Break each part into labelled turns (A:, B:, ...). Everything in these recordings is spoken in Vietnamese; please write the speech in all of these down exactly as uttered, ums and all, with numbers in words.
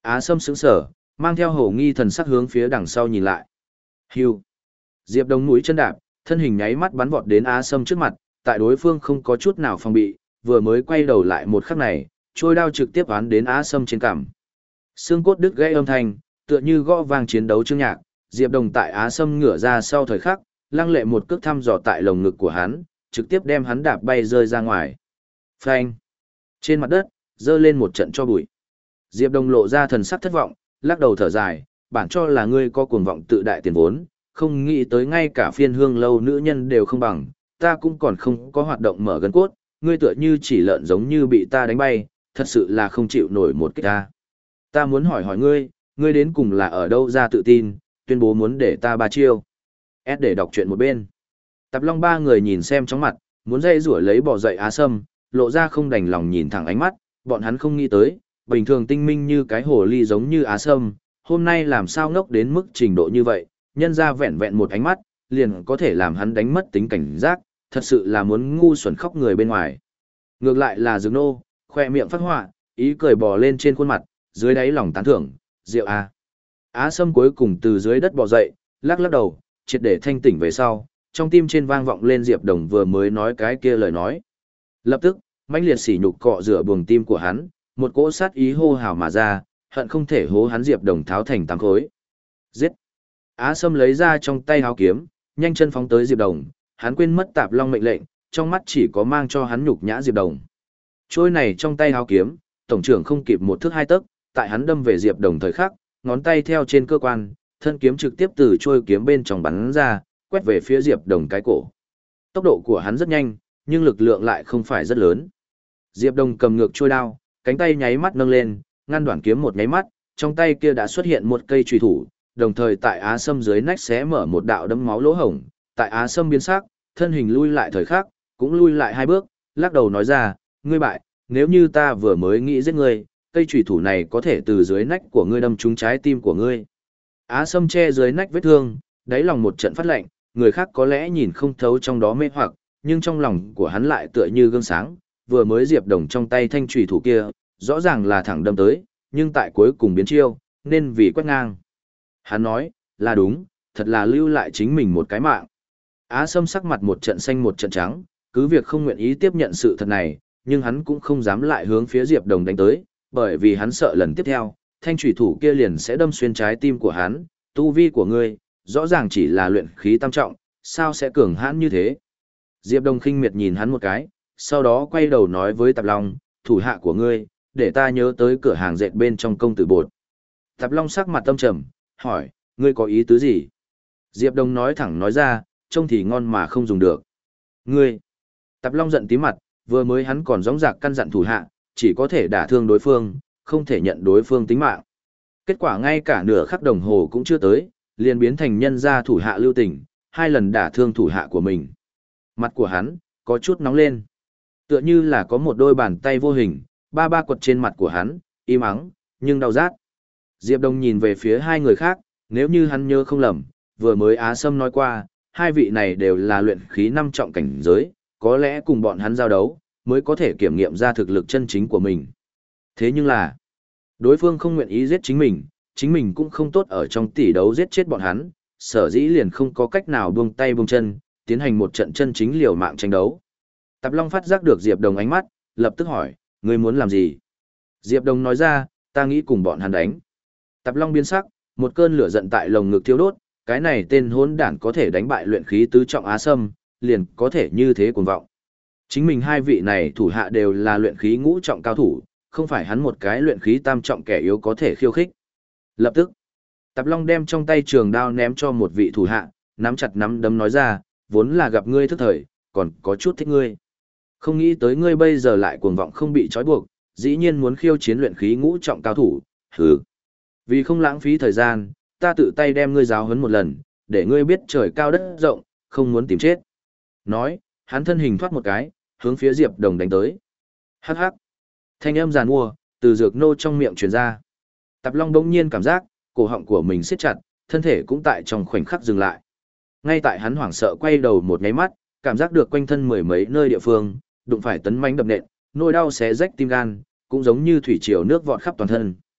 A: Á Sâm sững sờ, mang theo hồ nghi thần sắc hướng phía đằng sau nhìn lại. Hưu. Diệp Đồng mũi chân đạp, thân hình nháy mắt bắn vọt đến Á Sâm trước mặt, tại đối phương không có chút nào phòng bị, vừa mới quay đầu lại một khắc này, trôi đao trực tiếp ván đến Á Sâm trên cằm. Xương cốt đứt gãy âm thanh, tựa như gõ vang chiến đấu chương nhạc, Diệp Đồng tại Á Sâm ngửa ra sau thời khắc, lăng lệ một cước thăm dò tại lồng ngực của hắn, trực tiếp đem hắn đạp bay rơi ra ngoài. Phanh! Trên mặt đất, dơ lên một trận cho bụi. Diệp Đồng lộ ra thần sắc thất vọng, lắc đầu thở dài, bản cho là ngươi có cuồng vọng tự đại tiền vốn, không nghĩ tới ngay cả phiên hương lâu nữ nhân đều không bằng, ta cũng còn không có hoạt động mở gân cốt, ngươi tựa như chỉ lợn giống như bị ta đánh bay, thật sự là không chịu nổi một kích ta. Ta muốn hỏi hỏi ngươi, ngươi đến cùng là ở đâu ra tự tin, tuyên bố muốn để ta ba chiêu. S để đọc chuyện một bên. Tạp Long ba người nhìn xem trong mặt, muốn dây rủa lấy bỏ dậy Á Sâm, lộ ra không đành lòng nhìn thẳng ánh mắt, bọn hắn không nghĩ tới, bình thường tinh minh như cái hồ ly giống như Á Sâm, hôm nay làm sao ngốc đến mức trình độ như vậy, nhân ra vẹn vẹn một ánh mắt, liền có thể làm hắn đánh mất tính cảnh giác, thật sự là muốn ngu xuẩn khóc người bên ngoài. Ngược lại là Dược Nô, khoe miệng phát họa, ý cười bò lên trên khuôn mặt, dưới đáy lòng tán thưởng, rượu a. Á Sâm cuối cùng từ dưới đất bò dậy, lắc lắc đầu, triệt để thanh tỉnh về sau, trong tim trên vang vọng lên Diệp Đồng vừa mới nói cái kia lời nói. Lập tức, mãnh liệt sỉ nhục cọ rửa buồng tim của hắn, một cỗ sát ý hô hào mà ra, hận không thể hố hắn Diệp Đồng tháo thành tám khối. Giết! Á Sâm lấy ra trong tay háo kiếm, nhanh chân phóng tới Diệp Đồng, hắn quên mất Tạp Long mệnh lệnh, trong mắt chỉ có mang cho hắn nhục nhã Diệp Đồng. Trôi này trong tay háo kiếm, tổng trưởng không kịp một thước hai tấc, tại hắn đâm về Diệp Đồng thời khắc, ngón tay theo trên cơ quan, thân kiếm trực tiếp từ trôi kiếm bên trong bắn ra, quét về phía Diệp Đồng cái cổ. Tốc độ của hắn rất nhanh, nhưng lực lượng lại không phải rất lớn. Diệp Đồng cầm ngược trôi đao, cánh tay nháy mắt nâng lên, ngăn đoạn kiếm một nháy mắt, trong tay kia đã xuất hiện một cây chùy thủ, đồng thời tại Á Sâm dưới nách xé mở một đạo đấm máu lỗ hổng, tại Á Sâm biến sắc, thân hình lui lại thời khắc, cũng lui lại hai bước, lắc đầu nói ra, ngươi bại, nếu như ta vừa mới nghĩ giết ngươi, cây chùy thủ này có thể từ dưới nách của ngươi đâm trúng trái tim của ngươi. Á Sâm che dưới nách vết thương, đáy lòng một trận phát lạnh, người khác có lẽ nhìn không thấu trong đó mê hoặc, nhưng trong lòng của hắn lại tựa như gương sáng, vừa mới Diệp Đồng trong tay thanh chùy thủ kia, rõ ràng là thẳng đâm tới, nhưng tại cuối cùng biến chiêu, nên vì quét ngang. Hắn nói, là đúng, thật là lưu lại chính mình một cái mạng. Á Sâm sắc mặt một trận xanh một trận trắng, cứ việc không nguyện ý tiếp nhận sự thật này, nhưng hắn cũng không dám lại hướng phía Diệp Đồng đánh tới, bởi vì hắn sợ lần tiếp theo, thanh chủy thủ kia liền sẽ đâm xuyên trái tim của hắn, tu vi của ngươi, rõ ràng chỉ là luyện khí tam trọng, sao sẽ cường hãn như thế. Diệp Đồng khinh miệt nhìn hắn một cái, sau đó quay đầu nói với Tạp Long, thủ hạ của ngươi, để ta nhớ tới cửa hàng dệt bên trong công tử bột. Tạp Long sắc mặt tâm trầm, hỏi, ngươi có ý tứ gì? Diệp Đồng nói thẳng nói ra, trông thì ngon mà không dùng được. Ngươi! Tạp Long giận tí mặt, vừa mới hắn còn gióng giạc căn dặn thủ hạ, chỉ có thể đả thương đối phương, không thể nhận đối phương tính mạng. Kết quả ngay cả nửa khắc đồng hồ cũng chưa tới, liền biến thành nhân gia thủ hạ lưu tình, hai lần đả thương thủ hạ của mình. Mặt của hắn, có chút nóng lên. Tựa như là có một đôi bàn tay vô hình, ba ba quật trên mặt của hắn, im ắng, nhưng đau rát. Diệp Đông nhìn về phía hai người khác, nếu như hắn nhớ không lầm, vừa mới Á Sâm nói qua, hai vị này đều là luyện khí năm trọng cảnh giới, có lẽ cùng bọn hắn giao đấu, mới có thể kiểm nghiệm ra thực lực chân chính của mình. Thế nhưng là, đối phương không nguyện ý giết chính mình, chính mình cũng không tốt ở trong tỷ đấu giết chết bọn hắn, sở dĩ liền không có cách nào buông tay buông chân, tiến hành một trận chân chính liều mạng tranh đấu. Tạp Long phát giác được Diệp Đồng ánh mắt, lập tức hỏi, ngươi muốn làm gì? Diệp Đồng nói ra, ta nghĩ cùng bọn hắn đánh. Tạp Long biến sắc, một cơn lửa giận tại lồng ngực thiêu đốt, cái này tên hỗn đản có thể đánh bại luyện khí tứ trọng Á Sâm, liền có thể như thế cuồng vọng. Chính mình hai vị này thủ hạ đều là luyện khí ngũ trọng cao thủ, không phải hắn một cái luyện khí tam trọng kẻ yếu có thể khiêu khích. Lập tức, Tạp Long đem trong tay trường đao ném cho một vị thủ hạ, nắm chặt nắm đấm nói ra, vốn là gặp ngươi thức thời, còn có chút thích ngươi. Không nghĩ tới ngươi bây giờ lại cuồng vọng không bị trói buộc, dĩ nhiên muốn khiêu chiến luyện khí ngũ trọng cao thủ, hừ. Vì không lãng phí thời gian, ta tự tay đem ngươi giáo huấn một lần, để ngươi biết trời cao đất rộng, không muốn tìm chết. Nói, hắn thân hình thoát một cái, hướng phía Diệp Đồng đánh tới. Hắc hắc. Thanh âm giàn mua, từ Dược Nô trong miệng truyền ra. Tạp Long bỗng nhiên cảm giác, cổ họng của mình siết chặt, thân thể cũng tại trong khoảnh khắc dừng lại. Ngay tại hắn hoảng sợ quay đầu một nháy mắt, cảm giác được quanh thân mười mấy nơi địa phương, đụng phải tấn mãnh đập nện, nỗi đau xé rách tim gan, cũng giống như thủy triều nước vọt khắp toàn thân.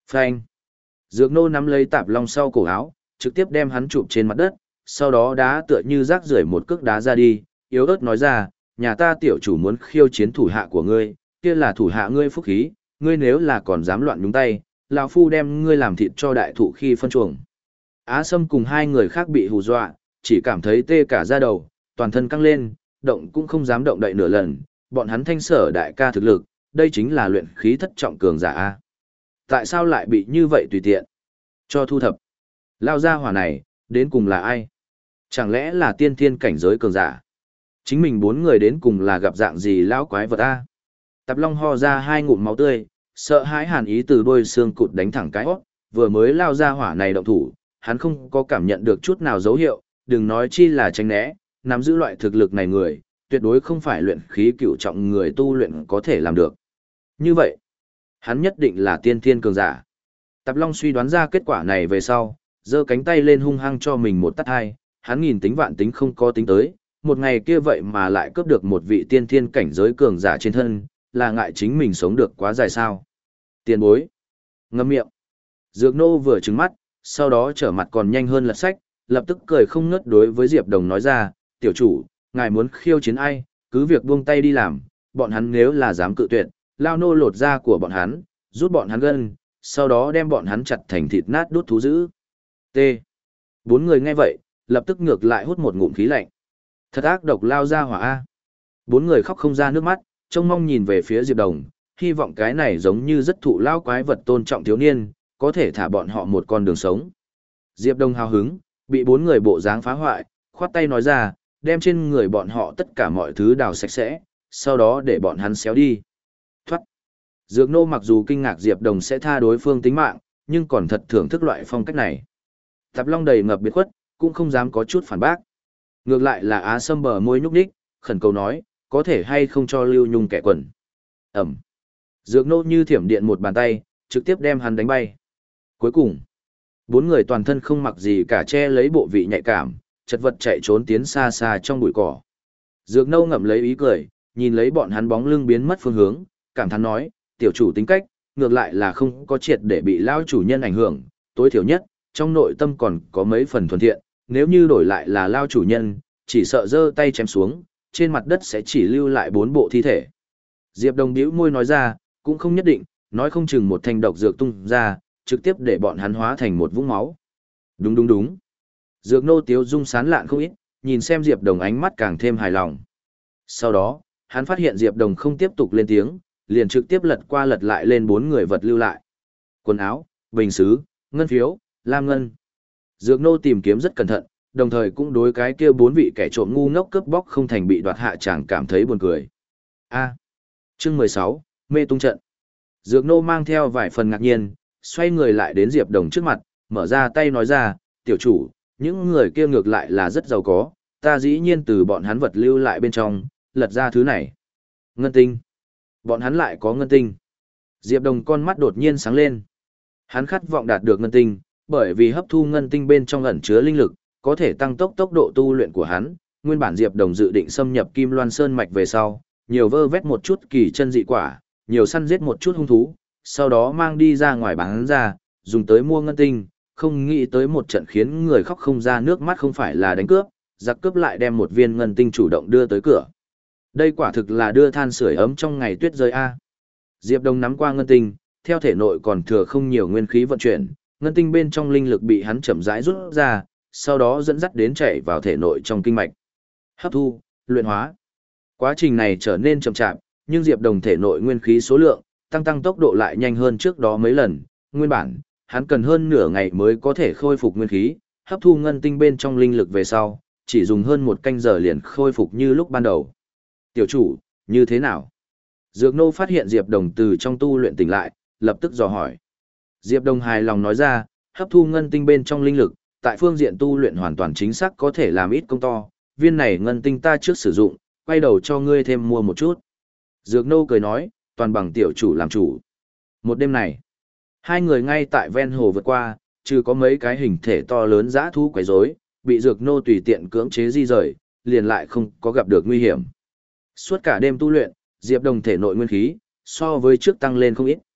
A: Phanh. Dược nô nắm lấy Tạp Long sau cổ áo, trực tiếp đem hắn chụp trên mặt đất, sau đó đá tựa như rác rưởi một cước đá ra đi, yếu ớt nói ra, nhà ta tiểu chủ muốn khiêu chiến thủ hạ của ngươi, kia là thủ hạ ngươi phúc khí, ngươi nếu là còn dám loạn nhúng tay, lão phu đem ngươi làm thịt cho đại thụ khi phân chuồng. Á Sâm cùng hai người khác bị hù dọa, chỉ cảm thấy tê cả da đầu, toàn thân căng lên, động cũng không dám động đậy nửa lần, bọn hắn Thanh Sở đại ca thực lực, đây chính là luyện khí thất trọng cường giả a. Tại sao lại bị như vậy tùy tiện? Cho thu thập. Lao ra hỏa này, đến cùng là ai? Chẳng lẽ là tiên thiên cảnh giới cường giả? Chính mình bốn người đến cùng là gặp dạng gì lão quái vật a? Tạp Long ho ra hai ngụm máu tươi, sợ hãi hàn ý từ đôi xương cụt đánh thẳng cái hót, vừa mới lao ra hỏa này động thủ, hắn không có cảm nhận được chút nào dấu hiệu, đừng nói chi là tránh né, nắm giữ loại thực lực này người, tuyệt đối không phải luyện khí cựu trọng người tu luyện có thể làm được. Như vậy, hắn nhất định là tiên thiên cường giả. Tạp Long suy đoán ra kết quả này về sau, giơ cánh tay lên hung hăng cho mình một tát hai, hắn nghìn tính vạn tính không có tính tới, một ngày kia vậy mà lại cướp được một vị tiên thiên cảnh giới cường giả trên thân, là ngại chính mình sống được quá dài sao. Tiền bối. Ngâm miệng. Dược nô vừa trừng mắt, sau đó trở mặt còn nhanh hơn lật sách, lập tức cười không ngớt đối với Diệp Đồng nói ra, tiểu chủ, ngài muốn khiêu chiến ai, cứ việc buông tay đi làm, bọn hắn nếu là dám cự tuyệt, lao nô lột da của bọn hắn, rút bọn hắn gân, sau đó đem bọn hắn chặt thành thịt nát đốt thú dữ. T. Bốn người nghe vậy, lập tức ngược lại hút một ngụm khí lạnh. Thật ác độc lao ra hỏa A. Bốn người khóc không ra nước mắt, trông mong nhìn về phía Diệp Đồng, hy vọng cái này giống như rất thụ lao quái vật tôn trọng thiếu niên, có thể thả bọn họ một con đường sống. Diệp Đồng hào hứng, bị bốn người bộ dáng phá hoại, khoát tay nói ra, đem trên người bọn họ tất cả mọi thứ đào sạch sẽ, sau đó để bọn hắn xéo đi. Thoát. Dược nô mặc dù kinh ngạc Diệp Đồng sẽ tha đối phương tính mạng, nhưng còn thật thưởng thức loại phong cách này. Tạp Long đầy ngập biệt khuất, cũng không dám có chút phản bác. Ngược lại là Á Sâm bờ môi nhúc nhích, khẩn cầu nói, có thể hay không cho Lưu Nhung kẻ quần. Ẩm. Dược nô như thiểm điện một bàn tay, trực tiếp đem hắn đánh bay. Cuối cùng, bốn người toàn thân không mặc gì cả che lấy bộ vị nhạy cảm, chật vật chạy trốn tiến xa xa trong bụi cỏ. Dược nâu ngậm lấy ý cười, nhìn lấy bọn hắn bóng lưng biến mất phương hướng, cảm thán nói, tiểu chủ tính cách, ngược lại là không có triệt để bị lao chủ nhân ảnh hưởng, tối thiểu nhất, trong nội tâm còn có mấy phần thuần thiện, nếu như đổi lại là lao chủ nhân, chỉ sợ giơ tay chém xuống, trên mặt đất sẽ chỉ lưu lại bốn bộ thi thể. Diệp Đồng bĩu môi nói ra, cũng không nhất định, nói không chừng một thanh độc dược tung ra, trực tiếp để bọn hắn hóa thành một vũng máu. Đúng đúng đúng. Dược nô tiếu dung sán lạn không ít, nhìn xem Diệp Đồng ánh mắt càng thêm hài lòng. Sau đó, hắn phát hiện Diệp Đồng không tiếp tục lên tiếng, liền trực tiếp lật qua lật lại lên bốn người vật lưu lại. Quần áo, bình sứ, ngân phiếu, lam ngân. Dược nô tìm kiếm rất cẩn thận, đồng thời cũng đối cái kia bốn vị kẻ trộm ngu ngốc cướp bóc không thành bị đoạt hạ chẳng cảm thấy buồn cười. A. Chương mười sáu, mê tung trận. Dược nô mang theo vài phần ngạc nhiên, xoay người lại đến Diệp Đồng trước mặt, mở ra tay nói ra, tiểu chủ, những người kia ngược lại là rất giàu có, ta dĩ nhiên từ bọn hắn vật lưu lại bên trong, lật ra thứ này. Ngân tinh. Bọn hắn lại có ngân tinh. Diệp Đồng con mắt đột nhiên sáng lên. Hắn khát vọng đạt được ngân tinh, bởi vì hấp thu ngân tinh bên trong ẩn chứa linh lực, có thể tăng tốc tốc độ tu luyện của hắn. Nguyên bản Diệp Đồng dự định xâm nhập Kim Loan Sơn mạch về sau, nhiều vơ vét một chút kỳ chân dị quả, nhiều săn giết một chút hung thú, sau đó mang đi ra ngoài bán ra, dùng tới mua ngân tinh, không nghĩ tới một trận khiến người khóc không ra nước mắt không phải là đánh cướp, giặc cướp lại đem một viên ngân tinh chủ động đưa tới cửa. Đây quả thực là đưa than sưởi ấm trong ngày tuyết rơi a. Diệp Đồng nắm qua ngân tinh, theo thể nội còn thừa không nhiều nguyên khí vận chuyển, ngân tinh bên trong linh lực bị hắn chậm rãi rút ra, sau đó dẫn dắt đến chảy vào thể nội trong kinh mạch. Hấp thu, luyện hóa. Quá trình này trở nên chậm chạp, nhưng Diệp Đồng thể nội nguyên khí số lượng tăng tăng tốc độ lại nhanh hơn trước đó mấy lần, nguyên bản hắn cần hơn nửa ngày mới có thể khôi phục nguyên khí, hấp thu ngân tinh bên trong linh lực về sau, chỉ dùng hơn một canh giờ liền khôi phục như lúc ban đầu. Tiểu chủ, như thế nào? Dược nô phát hiện Diệp Đồng từ trong tu luyện tỉnh lại, lập tức dò hỏi. Diệp Đồng hài lòng nói ra, hấp thu ngân tinh bên trong linh lực, tại phương diện tu luyện hoàn toàn chính xác có thể làm ít công to, viên này ngân tinh ta trước sử dụng, quay đầu cho ngươi thêm mua một chút. Dược nô cười nói, toàn bằng tiểu chủ làm chủ. Một đêm này, hai người ngay tại ven hồ vượt qua, trừ có mấy cái hình thể to lớn dã thú quấy rối, bị dược nô tùy tiện cưỡng chế di rời, liền lại không có gặp được nguy hiểm. Suốt cả đêm tu luyện, Diệp Đồng thể nội nguyên khí, so với trước tăng lên không ít.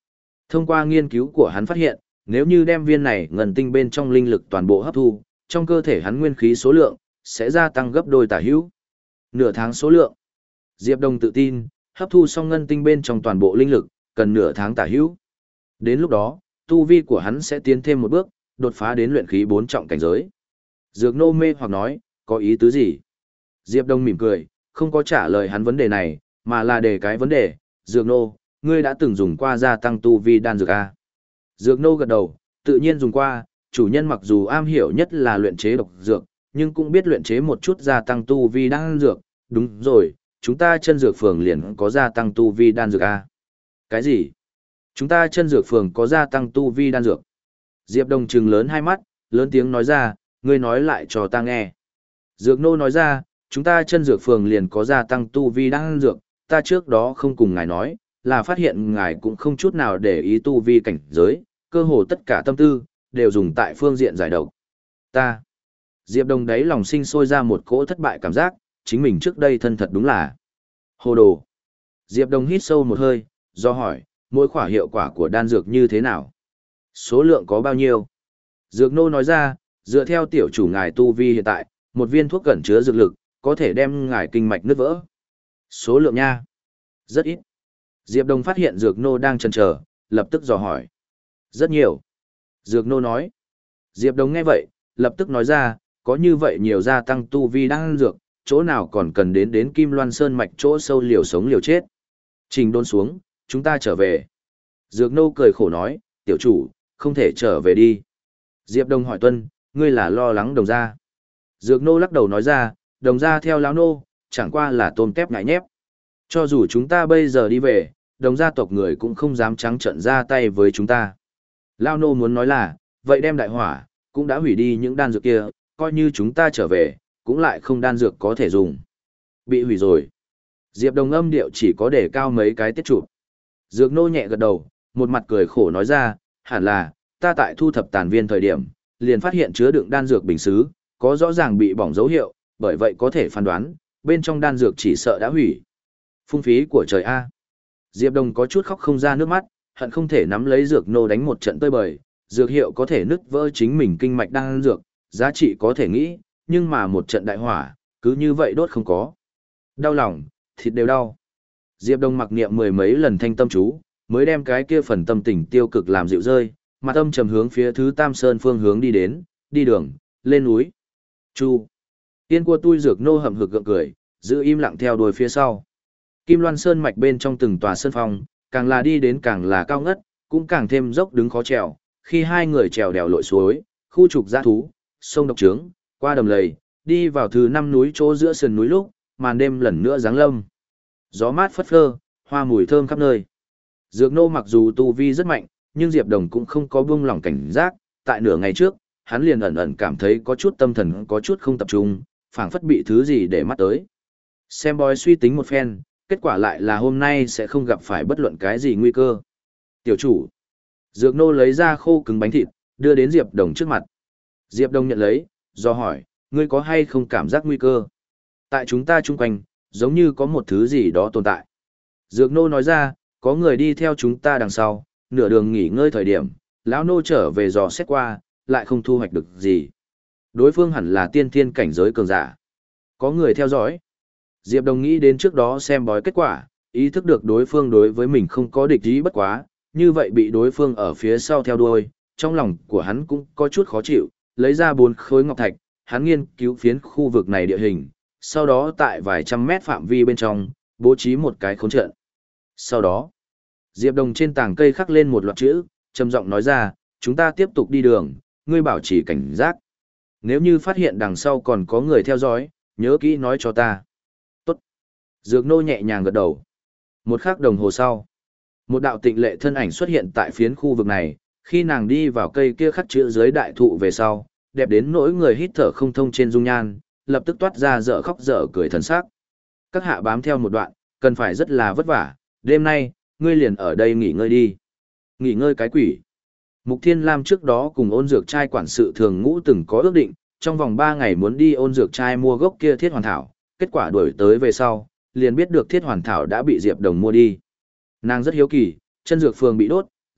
A: Thông qua nghiên cứu của hắn phát hiện, nếu như đem viên này ngân tinh bên trong linh lực toàn bộ hấp thu, trong cơ thể hắn nguyên khí số lượng sẽ gia tăng gấp đôi tả hữu. Nửa tháng số lượng. Diệp Đông tự tin, hấp thu xong ngân tinh bên trong toàn bộ linh lực, cần nửa tháng tả hữu. Đến lúc đó, tu vi của hắn sẽ tiến thêm một bước, đột phá đến luyện khí bốn trọng cảnh giới. Dược Nô mê hoặc nói, có ý tứ gì? Diệp Đông mỉm cười, không có trả lời hắn vấn đề này, mà là đề cái vấn đề, Dược Nô, ngươi đã từng dùng qua gia tăng tu vi đan dược à? Dược Nô gật đầu, tự nhiên dùng qua, chủ nhân mặc dù am hiểu nhất là luyện chế độc dược, nhưng cũng biết luyện chế một chút gia tăng tu vi đan dược, đúng rồi, chúng ta chân dược phường liền có gia tăng tu vi đan dược à? Cái gì? Chúng ta chân dược phường có gia tăng tu vi đan dược. Diệp Đông trừng lớn hai mắt, lớn tiếng nói ra, ngươi nói lại cho ta nghe. Dược Nô nói ra, chúng ta chân dược phường liền có gia tăng tu vi đan dược, ta trước đó không cùng ngài nói, là phát hiện ngài cũng không chút nào để ý tu vi cảnh giới, cơ hồ tất cả tâm tư, đều dùng tại phương diện giải độc. Ta. Diệp Đông đấy lòng sinh sôi ra một cỗ thất bại cảm giác, chính mình trước đây thân thật đúng là hồ đồ. Diệp Đông hít sâu một hơi, do hỏi, mỗi khỏa hiệu quả của đan dược như thế nào? Số lượng có bao nhiêu? Dược Nô nói ra, dựa theo tiểu chủ ngài tu vi hiện tại, một viên thuốc cẩn chứa dược lực, có thể đem ngài kinh mạch nứt vỡ. Số lượng nha. Rất ít. Diệp Đông phát hiện Dược Nô đang chần chờ, lập tức dò hỏi. Rất nhiều. Dược Nô nói. Diệp Đông nghe vậy, lập tức nói ra, có như vậy nhiều gia tăng tu vi đan dược, chỗ nào còn cần đến đến Kim Loan Sơn mạch chỗ sâu liều sống liều chết. Trình đôn xuống, chúng ta trở về. Dược Nô cười khổ nói, tiểu chủ, không thể trở về đi. Diệp Đông hỏi Tuân, ngươi là lo lắng Đồng gia. Dược Nô lắc đầu nói ra, Đồng gia theo lão nô, chẳng qua là tôm tép ngại nhép. Cho dù chúng ta bây giờ đi về, Đồng gia tộc người cũng không dám trắng trợn ra tay với chúng ta. Lão nô muốn nói là, vậy đem đại hỏa, cũng đã hủy đi những đan dược kia, coi như chúng ta trở về, cũng lại không đan dược có thể dùng. Bị hủy rồi. Diệp Đông âm điệu chỉ có để cao mấy cái tiết trụ. Dược Nô nhẹ gật đầu, một mặt cười khổ nói ra, hẳn là, ta tại thu thập tàn viên thời điểm, liền phát hiện chứa đựng đan dược bình xứ, có rõ ràng bị bỏng dấu hiệu, bởi vậy có thể phán đoán, bên trong đan dược chỉ sợ đã hủy. Phung phí của trời A. Diệp Đông có chút khóc không ra nước mắt, hận không thể nắm lấy Dược Nô đánh một trận tơi bời, dược hiệu có thể nứt vỡ chính mình kinh mạch đan dược, giá trị có thể nghĩ, nhưng mà một trận đại hỏa, cứ như vậy đốt không có. Đau lòng, thịt đều đau. Diệp Đông mặc niệm mười mấy lần thanh tâm chú, mới đem cái kia phần tâm tình tiêu cực làm dịu rơi, mặt âm trầm hướng phía thứ Tam Sơn phương hướng đi đến, đi đường, lên núi. Chu. Tiên của tôi Dược Nô hậm hực gượng cười, giữ im lặng theo đuôi phía sau. Kim Loan Sơn mạch bên trong từng tòa sơn phong, càng là đi đến càng là cao ngất, cũng càng thêm dốc đứng khó trèo, khi hai người trèo đèo lội suối, khu trục dã thú, sông độc trướng, qua đầm lầy, đi vào thứ năm núi chỗ giữa sườn núi lúc, màn đêm lần nữa giáng lâm. Gió mát phất phơ, hoa mùi thơm khắp nơi. Dược Nô mặc dù tu vi rất mạnh, nhưng Diệp Đồng cũng không có buông lỏng cảnh giác, tại nửa ngày trước, hắn liền ẩn ẩn cảm thấy có chút tâm thần có chút không tập trung, phảng phất bị thứ gì để mắt tới. Xem bói suy tính một phen, kết quả lại là hôm nay sẽ không gặp phải bất luận cái gì nguy cơ. Tiểu chủ. Dược Nô lấy ra khô cứng bánh thịt, đưa đến Diệp Đồng trước mặt. Diệp Đồng nhận lấy, do hỏi, ngươi có hay không cảm giác nguy cơ? Tại chúng ta chung quanh, giống như có một thứ gì đó tồn tại. Dược Nô nói ra, có người đi theo chúng ta đằng sau, nửa đường nghỉ ngơi thời điểm, lão nô trở về dò xét qua, lại không thu hoạch được gì. Đối phương hẳn là tiên thiên cảnh giới cường giả. Có người theo dõi. Diệp Đồng nghĩ đến trước đó xem bói kết quả, ý thức được đối phương đối với mình không có địch ý bất quá, như vậy bị đối phương ở phía sau theo đuôi, trong lòng của hắn cũng có chút khó chịu, lấy ra bốn khối ngọc thạch, hắn nghiên cứu phiến khu vực này địa hình, sau đó tại vài trăm mét phạm vi bên trong, bố trí một cái khốn trận. Sau đó, Diệp Đồng trên tảng cây khắc lên một loạt chữ, trầm giọng nói ra, chúng ta tiếp tục đi đường, ngươi bảo trì cảnh giác. Nếu như phát hiện đằng sau còn có người theo dõi, nhớ kỹ nói cho ta. Tốt. Dược Nô nhẹ nhàng gật đầu. Một khắc đồng hồ sau, một đạo tịnh lệ thân ảnh xuất hiện tại phiến khu vực này, khi nàng đi vào cây kia khắc chữ dưới đại thụ về sau, đẹp đến nỗi người hít thở không thông trên dung nhan, lập tức toát ra dở khóc dở cười thần sắc. Các hạ bám theo một đoạn, cần phải rất là vất vả, đêm nay, ngươi liền ở đây nghỉ ngơi đi. Nghỉ ngơi cái quỷ. Mục Thiên Lam trước đó cùng Ôn Dược Trai quản sự Thường Ngũ từng có ước định, trong vòng ba ngày muốn đi Ôn Dược Trai mua gốc kia thiết hoàn thảo, kết quả đuổi tới về sau, liền biết được thiết hoàn thảo đã bị Diệp Đồng mua đi. Nàng rất hiếu kỳ, chân dược phường bị đốt,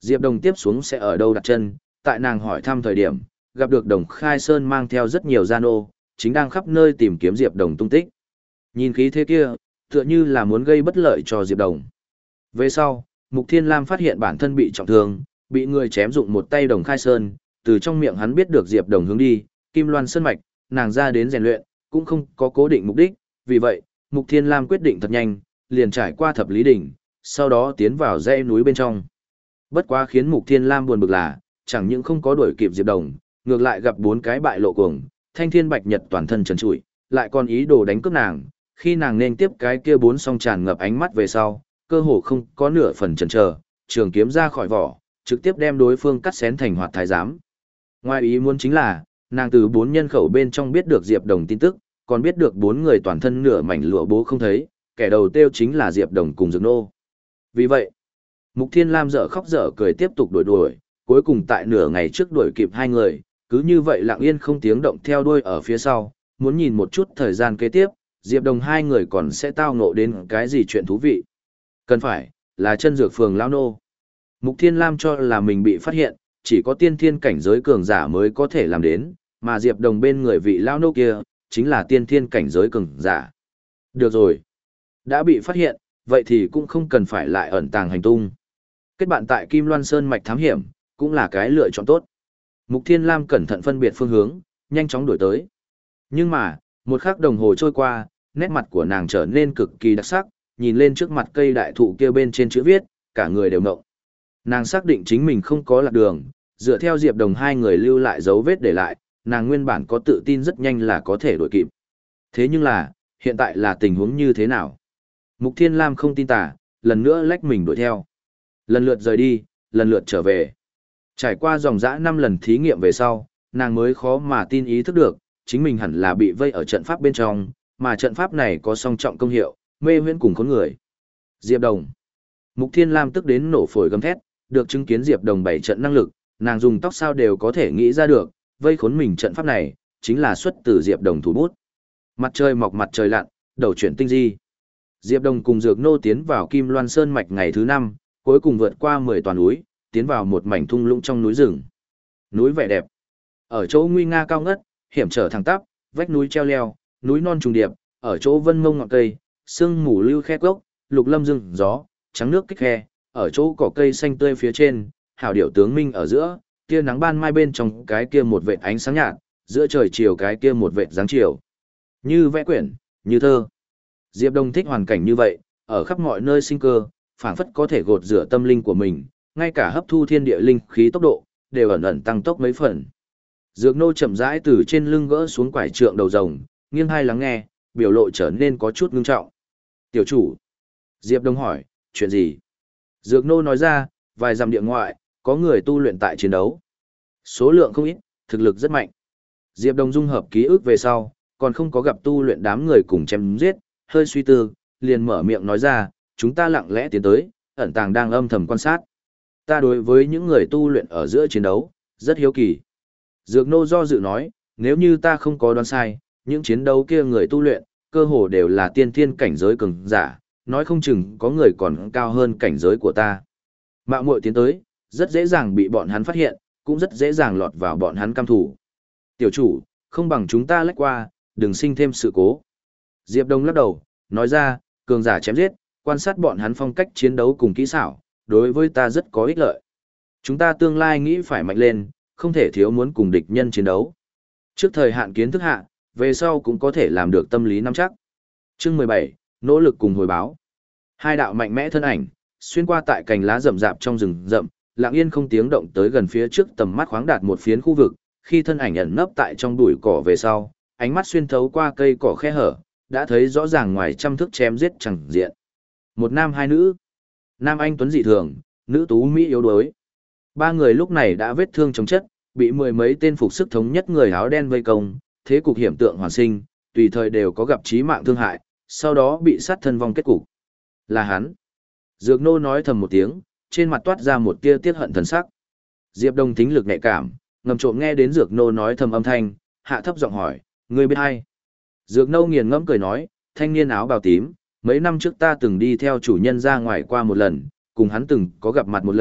A: Diệp Đồng tiếp xuống sẽ ở đâu đặt chân, tại nàng hỏi thăm thời điểm, gặp được Đồng Khai Sơn mang theo rất nhiều gian ô, chính đang khắp nơi tìm kiếm Diệp Đồng tung tích. Nhìn khí thế kia, tựa như là muốn gây bất lợi cho Diệp Đồng. Về sau, Mục Thiên Lam phát hiện bản thân bị trọng thương, bị người chém dụng một tay Đồng Khai Sơn, từ trong miệng hắn biết được Diệp Đồng hướng đi, Kim Loan Sơn Mạch, nàng ra đến rèn luyện, cũng không có cố định mục đích, vì vậy, Mục Thiên Lam quyết định thật nhanh, liền trải qua Thập Lý Đỉnh, sau đó tiến vào dãy núi bên trong. Bất quá khiến Mục Thiên Lam buồn bực là, chẳng những không có đuổi kịp Diệp Đồng, ngược lại gặp bốn cái bại lộ cuồng, Thanh Thiên Bạch Nhật toàn thân trần trụi, lại còn ý đồ đánh cướp nàng, khi nàng nên tiếp cái kia bốn song tràn ngập ánh mắt về sau, cơ hồ không có nửa phần chần chờ, trường kiếm ra khỏi vỏ, trực tiếp đem đối phương cắt xén thành hoạt thái giám. Ngoài ý muốn chính là, nàng từ bốn nhân khẩu bên trong biết được Diệp Đồng tin tức, còn biết được bốn người toàn thân nửa mảnh lụa bố không thấy, kẻ đầu tiêu chính là Diệp Đồng cùng Dược Nô. Vì vậy, Mục Thiên Lam dở khóc dở cười tiếp tục đuổi đuổi, cuối cùng tại nửa ngày trước đuổi kịp hai người, cứ như vậy lặng yên không tiếng động theo đuôi ở phía sau, muốn nhìn một chút thời gian kế tiếp, Diệp Đồng hai người còn sẽ tao ngộ đến cái gì chuyện thú vị. Cần phải, là chân dược phường lão nô. Mục Thiên Lam cho là mình bị phát hiện, chỉ có tiên thiên cảnh giới cường giả mới có thể làm đến, mà Diệp Đồng bên người vị lão nô kia, chính là tiên thiên cảnh giới cường giả. Được rồi. Đã bị phát hiện, vậy thì cũng không cần phải lại ẩn tàng hành tung. Kết bạn tại Kim Loan Sơn mạch thám hiểm, cũng là cái lựa chọn tốt. Mục Thiên Lam cẩn thận phân biệt phương hướng, nhanh chóng đuổi tới. Nhưng mà, một khắc đồng hồ trôi qua, nét mặt của nàng trở nên cực kỳ đặc sắc, nhìn lên trước mặt cây đại thụ kia bên trên chữ viết, cả người đều ngộng. Nàng xác định chính mình không có lạc đường, dựa theo Diệp Đồng hai người lưu lại dấu vết để lại, nàng nguyên bản có tự tin rất nhanh là có thể đuổi kịp. Thế nhưng là, hiện tại là tình huống như thế nào? Mục Thiên Lam không tin tả, lần nữa lách mình đuổi theo. Lần lượt rời đi, lần lượt trở về. Trải qua dòng dã năm lần thí nghiệm về sau, nàng mới khó mà tin ý thức được, chính mình hẳn là bị vây ở trận pháp bên trong, mà trận pháp này có song trọng công hiệu, mê huyễn cùng khốn người. Diệp Đồng. Mục Thiên Lam tức đến nổ phổi gầm thét, được chứng kiến Diệp Đồng bảy trận năng lực, nàng dùng tóc sao đều có thể nghĩ ra được, vây khốn mình trận pháp này, chính là xuất từ Diệp Đồng thủ bút. Mặt trời mọc mặt trời lặn, đầu chuyển tinh di. Diệp Đồng cùng Dược Nô tiến vào Kim Loan Sơn mạch ngày thứ năm, cuối cùng vượt qua mười toàn núi, tiến vào một mảnh thung lũng trong núi rừng. Núi vẻ đẹp. Ở chỗ nguy nga cao ngất, hiểm trở thẳng tắp, vách núi treo leo, núi non trùng điệp, ở chỗ vân mông ngọn cây, sương mù lưu khe gốc, lục lâm rừng gió, trắng nước kích khe, ở chỗ cỏ cây xanh tươi phía trên, hảo điệu tướng minh ở giữa, tia nắng ban mai bên trong cái kia một vệt ánh sáng nhạt, giữa trời chiều cái kia một vệt dáng chiều. Như vẽ quyển, như thơ. Diệp Đồng thích hoàn cảnh như vậy, ở khắp mọi nơi sinh cơ, phảng phất có thể gột rửa tâm linh của mình, ngay cả hấp thu thiên địa linh khí tốc độ, đều ẩn ẩn tăng tốc mấy phần. Dược Nô chậm rãi từ trên lưng gỡ xuống quải trượng đầu rồng, nghiêng hai lắng nghe, biểu lộ trở nên có chút ngưng trọng. Tiểu chủ. Diệp Đồng hỏi, chuyện gì? Dược Nô nói ra, vài dặm địa ngoại, có người tu luyện tại chiến đấu. Số lượng không ít, thực lực rất mạnh. Diệp Đồng dung hợp ký ức về sau, còn không có gặp tu luyện đám người cùng chém giết, hơi suy tư, liền mở miệng nói ra, chúng ta lặng lẽ tiến tới, ẩn tàng đang âm thầm quan sát. Ta đối với những người tu luyện ở giữa chiến đấu, rất hiếu kỳ. Dược Nô do dự nói, nếu như ta không có đoán sai, những chiến đấu kia người tu luyện, cơ hồ đều là tiên thiên cảnh giới cường giả, nói không chừng có người còn cao hơn cảnh giới của ta. Mạo muội tiến tới, rất dễ dàng bị bọn hắn phát hiện, cũng rất dễ dàng lọt vào bọn hắn cam thủ. Tiểu chủ, không bằng chúng ta lách qua, đừng sinh thêm sự cố. Diệp Đông lắc đầu, nói ra, cường giả chém giết, quan sát bọn hắn phong cách chiến đấu cùng kỹ xảo, đối với ta rất có ích lợi. Chúng ta tương lai nghĩ phải mạnh lên, không thể thiếu muốn cùng địch nhân chiến đấu. Trước thời hạn kiến thức hạ, về sau cũng có thể làm được tâm lý nắm chắc. Chương mười bảy, nỗ lực cùng hồi báo. Hai đạo mạnh mẽ thân ảnh, xuyên qua tại cành lá rậm rạp trong rừng rậm, lặng yên không tiếng động tới gần phía trước tầm mắt khoáng đạt một phiến khu vực, khi thân ảnh ẩn nấp tại trong bụi cỏ về sau, ánh mắt xuyên thấu qua cây cỏ khe hở, đã thấy rõ ràng ngoài trăm thước chém giết chẳng diện. Một nam hai nữ. Nam anh tuấn dị thường, nữ tú mỹ yếu đuối. Ba người lúc này đã vết thương chống chất, bị mười mấy tên phục sức thống nhất người áo đen vây công, thế cục hiểm tượng hoàn sinh, tùy thời đều có gặp chí mạng thương hại, sau đó bị sát thân vong kết cục. Là hắn. Dược Nô nói thầm một tiếng, trên mặt toát ra một tia tiết hận thần sắc. Diệp Đông thính lực nhạy cảm, ngầm trộm nghe đến Dược Nô nói thầm âm thanh, hạ thấp giọng hỏi, ngươi biết ai? Dược Nô nghiền ngẫm cười nói, thanh niên áo bào tím, mấy năm trước ta từng đi theo chủ nhân ra ngoài qua một lần, cùng hắn từng có gặp mặt một lần,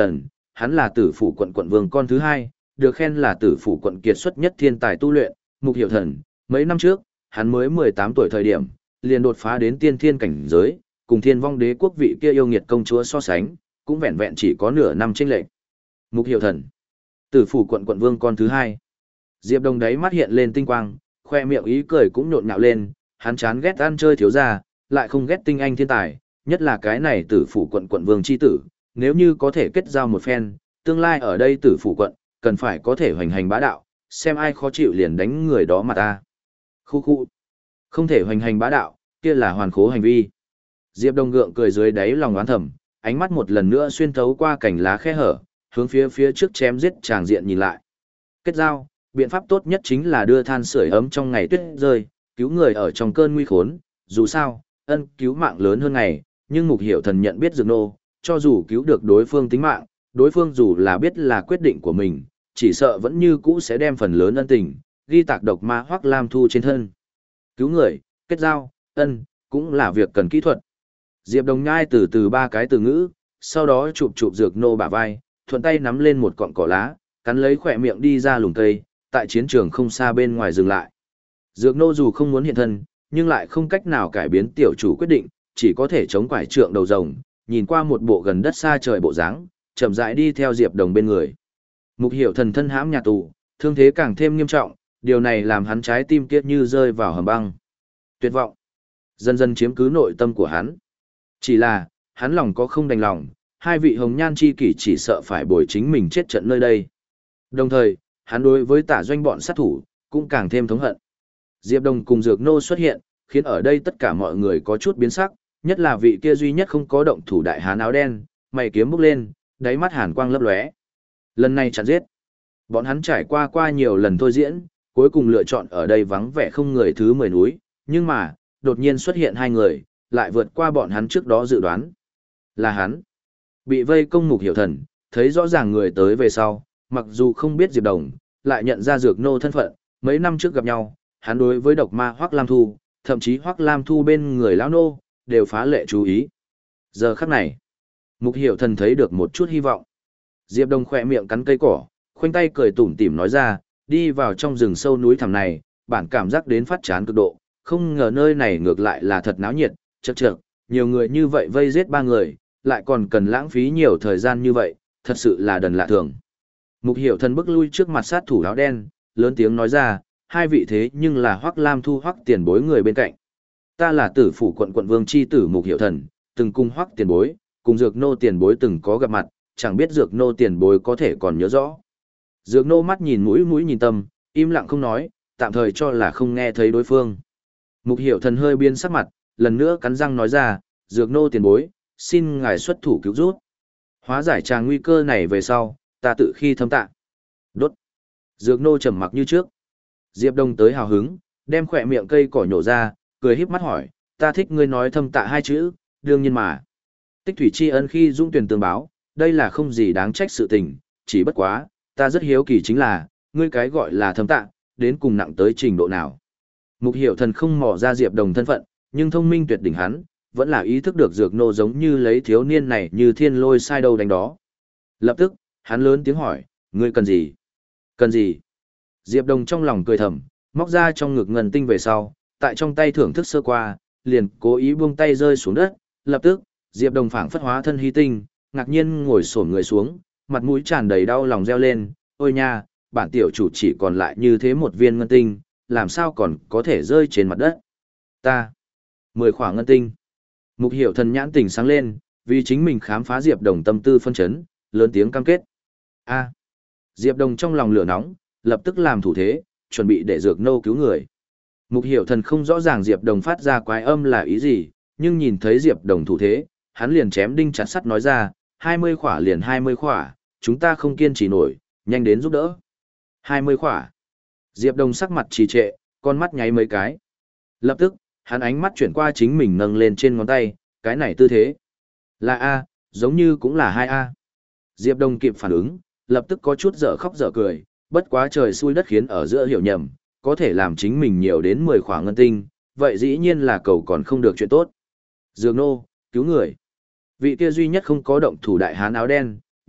A: hắn là tử phủ quận quận vương con thứ hai, được khen là tử phủ quận kiệt xuất nhất thiên tài tu luyện, Mục Hiểu Thần. Mấy năm trước, hắn mới mười tám tuổi thời điểm, liền đột phá đến tiên thiên cảnh giới, cùng Thiên Vong Đế quốc vị kia yêu nghiệt công chúa so sánh, cũng vẹn vẹn chỉ có nửa năm chênh lệch. Mục Hiểu Thần, tử phủ quận quận vương con thứ hai. Diệp Đồng đáy mắt hiện lên tinh quang, khoe miệng ý cười cũng nhộn nhạo lên, hắn chán ghét ăn chơi thiếu gia, lại không ghét tinh anh thiên tài, nhất là cái này tử phủ quận quận vương chi tử, nếu như có thể kết giao một phen, tương lai ở đây tử phủ quận, cần phải có thể hoành hành bá đạo, xem ai khó chịu liền đánh người đó mà ta. Khu khu, không thể hoành hành bá đạo, kia là hoàn khố hành vi. Diệp Đồng gượng cười dưới đáy lòng oán thầm, ánh mắt một lần nữa xuyên thấu qua cành lá khe hở, hướng phía phía trước chém giết tràng diện nhìn lại. Kết giao, biện pháp tốt nhất chính là đưa than sưởi ấm trong ngày tuyết rơi, cứu người ở trong cơn nguy khốn, dù sao, ân cứu mạng lớn hơn ngày, nhưng Mục Hiểu Thần nhận biết Dược Nô, cho dù cứu được đối phương tính mạng, đối phương dù là biết là quyết định của mình, chỉ sợ vẫn như cũ sẽ đem phần lớn ân tình, ghi tạc độc ma Hoắc Lam Thu trên thân. Cứu người, kết giao, ân, cũng là việc cần kỹ thuật. Diệp Đồng nhai từ từ ba cái từ ngữ, sau đó chụp chụp Dược Nô bả vai, thuận tay nắm lên một cọng cỏ lá, cắn lấy khỏe miệng đi ra lùm cây, tại chiến trường không xa bên ngoài dừng lại. Dược Nô dù không muốn hiện thân, nhưng lại không cách nào cải biến tiểu chủ quyết định, chỉ có thể chống quải trượng đầu rồng, nhìn qua một bộ gần đất xa trời bộ dáng, chậm rãi đi theo Diệp Đồng bên người. Mục Hiểu Thần thân hãm nhà tù, thương thế càng thêm nghiêm trọng, điều này làm hắn trái tim kiết như rơi vào hầm băng. Tuyệt vọng dần dần chiếm cứ nội tâm của hắn. Chỉ là, hắn lòng có không đành lòng, hai vị hồng nhan chi kỷ chỉ sợ phải bồi chính mình chết trận nơi đây. Đồng thời, hắn đối với Tả Doanh bọn sát thủ cũng càng thêm thống hận. Diệp Đồng cùng Dược Nô xuất hiện, khiến ở đây tất cả mọi người có chút biến sắc, nhất là vị kia duy nhất không có động thủ đại hán áo đen, mày kiếm bốc lên, đáy mắt hàn quang lấp lóe. Lần này chặn giết. Bọn hắn trải qua qua nhiều lần thôi diễn, cuối cùng lựa chọn ở đây vắng vẻ không người thứ mười núi, nhưng mà, đột nhiên xuất hiện hai người, lại vượt qua bọn hắn trước đó dự đoán. Là hắn. Bị vây công Mục Hiểu Thần, thấy rõ ràng người tới về sau, mặc dù không biết Diệp Đồng, lại nhận ra Dược Nô thân phận, mấy năm trước gặp nhau, hắn đối với độc ma Hoắc Lam Thu, thậm chí Hoắc Lam Thu bên người lão nô, đều phá lệ chú ý. Giờ khắc này, Mục Hiểu Thần thấy được một chút hy vọng. Diệp Đồng khỏe miệng cắn cây cỏ, khoanh tay cười tủm tỉm nói ra, đi vào trong rừng sâu núi thẳm này, bản cảm giác đến phát chán cực độ, không ngờ nơi này ngược lại là thật náo nhiệt, chậc chậc, nhiều người như vậy vây giết ba người, lại còn cần lãng phí nhiều thời gian như vậy, thật sự là đần lạ thường. Mục Hiểu Thần bước lui trước mặt sát thủ áo đen, lớn tiếng nói ra, hai vị thế nhưng là Hoắc Lam Thu Hoắc tiền bối người bên cạnh. Ta là tử phủ quận quận vương chi tử Mục Hiểu Thần, từng cùng Hoắc tiền bối, cùng Dược Nô tiền bối từng có gặp mặt, chẳng biết Dược Nô tiền bối có thể còn nhớ rõ. Dược Nô mắt nhìn mũi mũi nhìn tâm, im lặng không nói, tạm thời cho là không nghe thấy đối phương. Mục Hiểu Thần hơi biến sắc mặt, lần nữa cắn răng nói ra, Dược Nô tiền bối, xin ngài xuất thủ cứu rút. Hóa giải tràng nguy cơ này về sau, ta tự khi thâm tạ. Đốt. Dược Nô trầm mặc như trước. Diệp Đông tới hào hứng, đem khỏe miệng cây cỏ nhổ ra, cười híp mắt hỏi, ta thích ngươi nói thâm tạ hai chữ, đương nhiên mà. Tích thủy tri ân khi dũng tuyển tương báo, đây là không gì đáng trách sự tình, chỉ bất quá, ta rất hiếu kỳ chính là, ngươi cái gọi là thâm tạ, đến cùng nặng tới trình độ nào. Mục Hiểu Thần không mò ra Diệp Đồng thân phận, nhưng thông minh tuyệt đỉnh hắn, vẫn là ý thức được Dược Nô giống như lấy thiếu niên này như thiên lôi sai đâu đánh đó. Lập tức, hắn lớn tiếng hỏi, ngươi cần gì? Cần gì? Diệp Đồng trong lòng cười thầm, móc ra trong ngực ngân tinh về sau, tại trong tay thưởng thức sơ qua, liền cố ý buông tay rơi xuống đất, lập tức, Diệp Đồng phảng phất hóa thân hy tinh, ngạc nhiên ngồi xổm người xuống, mặt mũi tràn đầy đau lòng reo lên, ôi nha, bản tiểu chủ chỉ còn lại như thế một viên ngân tinh, làm sao còn có thể rơi trên mặt đất. Ta, mười khỏa ngân tinh. Mục Hiểu Thần nhãn tỉnh sáng lên, vì chính mình khám phá Diệp Đồng tâm tư phân chấn, lớn tiếng cam kết. A. Diệp Đồng trong lòng lửa nóng, lập tức làm thủ thế, chuẩn bị để Dược Nô cứu người. Mục Hiểu Thần không rõ ràng Diệp Đồng phát ra quái âm là ý gì, nhưng nhìn thấy Diệp Đồng thủ thế, hắn liền chém đinh chặt sắt nói ra, hai mươi khỏa liền hai mươi khỏa, chúng ta không kiên trì nổi, nhanh đến giúp đỡ. hai mươi khỏa. Diệp Đồng sắc mặt trì trệ, con mắt nháy mấy cái. Lập tức, hắn ánh mắt chuyển qua chính mình nâng lên trên ngón tay, cái này tư thế. Là A, giống như cũng là hai A. Diệp Đồng kịp phản ứng, lập tức có chút dở khóc dở cười, bất quá trời xui đất khiến ở giữa hiểu nhầm, có thể làm chính mình nhiều đến mười khỏa ngân tinh, vậy dĩ nhiên là cầu còn không được chuyện tốt. Dược Nô, cứu người. Vị kia duy nhất không có động thủ đại hán áo đen,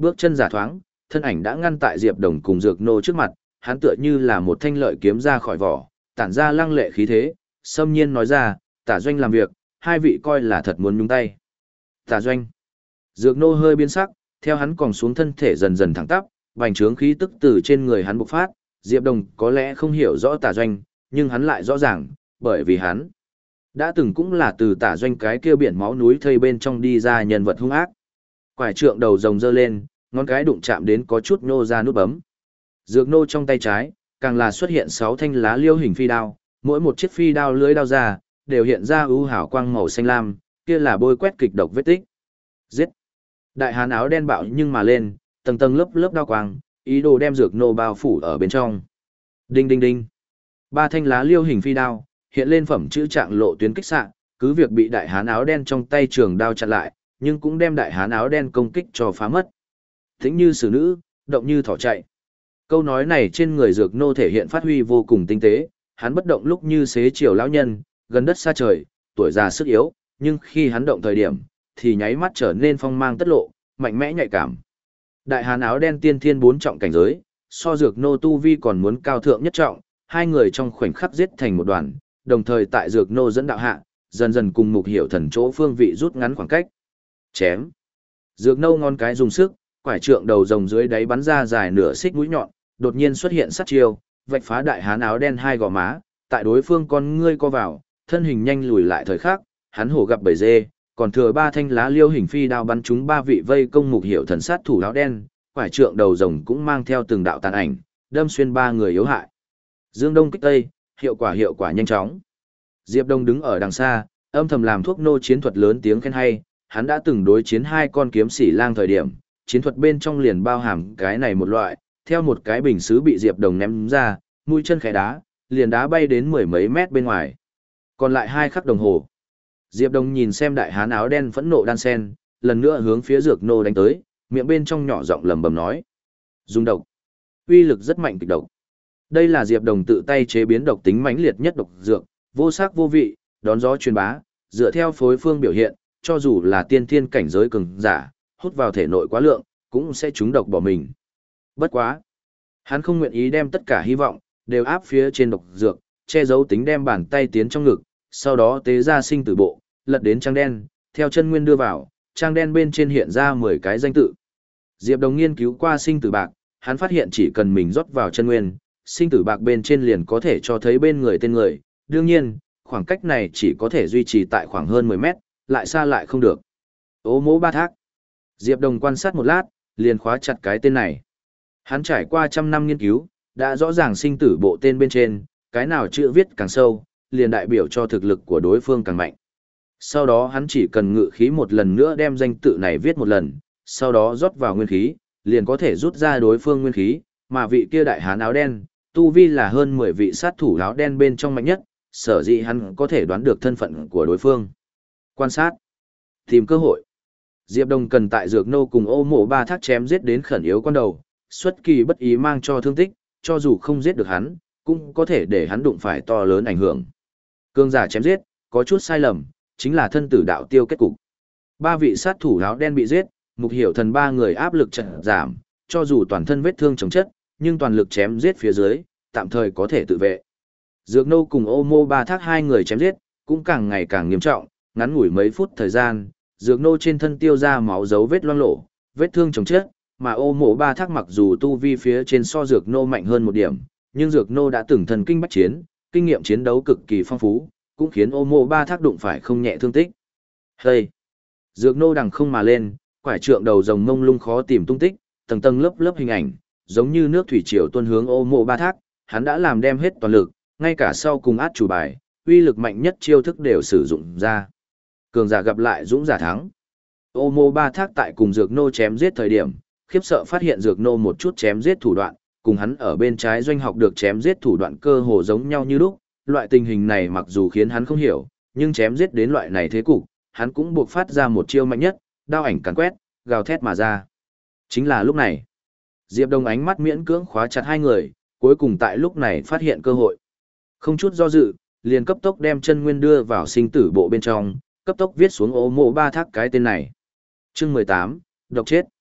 A: Bước chân giả thoáng, thân ảnh đã ngăn tại Diệp Đồng cùng Dược Nô trước mặt, hắn tựa như là một thanh lợi kiếm ra khỏi vỏ, tản ra lăng lệ khí thế, xâm nhiên nói ra, Tả Doanh làm việc, hai vị coi là thật muốn nhúng tay. Tả Doanh. Dược Nô hơi biến sắc, theo hắn còn xuống thân thể dần dần thẳng tắp, bành trướng khí tức từ trên người hắn bộc phát, Diệp Đồng có lẽ không hiểu rõ Tả Doanh, nhưng hắn lại rõ ràng, bởi vì hắn đã từng cũng là từ Tả Doanh cái kia biển máu núi thây bên trong đi ra nhân vật hung ác. Quải trượng đầu rồng giơ lên, ngón cái đụng chạm đến có chút nhô ra nút bấm. Dược Nô trong tay trái, càng là xuất hiện sáu thanh lá liêu hình phi đao, mỗi một chiếc phi đao lưới đao ra, đều hiện ra ưu hào quang màu xanh lam, kia là bôi quét kịch độc vết tích. Giết! Đại hán áo đen bạo nhưng mà lên, tầng tầng lớp lớp đao quang, ý đồ đem Dược Nô bao phủ ở bên trong. Đinh đinh đinh! Ba thanh lá liêu hình phi đao, hiện lên phẩm chữ trạng lộ tuyến kích xạ, cứ việc bị đại hán áo đen trong tay trường đao chặn lại, nhưng cũng đem đại hán áo đen công kích cho phá mất. Thính như xử nữ, động như thỏ chạy. Câu nói này trên người Dược Nô thể hiện phát huy vô cùng tinh tế, hắn bất động lúc như xế chiều lão nhân, gần đất xa trời, tuổi già sức yếu, nhưng khi hắn động thời điểm, thì nháy mắt trở nên phong mang tất lộ, mạnh mẽ nhạy cảm. Đại hán áo đen tiên thiên bốn trọng cảnh giới, so Dược Nô tu vi còn muốn cao thượng nhất trọng, hai người trong khoảnh khắc giết thành một đoàn, đồng thời tại Dược Nô dẫn đạo hạ, dần dần cùng Mục Hiểu Thần chỗ phương vị rút ngắn khoảng cách. Chém. Dược Nô ngón cái dùng sức, quải trượng đầu rồng dưới đáy bắn ra dài nửa xích mũi nhọn, đột nhiên xuất hiện sát chiêu, vạch phá đại hán áo đen hai gò má, tại đối phương con ngươi co vào, thân hình nhanh lùi lại thời khắc, hắn hổ gặp bầy dê, còn thừa ba thanh lá liêu hình phi đao bắn trúng ba vị vây công Mục Hiểu Thần sát thủ áo đen, quải trượng đầu rồng cũng mang theo từng đạo tàn ảnh, đâm xuyên ba người yếu hại. Dương Đông kích Tây, hiệu quả hiệu quả nhanh chóng. Diệp Đông đứng ở đằng xa, âm thầm làm thuốc nô chiến thuật lớn tiếng khen hay, hắn đã từng đối chiến hai con kiếm sĩ lang thời điểm, chiến thuật bên trong liền bao hàm cái này một loại, theo một cái bình sứ bị Diệp Đồng ném ra, mũi chân khẽ đá, liền đá bay đến mười mấy mét bên ngoài. Còn lại hai khắc đồng hồ. Diệp Đồng nhìn xem đại hán áo đen phẫn nộ đan sen, lần nữa hướng phía Dược Nô đánh tới, miệng bên trong nhỏ giọng lẩm bẩm nói: "Dùng độc." Uy lực rất mạnh kịch độc. Đây là Diệp Đồng tự tay chế biến độc tính mãnh liệt nhất độc dược, vô sắc vô vị, đón gió truyền bá, dựa theo phối phương biểu hiện, cho dù là tiên thiên cảnh giới cường giả, hút vào thể nội quá lượng, cũng sẽ trúng độc bỏ mình. Bất quá, hắn không nguyện ý đem tất cả hy vọng đều áp phía trên độc dược, che giấu tính đem bàn tay tiến trong ngực, sau đó tế ra sinh tử bộ, lật đến trang đen, theo chân nguyên đưa vào, trang đen bên trên hiện ra mười cái danh tự. Diệp Đồng nghiên cứu qua sinh tử bạc, hắn phát hiện chỉ cần mình rót vào chân nguyên, sinh tử bạc bên trên liền có thể cho thấy bên người tên người, đương nhiên, khoảng cách này chỉ có thể duy trì tại khoảng hơn mười mét, lại xa lại không được. Ô mỗ ba thác. Diệp Đồng quan sát một lát, liền khóa chặt cái tên này. Hắn trải qua trăm năm nghiên cứu, đã rõ ràng sinh tử bộ tên bên trên, cái nào chữ viết càng sâu, liền đại biểu cho thực lực của đối phương càng mạnh. Sau đó hắn chỉ cần ngự khí một lần nữa đem danh tự này viết một lần, sau đó rót vào nguyên khí, liền có thể rút ra đối phương nguyên khí, mà vị kia đại hán áo đen, tu vi là hơn mười vị sát thủ áo đen bên trong mạnh nhất, sở dĩ hắn có thể đoán được thân phận của đối phương. Quan sát, tìm cơ hội. Diệp Đồng cần tại Dược Nô cùng Ô Mộ Ba Thác chém giết đến khẩn yếu con đầu, xuất kỳ bất ý mang cho thương tích, cho dù không giết được hắn, cũng có thể để hắn đụng phải to lớn ảnh hưởng. Cương giả chém giết, có chút sai lầm, chính là thân tử đạo tiêu kết cục. Ba vị sát thủ áo đen bị giết, Mục Hiểu Thần ba người áp lực chợt giảm, cho dù toàn thân vết thương chồng chất, nhưng toàn lực chém giết phía dưới, tạm thời có thể tự vệ. Dược Nô cùng Ô Mô Ba Thác hai người chém giết, cũng càng ngày càng nghiêm trọng, ngắn ngủi mấy phút thời gian, Dược Nô trên thân tiêu ra máu dấu vết loang lổ, vết thương chồng chất, mà Ô Mộ Ba Thác mặc dù tu vi phía trên so Dược Nô mạnh hơn một điểm, nhưng Dược Nô đã từng thần kinh bách chiến, kinh nghiệm chiến đấu cực kỳ phong phú, cũng khiến Ô Mộ Ba Thác đụng phải không nhẹ thương tích. Hây! Dược Nô đằng không mà lên, quải trượng đầu rồng mông lung khó tìm tung tích, tầng tầng lớp lớp hình ảnh, giống như nước thủy triều tuôn hướng Ô Mộ Ba Thác, hắn đã làm đem hết toàn lực, ngay cả sau cùng át chủ bài, uy lực mạnh nhất chiêu thức đều sử dụng ra. Cường giả gặp lại dũng giả thắng. Ô Mô Ba Thác tại cùng Dược Nô chém giết thời điểm, khiếp sợ phát hiện Dược Nô một chút chém giết thủ đoạn, cùng hắn ở bên trái doanh học được chém giết thủ đoạn cơ hồ giống nhau như lúc. Loại tình hình này mặc dù khiến hắn không hiểu, nhưng chém giết đến loại này thế cục, hắn cũng buộc phát ra một chiêu mạnh nhất, đao ảnh càn quét, gào thét mà ra. Chính là lúc này, Diệp Đông ánh mắt miễn cưỡng khóa chặt hai người, cuối cùng tại lúc này phát hiện cơ hội. Không chút do dự, liền cấp tốc đem chân nguyên đưa vào sinh tử bộ bên trong, cấp tốc viết xuống Ô Mộ Ba Thác cái tên này. Chương mười tám, độc chết.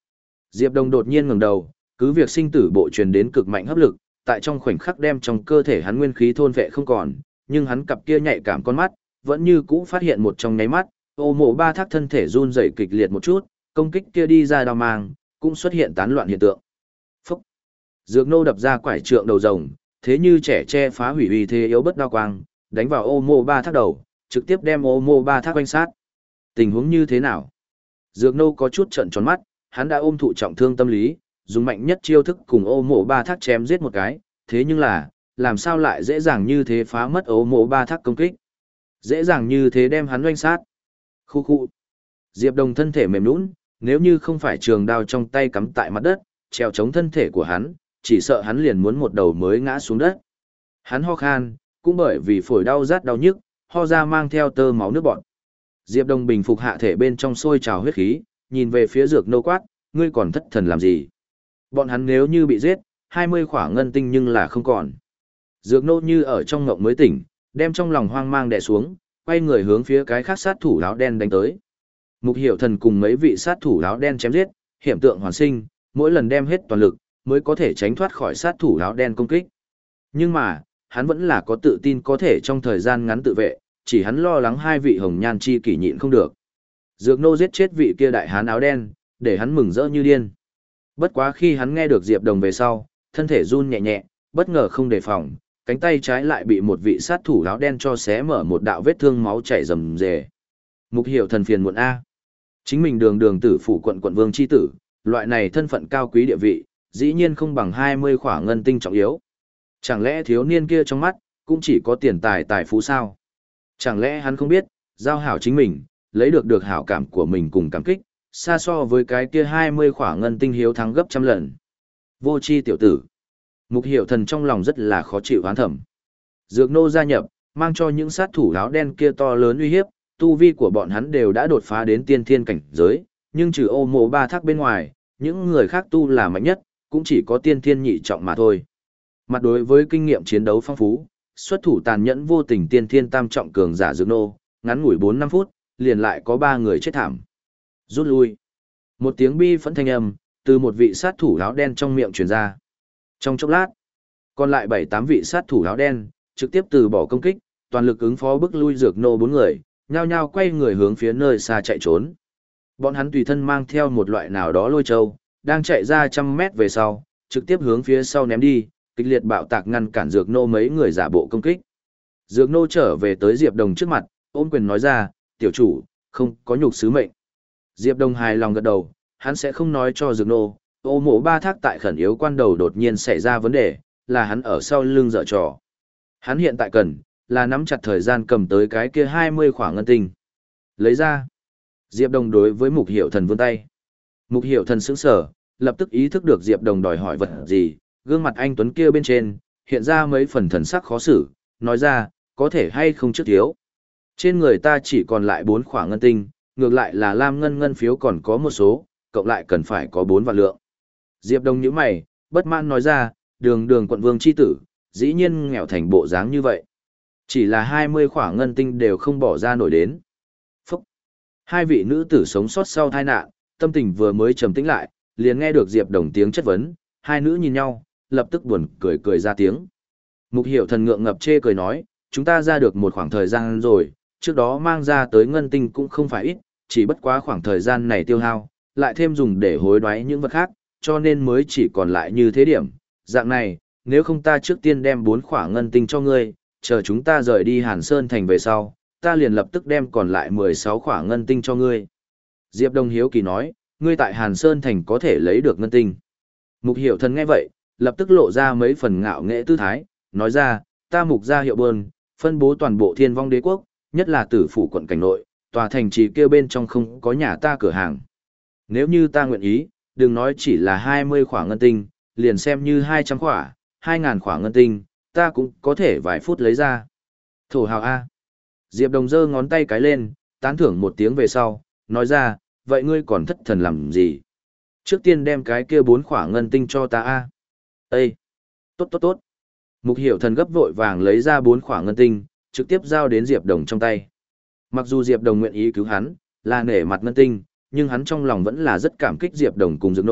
A: Diệp Đồng đột nhiên ngẩng đầu, cứ việc sinh tử bộ truyền đến cực mạnh hấp lực, tại trong khoảnh khắc đem trong cơ thể hắn nguyên khí thôn vệ không còn, nhưng hắn cặp kia nhạy cảm con mắt, vẫn như cũ phát hiện một trong nháy mắt, Ô Mộ Ba Thác thân thể run rẩy kịch liệt một chút, công kích kia đi ra đao mang, cũng xuất hiện tán loạn hiện tượng. Phúc! Dược nô đập ra quải trượng đầu rồng, thế như trẻ che phá hủy uy thế yếu bất đao quang, đánh vào Ô Mộ Ba Thác đầu, trực tiếp đem Ô Mộ Ba Thác quanh sát. Tình huống như thế nào? Dược nô có chút trợn tròn mắt, hắn đã ôm thụ trọng thương tâm lý, dùng mạnh nhất chiêu thức cùng Ô Mộ Ba Thác chém giết một cái, thế nhưng là, làm sao lại dễ dàng như thế phá mất Ô Mộ Ba Thác công kích? Dễ dàng như thế đem hắn oanh sát. Khu khu. Diệp Đồng thân thể mềm nhũn, nếu như không phải trường đao trong tay cắm tại mặt đất, treo chống thân thể của hắn, chỉ sợ hắn liền muốn một đầu mới ngã xuống đất. Hắn ho khan, cũng bởi vì phổi đau rát đau nhức, ho ra mang theo tơ máu nước bọt. Diệp Đồng bình phục hạ thể bên trong sôi trào huyết khí, nhìn về phía Dược nô quát, ngươi còn thất thần làm gì? Bọn hắn nếu như bị giết, hai mươi khỏa ngân tinh nhưng là không còn. Dược nô như ở trong ngộng mới tỉnh, đem trong lòng hoang mang đè xuống, quay người hướng phía cái khác sát thủ áo đen đánh tới. Mục Hiểu Thần cùng mấy vị sát thủ áo đen chém giết, hiểm tượng hoàn sinh, mỗi lần đem hết toàn lực, mới có thể tránh thoát khỏi sát thủ áo đen công kích. Nhưng mà, hắn vẫn là có tự tin có thể trong thời gian ngắn tự vệ, chỉ hắn lo lắng hai vị hồng nhan chi kỷ nhịn không được. Dược nô giết chết vị kia đại hán áo đen, để hắn mừng rỡ như điên. Bất quá khi hắn nghe được Diệp Đồng về sau, thân thể run nhẹ nhẹ, bất ngờ không đề phòng, cánh tay trái lại bị một vị sát thủ áo đen cho xé mở một đạo vết thương máu chảy rầm rề. Mục Hiểu Thần phiền muộn a. Chính mình đường đường tử phủ quận quận vương chi tử, loại này thân phận cao quý địa vị, dĩ nhiên không bằng hai mươi khỏa ngân tinh trọng yếu. Chẳng lẽ thiếu niên kia trong mắt, cũng chỉ có tiền tài tài phú sao? Chẳng lẽ hắn không biết, giao hảo chính mình, lấy được được hảo cảm của mình cùng cảm kích, xa so với cái kia hai mươi khỏa ngân tinh hiếu thắng gấp trăm lần. Vô chi tiểu tử. Mục Hiểu Thần trong lòng rất là khó chịu oán thầm. Dược nô gia nhập, mang cho những sát thủ áo đen kia to lớn uy hiếp, tu vi của bọn hắn đều đã đột phá đến tiên thiên cảnh giới, nhưng trừ Ô Mộ Ba Thác bên ngoài, những người khác tu là mạnh nhất, cũng chỉ có tiên thiên nhị trọng mà thôi. Mặt đối với kinh nghiệm chiến đấu phong phú, xuất thủ tàn nhẫn vô tình tiên thiên tam trọng cường giả Dược nô, ngắn ngủi bốn năm phút, liền lại có ba người chết thảm. Rút lui. Một tiếng bi phẫn thanh âm, từ một vị sát thủ áo đen trong miệng truyền ra. Trong chốc lát, còn lại bảy tám vị sát thủ áo đen, trực tiếp từ bỏ công kích, toàn lực ứng phó bức lui Dược nô bốn người, nhao nhao quay người hướng phía nơi xa chạy trốn. Bọn hắn tùy thân mang theo một loại nào đó lôi châu, đang chạy ra trăm mét về sau, trực tiếp hướng phía sau ném đi, kịch liệt bạo tạc ngăn cản Dược nô mấy người giả bộ công kích. Dược nô trở về tới Diệp Đồng trước mặt, ôm quyền nói ra, tiểu chủ, không có nhục sứ mệnh. Diệp Đồng hài lòng gật đầu, hắn sẽ không nói cho Dược nô, Ô Mộ Ba Thác tại khẩn yếu quan đầu đột nhiên xảy ra vấn đề, là hắn ở sau lưng dở trò. Hắn hiện tại cần, là nắm chặt thời gian cầm tới cái kia hai mươi khỏa ngân tinh. Lấy ra. Diệp Đồng đối với Mục Hiểu Thần vươn tay. Mục Hiểu Thần sững sờ, lập tức ý thức được Diệp Đồng đòi hỏi vật gì, gương mặt anh tuấn kia bên trên, hiện ra mấy phần thần sắc khó xử, nói ra, có thể hay không trước thiếu. Trên người ta chỉ còn lại bốn khỏa ngân tinh, ngược lại là lam ngân ngân phiếu còn có một số, cộng lại cần phải có bốn vạn lượng. Diệp Đồng nhíu mày, bất mãn nói ra, đường đường quận vương chi tử, dĩ nhiên nghèo thành bộ dáng như vậy. Chỉ là hai mươi khỏa ngân tinh đều không bỏ ra nổi đến. Phúc! Hai vị nữ tử sống sót sau tai nạn, tâm tình vừa mới trầm tĩnh lại, liền nghe được Diệp Đồng tiếng chất vấn, hai nữ nhìn nhau, lập tức buồn cười cười ra tiếng. Mục Hiểu Thần ngượng ngập chê cười nói, chúng ta ra được một khoảng thời gian rồi, trước đó mang ra tới ngân tinh cũng không phải ít, chỉ bất quá khoảng thời gian này tiêu hao, lại thêm dùng để hối đoái những vật khác, cho nên mới chỉ còn lại như thế điểm. Dạng này, nếu không ta trước tiên đem bốn khỏa ngân tinh cho ngươi, chờ chúng ta rời đi Hàn Sơn Thành về sau, ta liền lập tức đem còn lại mười sáu khỏa ngân tinh cho ngươi. Diệp Đông hiếu kỳ nói, ngươi tại Hàn Sơn Thành có thể lấy được ngân tinh. Mục Hiểu Thần nghe vậy, lập tức lộ ra mấy phần ngạo nghễ tư thái, nói ra, ta mục gia hiệu bơn, phân bố toàn bộ Thiên Vong Đế quốc, nhất là Tử phủ quận cảnh nội, tòa thành trì kia bên trong không có nhà ta cửa hàng. Nếu như ta nguyện ý, đừng nói chỉ là hai mươi khỏa ngân tinh, liền xem như hai trăm khỏa, hai ngàn khỏa ngân tinh, ta cũng có thể vài phút lấy ra. Thổ hào A. Diệp Đồng giơ ngón tay cái lên, tán thưởng một tiếng về sau, nói ra, vậy ngươi còn thất thần làm gì? Trước tiên đem cái kia bốn khỏa ngân tinh cho ta A. Ê! Tốt tốt tốt. Mục Hiểu Thần gấp vội vàng lấy ra bốn khỏa ngân tinh, trực tiếp giao đến Diệp Đồng trong tay. Mặc dù Diệp Đồng nguyện ý cứu hắn, là nể mặt ngân tinh, nhưng hắn trong lòng vẫn là rất cảm kích Diệp Đồng cùng Dược Nô,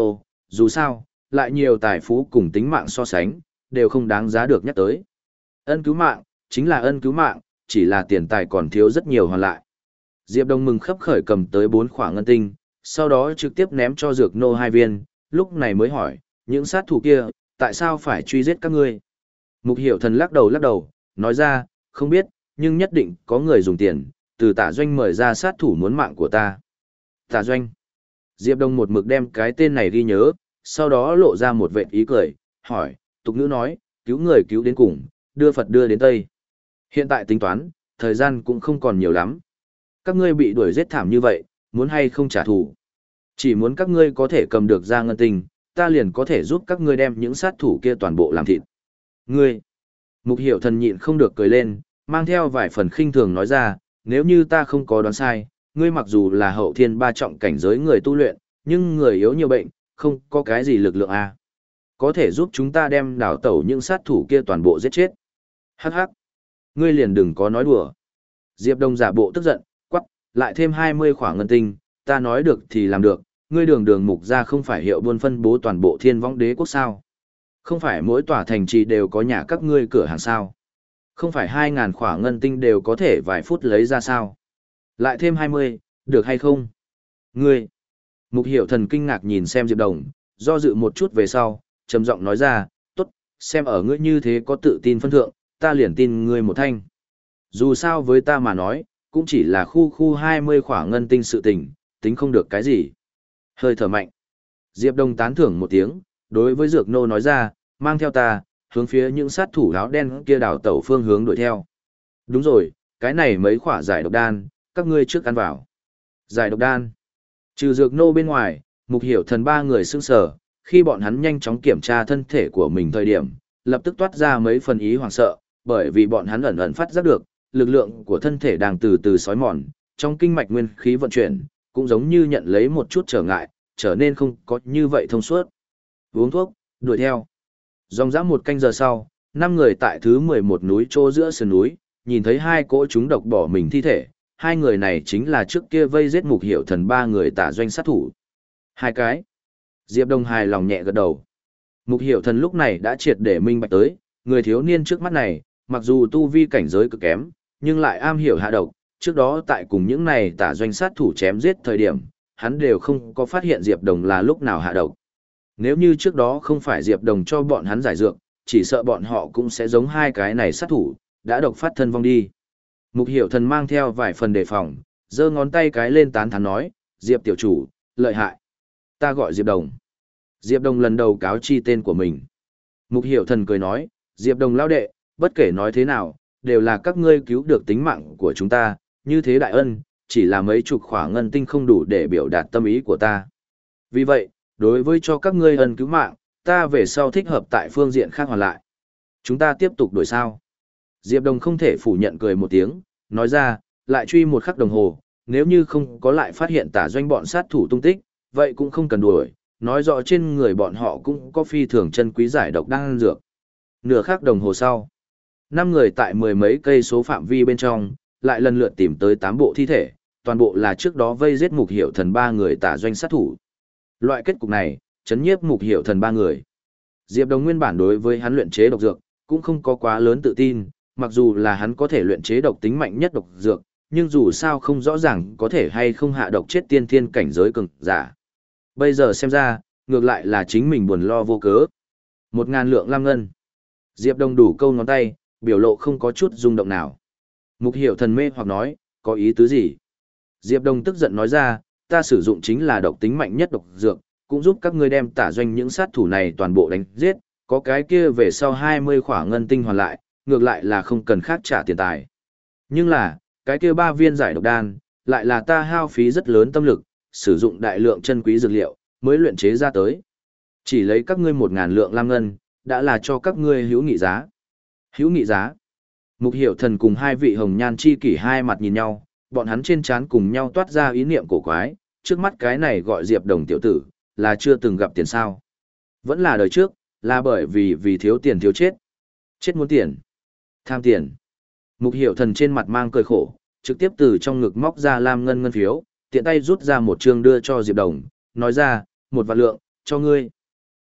A: dù sao, lại nhiều tài phú cùng tính mạng so sánh, đều không đáng giá được nhắc tới. Ân cứu mạng, chính là ân cứu mạng, chỉ là tiền tài còn thiếu rất nhiều hoàn lại. Diệp Đông mừng khấp khởi cầm tới bốn khỏa ngân tinh, sau đó trực tiếp ném cho Dược Nô hai viên, lúc này mới hỏi, những sát thủ kia, tại sao phải truy giết các ngươi? Mục Hiểu Thần lắc đầu lắc đầu, nói ra, không biết, nhưng nhất định có người dùng tiền, từ Tả Doanh mời ra sát thủ muốn mạng của ta. Tả Doanh. Diệp Đông một mực đem cái tên này ghi nhớ, sau đó lộ ra một vệt ý cười, hỏi, tục ngữ nói, cứu người cứu đến cùng, đưa Phật đưa đến Tây. Hiện tại tính toán, thời gian cũng không còn nhiều lắm. Các ngươi bị đuổi giết thảm như vậy, muốn hay không trả thù? Chỉ muốn các ngươi có thể cầm được ra ngân tinh, ta liền có thể giúp các ngươi đem những sát thủ kia toàn bộ làm thịt. Ngươi! Mục Hiểu Thần nhịn không được cười lên, mang theo vài phần khinh thường nói ra, nếu như ta không có đoán sai, ngươi mặc dù là hậu thiên ba trọng cảnh giới người tu luyện, nhưng người yếu nhiều bệnh, không có cái gì lực lượng à. Có thể giúp chúng ta đem đảo tẩu những sát thủ kia toàn bộ giết chết. Hắc hắc! Ngươi liền đừng có nói đùa. Diệp Đông giả bộ tức giận, quắc, lại thêm hai mươi khỏa ngân tinh, ta nói được thì làm được, ngươi đường đường mục ra không phải hiệu buôn phân bố toàn bộ thiên võng đế quốc sao. Không phải mỗi tòa thành trì đều có nhà các ngươi cửa hàng sao. Không phải hai ngàn khỏa ngân tinh đều có thể vài phút lấy ra sao. Lại thêm hai mươi, được hay không? Ngươi! Mục Hiểu Thần kinh ngạc nhìn xem Diệp Đồng, do dự một chút về sau, trầm giọng nói ra, tốt, xem ở ngươi như thế có tự tin phân thượng, ta liền tin ngươi một thanh. Dù sao với ta mà nói, cũng chỉ là khu khu hai mươi khỏa ngân tinh sự tình, tính không được cái gì. Hơi thở mạnh. Diệp Đông tán thưởng một tiếng, đối với Dược Nô nói ra, mang theo ta, hướng phía những sát thủ áo đen kia đảo tẩu phương hướng đuổi theo. Đúng rồi, cái này mấy khỏa giải độc đan, các ngươi trước ăn vào. Giải độc đan. Trừ Dược Nô bên ngoài, Mục Hiểu Thần ba người sững sờ, khi bọn hắn nhanh chóng kiểm tra thân thể của mình thời điểm, lập tức toát ra mấy phần ý hoảng sợ, bởi vì bọn hắn ẩn ẩn phát giác được, lực lượng của thân thể đang từ từ sói mòn, trong kinh mạch nguyên khí vận chuyển, cũng giống như nhận lấy một chút trở ngại, trở nên không có như vậy thông suốt. Uống thuốc, đuổi theo. Dòng dã một canh giờ sau, năm người tại thứ mười một núi chỗ giữa sườn núi, nhìn thấy hai cỗ chúng độc bỏ mình thi thể, hai người này chính là trước kia vây giết Mục Hiểu Thần ba người Tả Doanh sát thủ. Hai cái. Diệp Đông hài lòng nhẹ gật đầu. Mục Hiểu Thần lúc này đã triệt để minh bạch tới, người thiếu niên trước mắt này, mặc dù tu vi cảnh giới cực kém, nhưng lại am hiểu hạ độc, trước đó tại cùng những này Tả Doanh sát thủ chém giết thời điểm, hắn đều không có phát hiện Diệp Đồng là lúc nào hạ độc. Nếu như trước đó không phải Diệp Đồng cho bọn hắn giải dược, chỉ sợ bọn họ cũng sẽ giống hai cái này sát thủ, đã độc phát thân vong đi. Mục Hiểu Thần mang theo vài phần đề phòng, giơ ngón tay cái lên tán thán nói, Diệp tiểu chủ, lợi hại. Ta gọi Diệp Đồng. Diệp Đồng lần đầu cáo chi tên của mình. Mục Hiểu Thần cười nói, Diệp Đồng lao đệ, bất kể nói thế nào, đều là các ngươi cứu được tính mạng của chúng ta, như thế đại ân, chỉ là mấy chục khỏa ngân tinh không đủ để biểu đạt tâm ý của ta. Vì vậy, đối với cho các ngươi ân cứu mạng, ta về sau thích hợp tại phương diện khác hoàn lại. Chúng ta tiếp tục đổi sao. Diệp Đồng không thể phủ nhận cười một tiếng, nói ra, lại truy một khắc đồng hồ, nếu như không có lại phát hiện Tả Doanh bọn sát thủ tung tích, vậy cũng không cần đuổi, nói rõ trên người bọn họ cũng có phi thường chân quý giải độc đang dược. Nửa khắc đồng hồ sau, năm người tại mười mấy cây số phạm vi bên trong, lại lần lượt tìm tới tám bộ thi thể, toàn bộ là trước đó vây giết Mục Hiểu Thần ba người Tả Doanh sát thủ. Loại kết cục này, chấn nhiếp Mục Hiểu Thần ba người. Diệp Đồng nguyên bản đối với hắn luyện chế độc dược, cũng không có quá lớn tự tin, mặc dù là hắn có thể luyện chế độc tính mạnh nhất độc dược, nhưng dù sao không rõ ràng có thể hay không hạ độc chết tiên thiên cảnh giới cường giả. Bây giờ xem ra, ngược lại là chính mình buồn lo vô cớ. Một ngàn lượng lam ngân. Diệp Đồng đủ câu ngón tay, biểu lộ không có chút rung động nào. Mục Hiểu Thần mê hoặc nói, có ý tứ gì? Diệp Đồng tức giận nói ra, ta sử dụng chính là độc tính mạnh nhất độc dược, cũng giúp các ngươi đem Tả Doanh những sát thủ này toàn bộ đánh giết, có cái kia về sau hai mươi khỏa ngân tinh hoàn lại, ngược lại là không cần khác trả tiền tài. Nhưng là, cái kia ba viên giải độc đan, lại là ta hao phí rất lớn tâm lực, sử dụng đại lượng chân quý dược liệu, mới luyện chế ra tới. Chỉ lấy các ngươi một ngàn lượng lam ngân, đã là cho các ngươi hữu nghị giá. Hữu nghị giá. Mục Hiểu Thần cùng hai vị hồng nhan chi kỷ hai mặt nhìn nhau, bọn hắn trên trán cùng nhau toát ra ý niệm cổ quái, trước mắt cái này gọi Diệp Đồng tiểu tử, là chưa từng gặp tiền sao. Vẫn là đời trước, là bởi vì vì thiếu tiền thiếu chết. Chết muốn tiền. Tham tiền. Mục Hiểu Thần trên mặt mang cười khổ, trực tiếp từ trong ngực móc ra lam ngân ngân phiếu, tiện tay rút ra một chương đưa cho Diệp Đồng, nói ra, một vạn lượng, cho ngươi.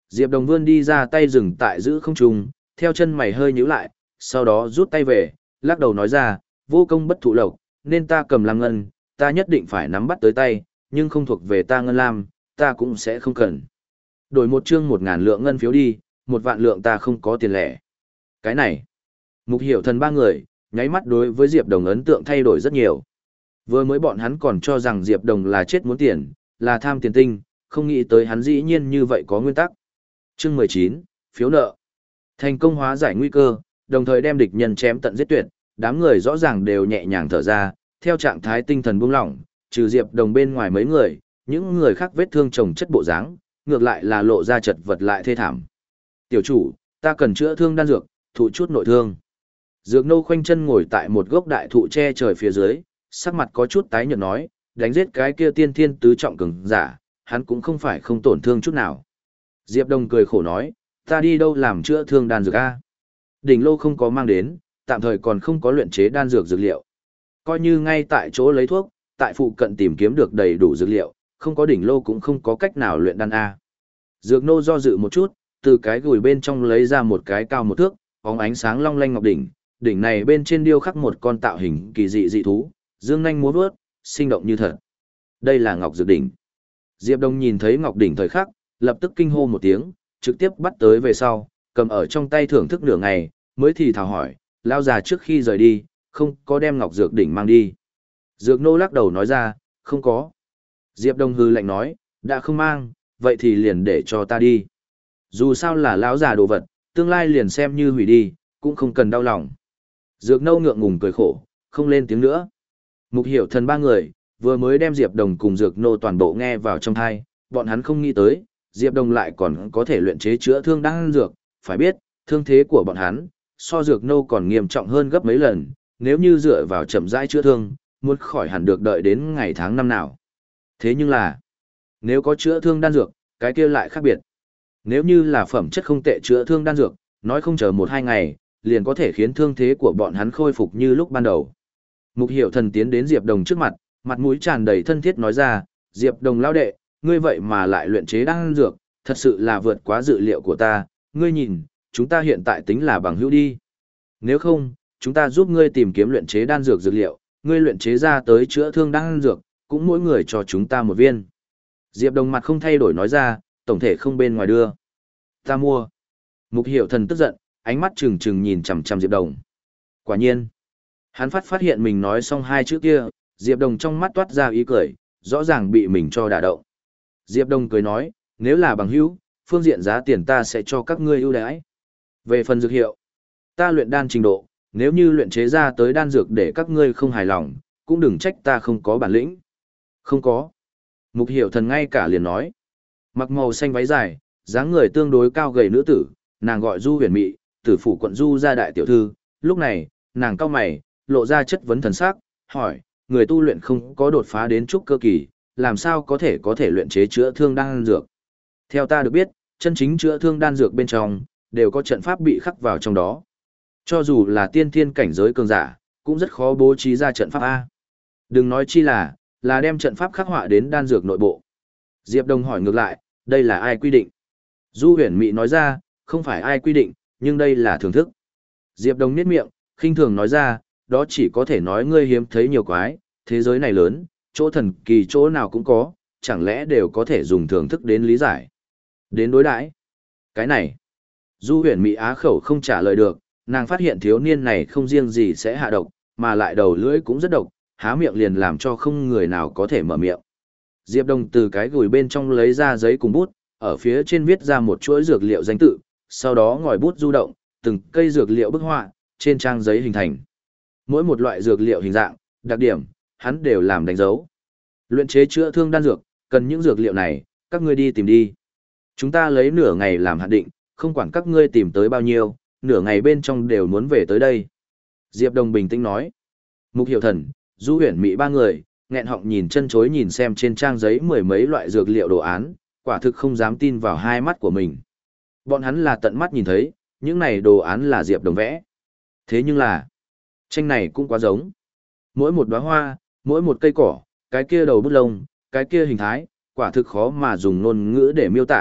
A: Diệp Đồng vươn đi ra tay dừng tại giữ không trung, theo chân mày hơi nhíu lại, sau đó rút tay về, lắc đầu nói ra, vô công bất thụ lộc, nên ta cầm làm ngân, ta nhất định phải nắm bắt tới tay, nhưng không thuộc về ta ngân lam, ta cũng sẽ không cần. Đổi một chương một ngàn lượng ngân phiếu đi, một vạn lượng ta không có tiền lẻ. Cái này, Mục Hiểu Thần ba người, nháy mắt đối với Diệp Đồng ấn tượng thay đổi rất nhiều. Vừa mới bọn hắn còn cho rằng Diệp Đồng là chết muốn tiền, là tham tiền tinh, không nghĩ tới hắn dĩ nhiên như vậy có nguyên tắc. Chương mười chín, phiếu nợ. Thành công hóa giải nguy cơ, đồng thời đem địch nhân chém tận giết tuyệt, đám người rõ ràng đều nhẹ nhàng thở ra, theo trạng thái tinh thần buông lỏng, trừ Diệp Đồng bên ngoài mấy người, những người khác vết thương chồng chất bộ dáng, ngược lại là lộ ra chật vật lại thê thảm. Tiểu chủ, ta cần chữa thương đan dược, thụ chút nội thương. Dược nô khoanh chân ngồi tại một gốc đại thụ che trời phía dưới, sắc mặt có chút tái nhợt nói, đánh giết cái kia tiên thiên tứ trọng cường giả, hắn cũng không phải không tổn thương chút nào. Diệp Đông cười khổ nói, ta đi đâu làm chữa thương đan dược a? Đỉnh lô không có mang đến, tạm thời còn không có luyện chế đan dược dược liệu. Coi như ngay tại chỗ lấy thuốc, tại phụ cận tìm kiếm được đầy đủ dược liệu, không có đỉnh lô cũng không có cách nào luyện đan a. Dược nô do dự một chút, từ cái gùi bên trong lấy ra một cái cao một thước, bóng ánh sáng long lanh ngọc đỉnh, đỉnh này bên trên điêu khắc một con tạo hình kỳ dị dị thú, dương nhanh múa vuốt, sinh động như thật. Đây là ngọc dược đỉnh. Diệp Đông nhìn thấy ngọc đỉnh thời khắc, lập tức kinh hô một tiếng, trực tiếp bắt tới về sau, cầm ở trong tay thưởng thức nửa ngày, mới thì thào hỏi, lao già trước khi rời đi, không có đem ngọc dược đỉnh mang đi. Dược nô lắc đầu nói ra, không có. Diệp Đông hư lạnh nói, đã không mang, vậy thì liền để cho ta đi. Dù sao là lão già đồ vật, tương lai liền xem như hủy đi, cũng không cần đau lòng. Dược nô ngượng ngùng cười khổ, không lên tiếng nữa. Mục Hiểu Thần ba người, vừa mới đem Diệp Đồng cùng Dược nô toàn bộ nghe vào trong tai, bọn hắn không nghĩ tới, Diệp Đồng lại còn có thể luyện chế chữa thương đan dược, phải biết, thương thế của bọn hắn, so Dược nô còn nghiêm trọng hơn gấp mấy lần, nếu như dựa vào chậm rãi chữa thương, muốn khỏi hẳn được đợi đến ngày tháng năm nào. Thế nhưng là, nếu có chữa thương đan dược, cái kia lại khác biệt. Nếu như là phẩm chất không tệ chữa thương đan dược, nói không chờ một hai ngày, liền có thể khiến thương thế của bọn hắn khôi phục như lúc ban đầu. Mục Hiểu Thần tiến đến Diệp Đồng trước mặt, mặt mũi tràn đầy thân thiết nói ra, Diệp Đồng lão đệ, ngươi vậy mà lại luyện chế đan dược, thật sự là vượt quá dự liệu của ta, ngươi nhìn, chúng ta hiện tại tính là bằng hữu đi. Nếu không, chúng ta giúp ngươi tìm kiếm luyện chế đan dược dược liệu, ngươi luyện chế ra tới chữa thương đan dược, cũng mỗi người cho chúng ta một viên. Diệp Đồng mặt không thay đổi nói ra, tổng thể không bên ngoài đưa. Ta mua. Mục Hiểu Thần tức giận, ánh mắt trừng trừng nhìn chằm chằm Diệp Đồng. Quả nhiên, hắn phát phát hiện mình nói xong hai chữ kia, Diệp Đồng trong mắt toát ra ý cười, rõ ràng bị mình cho đả động. Diệp Đồng cười nói, nếu là bằng hữu, phương diện giá tiền ta sẽ cho các ngươi ưu đãi. Về phần dược hiệu, ta luyện đan trình độ, nếu như luyện chế ra tới đan dược để các ngươi không hài lòng, cũng đừng trách ta không có bản lĩnh. Không có. Mục Hiểu Thần ngay cả liền nói. Mặc màu xanh váy dài, dáng người tương đối cao gầy nữ tử, nàng gọi Du Huyền Mị, tử phủ quận Du gia đại tiểu thư, lúc này, nàng cau mày, lộ ra chất vấn thần sắc, hỏi, người tu luyện không có đột phá đến trúc cơ kỳ, làm sao có thể có thể luyện chế chữa thương đan dược? Theo ta được biết, chân chính chữa thương đan dược bên trong đều có trận pháp bị khắc vào trong đó. Cho dù là tiên thiên cảnh giới cường giả, cũng rất khó bố trí ra trận pháp a. Đừng nói chi là là đem trận pháp khắc họa đến đan dược nội bộ. Diệp Đông hỏi ngược lại, đây là ai quy định? Du Huyền Mị nói ra, không phải ai quy định, nhưng đây là thưởng thức. Diệp Đông nhếch miệng, khinh thường nói ra, đó chỉ có thể nói ngươi hiếm thấy nhiều quái, thế giới này lớn, chỗ thần kỳ chỗ nào cũng có, chẳng lẽ đều có thể dùng thưởng thức đến lý giải, đến đối đãi. Cái này, Du Huyền Mị á khẩu không trả lời được, nàng phát hiện thiếu niên này không riêng gì sẽ hạ độc, mà lại đầu lưỡi cũng rất độc, há miệng liền làm cho không người nào có thể mở miệng. Diệp Đông từ cái gùi bên trong lấy ra giấy cùng bút, ở phía trên viết ra một chuỗi dược liệu danh tự, sau đó ngòi bút du động, từng cây dược liệu bức họa trên trang giấy hình thành. Mỗi một loại dược liệu hình dạng, đặc điểm, hắn đều làm đánh dấu. Luyện chế chữa thương đan dược, cần những dược liệu này, các ngươi đi tìm đi. Chúng ta lấy nửa ngày làm hạn định, không quản các ngươi tìm tới bao nhiêu, nửa ngày bên trong đều muốn về tới đây. Diệp Đông bình tĩnh nói. Mục Hiểu Thần, Du Huyền Mị ba người, nghẹn họng nhìn chân chối nhìn xem trên trang giấy mười mấy loại dược liệu đồ án, quả thực không dám tin vào hai mắt của mình. Bọn hắn là tận mắt nhìn thấy, những này đồ án là Diệp Đông vẽ. Thế nhưng là, tranh này cũng quá giống. Mỗi một đóa hoa, mỗi một cây cỏ, cái kia đầu bút lông, cái kia hình thái, quả thực khó mà dùng ngôn ngữ để miêu tả,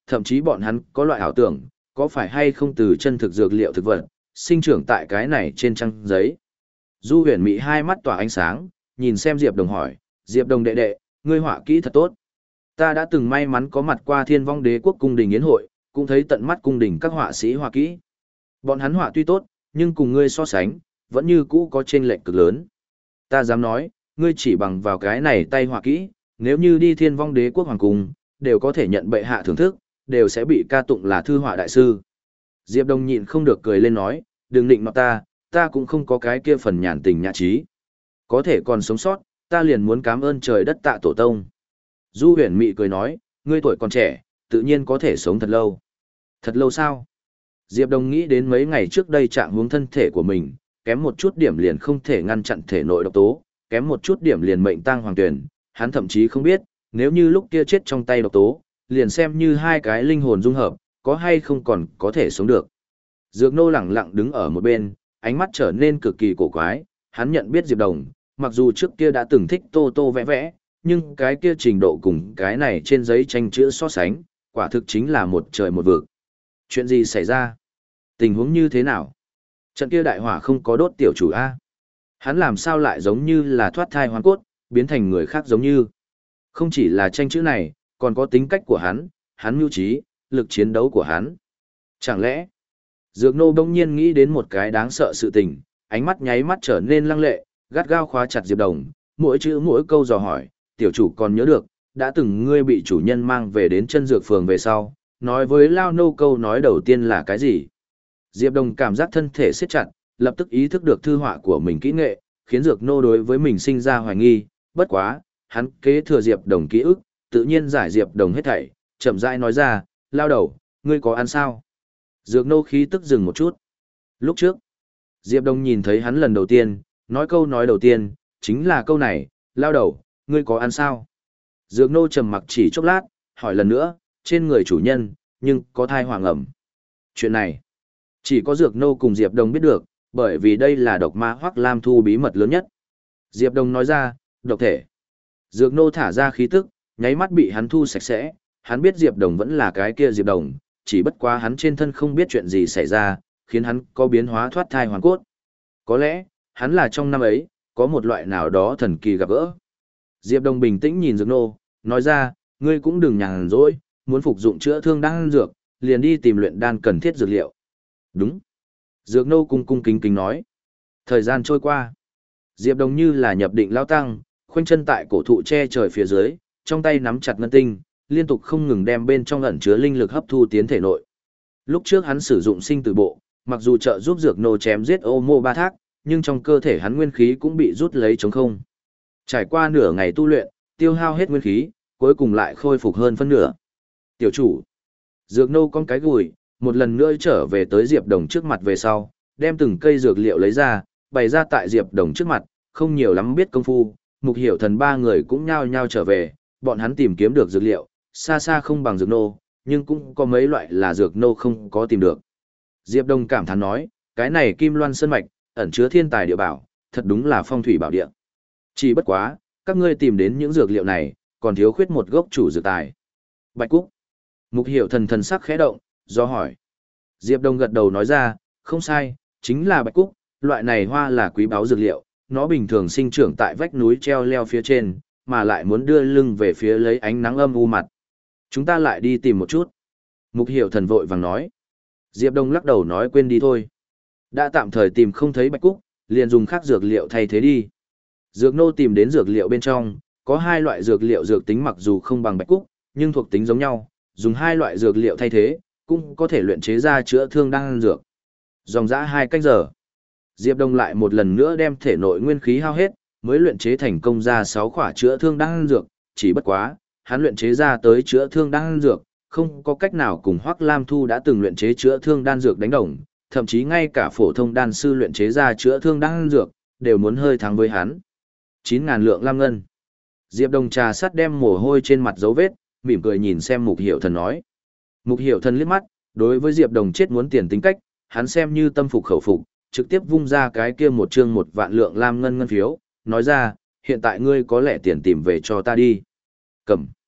A: thậm chí bọn hắn có loại ảo tưởng, có phải hay không từ chân thực dược liệu thực vật, sinh trưởng tại cái này trên trang giấy. Du huyền Mỹ hai mắt tỏa ánh sáng, nhìn xem Diệp Đồng hỏi, Diệp Đồng đệ đệ, ngươi họa kỹ thật tốt. Ta đã từng may mắn có mặt qua Thiên Vong Đế quốc cung đình yến hội, cũng thấy tận mắt cung đình các họa sĩ họa kỹ. Bọn hắn họa tuy tốt, nhưng cùng ngươi so sánh, vẫn như cũ có chênh lệch cực lớn. Ta dám nói, ngươi chỉ bằng vào cái này tay họa kỹ, nếu như đi Thiên Vong Đế quốc hoàng cung, đều có thể nhận bệ hạ thưởng thức, đều sẽ bị ca tụng là thư họa đại sư. Diệp Đồng nhịn không được cười lên nói, đừng định nọ ta, ta cũng không có cái kia phần nhàn tình nhã trí. Có thể còn sống sót, ta liền muốn cảm ơn trời đất tạ tổ tông. Du huyền mị cười nói, ngươi tuổi còn trẻ, tự nhiên có thể sống thật lâu. Thật lâu sao? Diệp Đồng nghĩ đến mấy ngày trước đây trạng huống thân thể của mình, kém một chút điểm liền không thể ngăn chặn thể nội độc tố, kém một chút điểm liền mệnh tang hoàng tuyển, hắn thậm chí không biết, nếu như lúc kia chết trong tay độc tố, liền xem như hai cái linh hồn dung hợp, có hay không còn có thể sống được. Dược nô lẳng lặng đứng ở một bên, ánh mắt trở nên cực kỳ cổ quái, hắn nhận biết Diệp Đồng, mặc dù trước kia đã từng thích tô tô vẽ vẽ, nhưng cái kia trình độ cùng cái này trên giấy tranh chữ so sánh, quả thực chính là một trời một vực. Chuyện gì xảy ra? Tình huống như thế nào? Trận kia đại hỏa không có đốt tiểu chủ A. Hắn làm sao lại giống như là thoát thai hoàn cốt, biến thành người khác giống như. Không chỉ là tranh chữ này, còn có tính cách của hắn, hắn mưu trí, lực chiến đấu của hắn. Chẳng lẽ, Dược nô đông nhiên nghĩ đến một cái đáng sợ sự tình, ánh mắt nháy mắt trở nên lăng lệ, gắt gao khóa chặt Diệp Đồng, mỗi chữ mỗi câu dò hỏi, tiểu chủ còn nhớ được, đã từng ngươi bị chủ nhân mang về đến chân dược phường về sau, nói với Lao nô câu nói đầu tiên là cái gì? Diệp Đồng cảm giác thân thể siết chặt, lập tức ý thức được thư họa của mình kỹ nghệ, khiến Dược nô đối với mình sinh ra hoài nghi, bất quá, hắn kế thừa Diệp Đồng ký ức, tự nhiên giải Diệp Đồng hết thảy, chậm rãi nói ra, Lao đầu, ngươi có ăn sao? Dược nô khí tức dừng một chút. Lúc trước, Diệp Đồng nhìn thấy hắn lần đầu tiên, nói câu nói đầu tiên, chính là câu này, Lao đầu, ngươi có ăn sao? Dược nô trầm mặc chỉ chốc lát, hỏi lần nữa, trên người chủ nhân, nhưng có thai hoàng ẩm. Chuyện này, chỉ có Dược nô cùng Diệp Đồng biết được, bởi vì đây là độc ma Hoắc Lam Thu bí mật lớn nhất. Diệp Đồng nói ra, độc thể. Dược nô thả ra khí tức, nháy mắt bị hắn thu sạch sẽ, hắn biết Diệp Đồng vẫn là cái kia Diệp Đồng, chỉ bất quá hắn trên thân không biết chuyện gì xảy ra, khiến hắn có biến hóa thoát thai hoàn cốt. Có lẽ, hắn là trong năm ấy, có một loại nào đó thần kỳ gặp gỡ. Diệp Đồng bình tĩnh nhìn Dược nô, nói ra, ngươi cũng đừng nhàn rỗi, muốn phục dụng chữa thương đan dược, liền đi tìm luyện đan cần thiết dược liệu. Đúng. Dược nô cung cung kính kính nói. Thời gian trôi qua. Diệp Đồng như là nhập định lao tăng, khoanh chân tại cổ thụ che trời phía dưới, trong tay nắm chặt ngân tinh, liên tục không ngừng đem bên trong ẩn chứa linh lực hấp thu tiến thể nội. Lúc trước hắn sử dụng sinh tử bộ, mặc dù trợ giúp Dược nô chém giết ô mô ba thác, nhưng trong cơ thể hắn nguyên khí cũng bị rút lấy trống không. Trải qua nửa ngày tu luyện, tiêu hao hết nguyên khí, cuối cùng lại khôi phục hơn phân nửa. Tiểu chủ, Dược nô con cái gùi, một lần nữa trở về tới Diệp Đồng trước mặt về sau, đem từng cây dược liệu lấy ra, bày ra tại Diệp Đồng trước mặt, không nhiều lắm biết công phu, Mục Hiểu Thần ba người cũng nhao nhao trở về, bọn hắn tìm kiếm được dược liệu, xa xa không bằng dược nô, nhưng cũng có mấy loại là dược nô không có tìm được. Diệp Đồng cảm thán nói, cái này Kim Loan Sơn Mạch, ẩn chứa thiên tài địa bảo, thật đúng là phong thủy bảo địa. Chỉ bất quá, các ngươi tìm đến những dược liệu này, còn thiếu khuyết một gốc chủ dược tài. Bạch Cúc. Mục Hiểu Thần thần sắc khẽ động, do hỏi. Diệp Đồng gật đầu nói ra, không sai, chính là Bạch Cúc, loại này hoa là quý báu dược liệu, nó bình thường sinh trưởng tại vách núi treo leo phía trên, mà lại muốn đưa lưng về phía lấy ánh nắng âm u mặt. Chúng ta lại đi tìm một chút. Mục Hiểu Thần vội vàng nói. Diệp Đông lắc đầu nói quên đi thôi. Đã tạm thời tìm không thấy Bạch Cúc, liền dùng khác dược liệu thay thế đi. Dược nô tìm đến dược liệu bên trong, có hai loại dược liệu dược tính mặc dù không bằng Bạch Cúc, nhưng thuộc tính giống nhau, dùng hai loại dược liệu thay thế, cũng có thể luyện chế ra chữa thương đan dược. Dòng dã hai canh giờ. Diệp Đông lại một lần nữa đem thể nội nguyên khí hao hết, mới luyện chế thành công ra sáu khỏa chữa thương đan dược, chỉ bất quá, hắn luyện chế ra tới chữa thương đan dược, không có cách nào cùng Hoắc Lam Thu đã từng luyện chế chữa thương đan dược đánh đồng, thậm chí ngay cả phổ thông đan sư luyện chế ra chữa thương đan dược, đều muốn hơi thắng với hắn. chín ngàn lượng lam ngân. Diệp Đông trà sát đem mồ hôi trên mặt dấu vết, mỉm cười nhìn xem Mục Hiểu Thần nói. Mục Hiểu Thần liếc mắt, đối với Diệp Đồng chết muốn tiền tính cách, hắn xem như tâm phục khẩu phục, trực tiếp vung ra cái kia một chương một vạn lượng lam ngân ngân phiếu, nói ra, hiện tại ngươi có lẽ tiền tìm về cho ta đi. Cầm.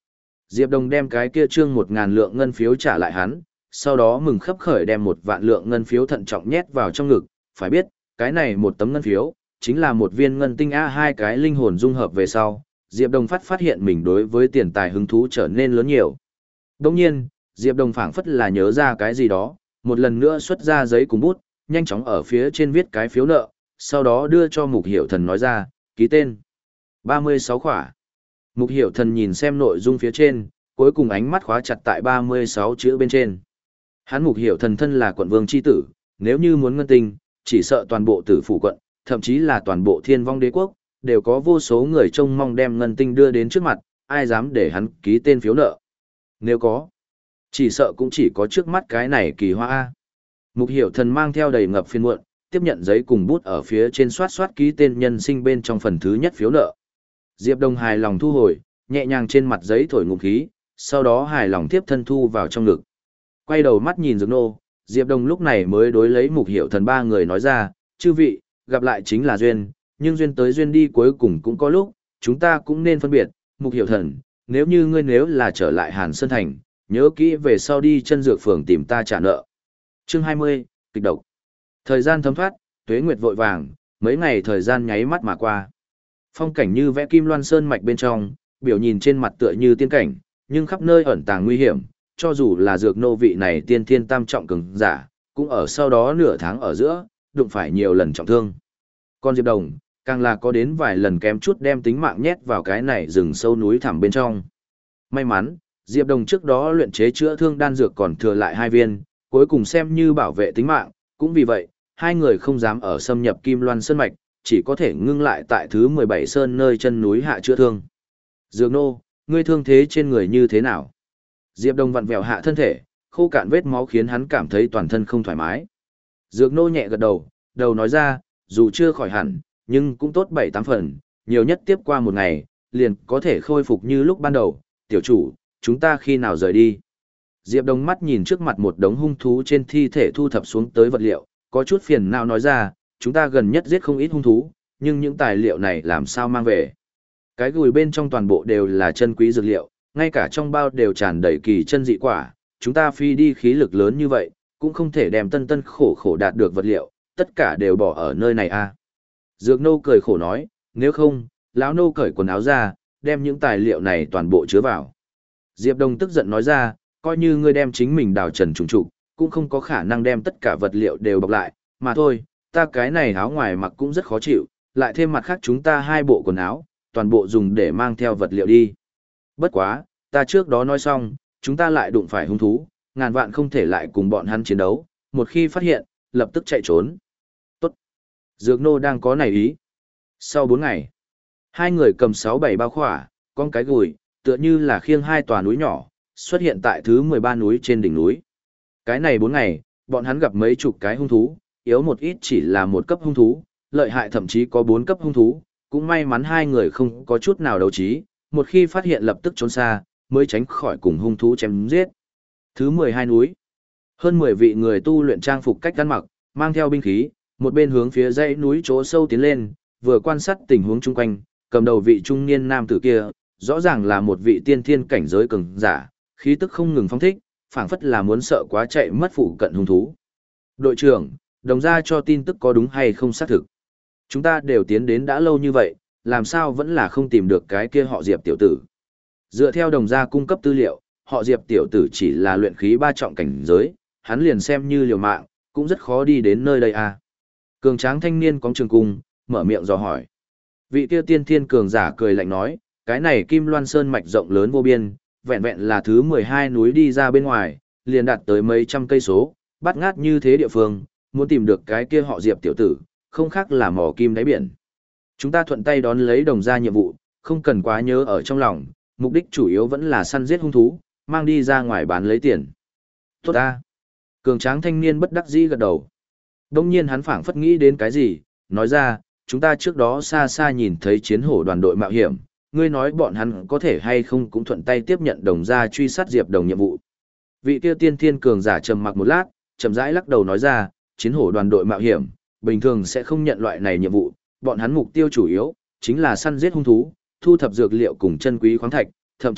A: Diệp Đồng đem cái kia trương một ngàn lượng ngân phiếu trả lại hắn, sau đó mừng khấp khởi đem một vạn lượng ngân phiếu thận trọng nhét vào trong ngực, phải biết, cái này một tấm ngân phiếu, chính là một viên ngân tinh a hai cái linh hồn dung hợp về sau, Diệp Đồng phát phát hiện mình đối với tiền tài hứng thú trở nên lớn nhiều. Đồng nhiên, Diệp Đồng phảng phất là nhớ ra cái gì đó, một lần nữa xuất ra giấy cùng bút, nhanh chóng ở phía trên viết cái phiếu nợ, sau đó đưa cho Mục Hiểu Thần nói ra, ký tên. ba mươi sáu khỏa. Mục Hiểu Thần nhìn xem nội dung phía trên, cuối cùng ánh mắt khóa chặt tại ba mươi sáu chữ bên trên. Hắn Mục Hiểu Thần thân là quận vương chi tử, nếu như muốn ngân tinh, chỉ sợ toàn bộ tử phủ quận, thậm chí là toàn bộ thiên vong đế quốc, đều có vô số người trông mong đem ngân tinh đưa đến trước mặt, ai dám để hắn ký tên phiếu nợ. Nếu có, chỉ sợ cũng chỉ có trước mắt cái này kỳ hoa A. Mục Hiểu Thần mang theo đầy ngập phiền muộn, tiếp nhận giấy cùng bút ở phía trên soát soát ký tên nhân sinh bên trong phần thứ nhất phiếu nợ. Diệp Đông hài lòng thu hồi, nhẹ nhàng trên mặt giấy thổi ngụm khí, sau đó hài lòng tiếp thân thu vào trong ngực. Quay đầu mắt nhìn Dược Nô, Diệp Đông lúc này mới đối lấy Mục Hiểu Thần ba người nói ra, chư vị, gặp lại chính là duyên, nhưng duyên tới duyên đi cuối cùng cũng có lúc, chúng ta cũng nên phân biệt, Mục Hiểu Thần, nếu như ngươi nếu là trở lại Hàn Sơn Thành, nhớ kỹ về sau đi chân dược phường tìm ta trả nợ. Chương hai mươi, kịch độc. Thời gian thấm thoát, tuế nguyệt vội vàng, mấy ngày thời gian nháy mắt mà qua. Phong cảnh như vẽ kim loan sơn mạch bên trong, biểu nhìn trên mặt tựa như tiên cảnh, nhưng khắp nơi ẩn tàng nguy hiểm, cho dù là Dược Nô vị này tiên thiên tam trọng cường giả, cũng ở sau đó nửa tháng ở giữa, đụng phải nhiều lần trọng thương. Còn Diệp Đồng, càng là có đến vài lần kém chút đem tính mạng nhét vào cái này rừng sâu núi thẳm bên trong. May mắn, Diệp Đồng trước đó luyện chế chữa thương đan dược còn thừa lại hai viên, cuối cùng xem như bảo vệ tính mạng, cũng vì vậy, hai người không dám ở xâm nhập Kim Loan Sơn Mạch, chỉ có thể ngưng lại tại thứ mười bảy sơn nơi chân núi hạ chữa thương. Dược Nô, ngươi thương thế trên người như thế nào? Diệp Đồng vặn vẹo hạ thân thể, khô cạn vết máu khiến hắn cảm thấy toàn thân không thoải mái. Dược Nô nhẹ gật đầu, đầu nói ra, dù chưa khỏi hẳn, nhưng cũng tốt bảy tám phần, nhiều nhất tiếp qua một ngày, liền có thể khôi phục như lúc ban đầu. Tiểu chủ, chúng ta khi nào rời đi? Diệp Đông mắt nhìn trước mặt một đống hung thú trên thi thể thu thập xuống tới vật liệu, có chút phiền não nói ra, chúng ta gần nhất giết không ít hung thú, nhưng những tài liệu này làm sao mang về? Cái gùi bên trong toàn bộ đều là chân quý dược liệu, ngay cả trong bao đều tràn đầy kỳ chân dị quả, chúng ta phi đi khí lực lớn như vậy, cũng không thể đem tân tân khổ khổ đạt được vật liệu, tất cả đều bỏ ở nơi này à. Dược Nô cười khổ nói, nếu không, lão nô cởi quần áo ra, đem những tài liệu này toàn bộ chứa vào. Diệp Đông tức giận nói ra, coi như ngươi đem chính mình đào trần trùng trục, cũng không có khả năng đem tất cả vật liệu đều bọc lại, mà thôi, ta cái này áo ngoài mặc cũng rất khó chịu, lại thêm mặt khác chúng ta hai bộ quần áo, toàn bộ dùng để mang theo vật liệu đi. Bất quá, ta trước đó nói xong, chúng ta lại đụng phải hung thú, ngàn vạn không thể lại cùng bọn hắn chiến đấu, một khi phát hiện, lập tức chạy trốn. Tốt. Dược Nô đang có này ý. Sau bốn ngày, hai người cầm sáu bảy bao khỏa, con cái gùi, tựa như là khiêng hai tòa núi nhỏ, xuất hiện tại thứ mười ba núi trên đỉnh núi. Cái này bốn ngày, bọn hắn gặp mấy chục cái hung thú, yếu một ít chỉ là một cấp hung thú, lợi hại thậm chí có bốn cấp hung thú, cũng may mắn hai người không có chút nào đấu trí, một khi phát hiện lập tức trốn xa, mới tránh khỏi cùng hung thú chém giết. Thứ mười hai núi, hơn mười vị người tu luyện trang phục cách ăn mặc, mang theo binh khí, một bên hướng phía dãy núi chỗ sâu tiến lên, vừa quan sát tình huống chung quanh, cầm đầu vị trung niên nam tử kia, rõ ràng là một vị tiên thiên cảnh giới cường giả, khí tức không ngừng phóng thích, phảng phất là muốn sợ quá chạy mất phụ cận hung thú. Đội trưởng, đồng gia cho tin tức có đúng hay không xác thực? Chúng ta đều tiến đến đã lâu như vậy, làm sao vẫn là không tìm được cái kia họ Diệp tiểu tử? Dựa theo đồng gia cung cấp tư liệu, họ Diệp tiểu tử chỉ là luyện khí ba trọng cảnh giới, hắn liền xem như liều mạng, cũng rất khó đi đến nơi đây à. Cường tráng thanh niên có trường cung, mở miệng dò hỏi. Vị kia tiên thiên cường giả cười lạnh nói, cái này Kim Loan Sơn mạch rộng lớn vô biên, vẹn vẹn là thứ mười hai núi đi ra bên ngoài, liền đạt tới mấy trăm cây số, bắt ngát như thế địa phương, muốn tìm được cái kia họ Diệp tiểu tử, không khác là mỏ kim đáy biển. Chúng ta thuận tay đón lấy đồng gia nhiệm vụ, không cần quá nhớ ở trong lòng, mục đích chủ yếu vẫn là săn giết hung thú, mang đi ra ngoài bán lấy tiền. Tốt ta. Cường tráng thanh niên bất đắc dĩ gật đầu. Đông nhiên hắn phảng phất nghĩ đến cái gì, nói ra, chúng ta trước đó xa xa nhìn thấy chiến hổ đoàn đội mạo hiểm, ngươi nói bọn hắn có thể hay không cũng thuận tay tiếp nhận đồng gia truy sát Diệp Đồng nhiệm vụ. Vị kia tiên thiên cường giả trầm mặc một lát, chậm rãi lắc đầu nói ra, chiến hổ đoàn đội mạo hiểm, bình thường sẽ không nhận loại này nhiệm vụ, bọn hắn mục tiêu chủ yếu chính là săn giết hung thú, thu thập dược liệu cùng chân quý khoáng thạch, thậm chí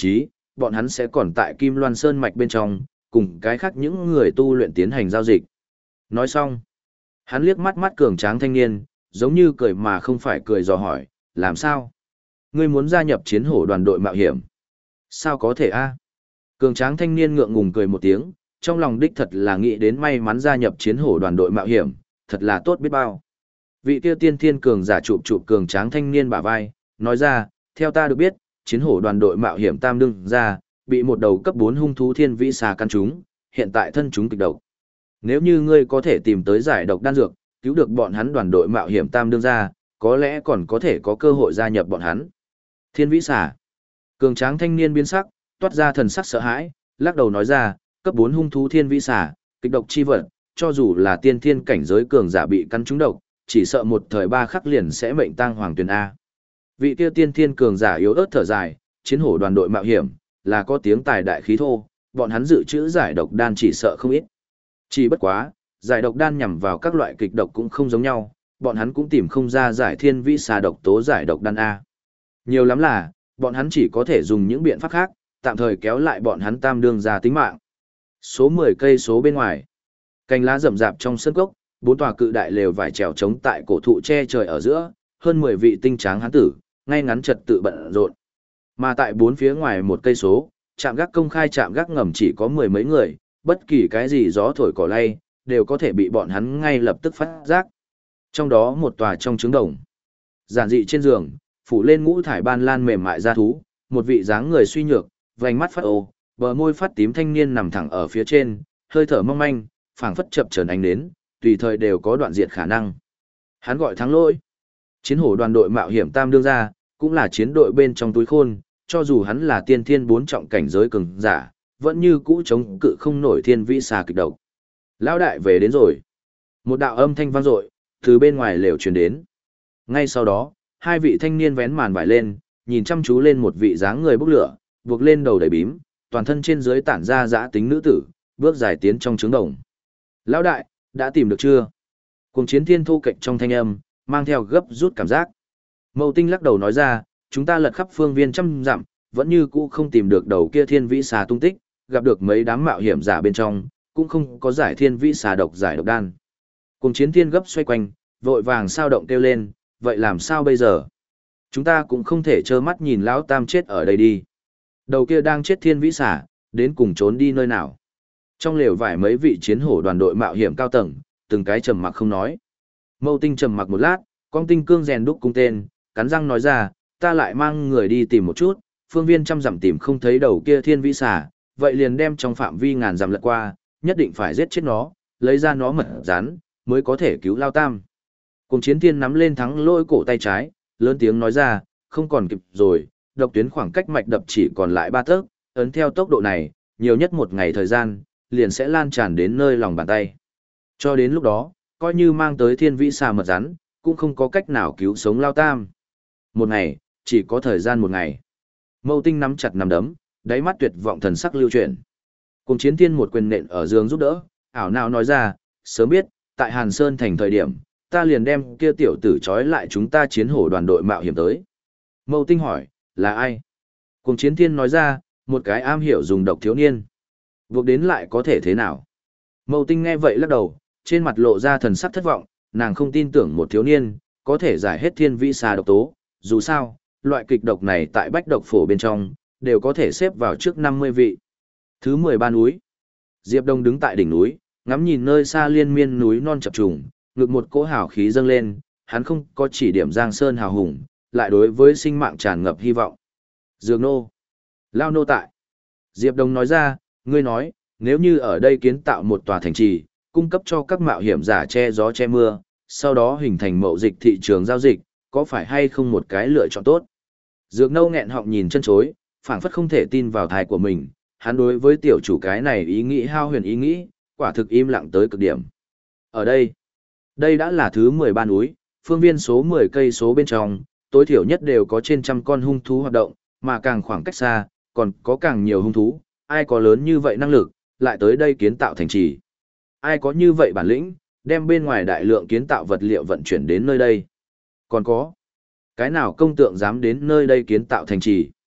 A: bọn hắn sẽ còn tại Kim Loan Sơn mạch bên trong, cùng cái khác những người tu luyện tiến hành giao dịch. Nói xong, hắn liếc mắt mắt cường tráng thanh niên, giống như cười mà không phải cười dò hỏi, làm sao? Ngươi muốn gia nhập chiến hổ đoàn đội mạo hiểm? Sao có thể a? Cường tráng thanh niên ngượng ngùng cười một tiếng, trong lòng đích thật là nghĩ đến may mắn gia nhập chiến hổ đoàn đội mạo hiểm, thật là tốt biết bao. Vị kia tiên thiên cường giả chụp chụp cường tráng thanh niên bả vai, nói ra, theo ta được biết, chiến hổ đoàn đội mạo hiểm tam đương ra, bị một đầu cấp bốn hung thú thiên vĩ xà căn chúng, hiện tại thân chúng kịch độc. Nếu như ngươi có thể tìm tới giải độc đan dược, cứu được bọn hắn đoàn đội mạo hiểm tam đương ra, có lẽ còn có thể có cơ hội gia nhập bọn hắn. Thiên vĩ xà. Cường tráng thanh niên biến sắc, toát ra thần sắc sợ hãi, lắc đầu nói ra, cấp bốn hung thú thiên vĩ xà, kịch độc chi vật, cho dù là tiên thiên cảnh giới cường giả bị căn trúng độc, chỉ sợ một thời ba khắc liền sẽ mệnh tang hoàng tuyển A. Vị kia tiên thiên cường giả yếu ớt thở dài, chiến hổ đoàn đội mạo hiểm, là có tiếng tài đại khí thô, bọn hắn dự trữ giải độc đan chỉ sợ không ít. Chỉ bất quá, giải độc đan nhằm vào các loại kịch độc cũng không giống nhau, bọn hắn cũng tìm không ra giải thiên vĩ xà độc tố giải độc đan A. Nhiều lắm là, bọn hắn chỉ có thể dùng những biện pháp khác, tạm thời kéo lại bọn hắn tam đương ra tính mạng. Số mười cây số bên ngoài, cành lá rậm rạp trong sân cốc, bốn tòa cự đại lều vải trèo trống tại cổ thụ che trời ở giữa, hơn mười vị tinh tráng hán tử, ngay ngắn trật tự bận rộn. Mà tại bốn phía ngoài một cây số, trạm gác công khai trạm gác ngầm chỉ có mười mấy người, bất kỳ cái gì gió thổi cỏ lay, đều có thể bị bọn hắn ngay lập tức phát giác. Trong đó một tòa trong trứng đồng, giản dị trên giường, phủ lên ngũ thải ban lan mềm mại da thú, một vị dáng người suy nhược, vành mắt phát ô, bờ môi phát tím thanh niên nằm thẳng ở phía trên, hơi thở mong manh, phảng phất chập chờn ánh đến, tùy thời đều có đoạn diệt khả năng. Hắn gọi thắng lỗi. Chiến hổ đoàn đội mạo hiểm tam đương ra, cũng là chiến đội bên trong túi khôn, cho dù hắn là tiên thiên bốn trọng cảnh giới cường giả, vẫn như cũ chống cự không nổi thiên vĩ xà kịch độc. Lão đại về đến rồi. Một đạo âm thanh vang dội từ bên ngoài lều truyền đến. Ngay sau đó, hai vị thanh niên vén màn vải lên, nhìn chăm chú lên một vị dáng người bốc lửa, buộc lên đầu đầy bím, toàn thân trên dưới tản ra dã tính nữ tử, bước dài tiến trong trứng đồng. Lão đại, đã tìm được chưa? Cùng chiến thiên thu kịch trong thanh âm, mang theo gấp rút cảm giác. Mâu Tinh lắc đầu nói ra, chúng ta lật khắp phương viên trăm dặm, vẫn như cũ không tìm được đầu kia thiên vĩ xà tung tích, gặp được mấy đám mạo hiểm giả bên trong, cũng không có giải thiên vĩ xà độc giải độc đan. Cùng chiến thiên gấp xoay quanh, vội vàng sao động kêu lên, vậy làm sao bây giờ? Chúng ta cũng không thể trơ mắt nhìn lão tam chết ở đây đi. Đầu kia đang chết thiên vĩ xà, đến cùng trốn đi nơi nào? Trong lều vải mấy vị chiến hổ đoàn đội mạo hiểm cao tầng, từng cái trầm mặc không nói. Mâu Tinh trầm mặc một lát, con tinh cương rèn đúc cung tên, cắn răng nói ra, ta lại mang người đi tìm một chút, phương viên trăm dặm tìm không thấy đầu kia thiên vĩ xà, vậy liền đem trong phạm vi ngàn dặm lật qua, nhất định phải giết chết nó, lấy ra nó mật rắn, mới có thể cứu lao tam. Cùng chiến thiên nắm lên thắng lôi cổ tay trái, lớn tiếng nói ra, không còn kịp rồi, độc tuyến khoảng cách mạch đập chỉ còn lại ba tấc, ấn theo tốc độ này, nhiều nhất một ngày thời gian, liền sẽ lan tràn đến nơi lòng bàn tay. Cho đến lúc đó, coi như mang tới thiên vĩ xà mật rắn, cũng không có cách nào cứu sống lao tam. Một ngày, chỉ có thời gian một ngày. Mâu Tinh nắm chặt nắm đấm, đáy mắt tuyệt vọng thần sắc lưu chuyển. Cùng chiến thiên một quyền nện ở giường giúp đỡ, ảo nào nói ra, sớm biết, tại Hàn Sơn thành thời điểm, ta liền đem kia tiểu tử trói lại chúng ta chiến hổ đoàn đội mạo hiểm tới. Mâu Tinh hỏi, là ai? Cùng chiến thiên nói ra, một cái am hiểu dùng độc thiếu niên. Buộc đến lại có thể thế nào? Mâu Tinh nghe vậy lắc đầu, trên mặt lộ ra thần sắc thất vọng, nàng không tin tưởng một thiếu niên, có thể giải hết thiên vĩ xà độc tố, dù sao, loại kịch độc này tại bách độc phổ bên trong, đều có thể xếp vào trước năm mươi vị. Thứ mười ba núi. Diệp Đông đứng tại đỉnh núi, ngắm nhìn nơi xa liên miên núi non chập trùng, ngực một cỗ hào khí dâng lên, hắn không có chỉ điểm Giang Sơn hào hùng, lại đối với sinh mạng tràn ngập hy vọng. Dược nô. Lao nô tại. Diệp Đông nói ra, ngươi nói, nếu như ở đây kiến tạo một tòa thành trì, cung cấp cho các mạo hiểm giả che gió che mưa, sau đó hình thành mậu dịch thị trường giao dịch, có phải hay không một cái lựa chọn tốt? Dược nâu nghẹn họng nhìn chân chối, phảng phất không thể tin vào thai của mình, hắn đối với tiểu chủ cái này ý nghĩ hao huyền ý nghĩ, quả thực im lặng tới cực điểm. Ở đây, đây đã là thứ mười ba núi, phương viên số mười cây số bên trong, tối thiểu nhất đều có trên trăm con hung thú hoạt động, mà càng khoảng cách xa, còn có càng nhiều hung thú, ai có lớn như vậy năng lực, lại tới đây kiến tạo thành trì. Ai có như vậy bản lĩnh, đem bên ngoài đại lượng kiến tạo vật liệu vận chuyển đến nơi đây. Còn có, cái nào công tượng dám đến nơi đây kiến tạo thành trì?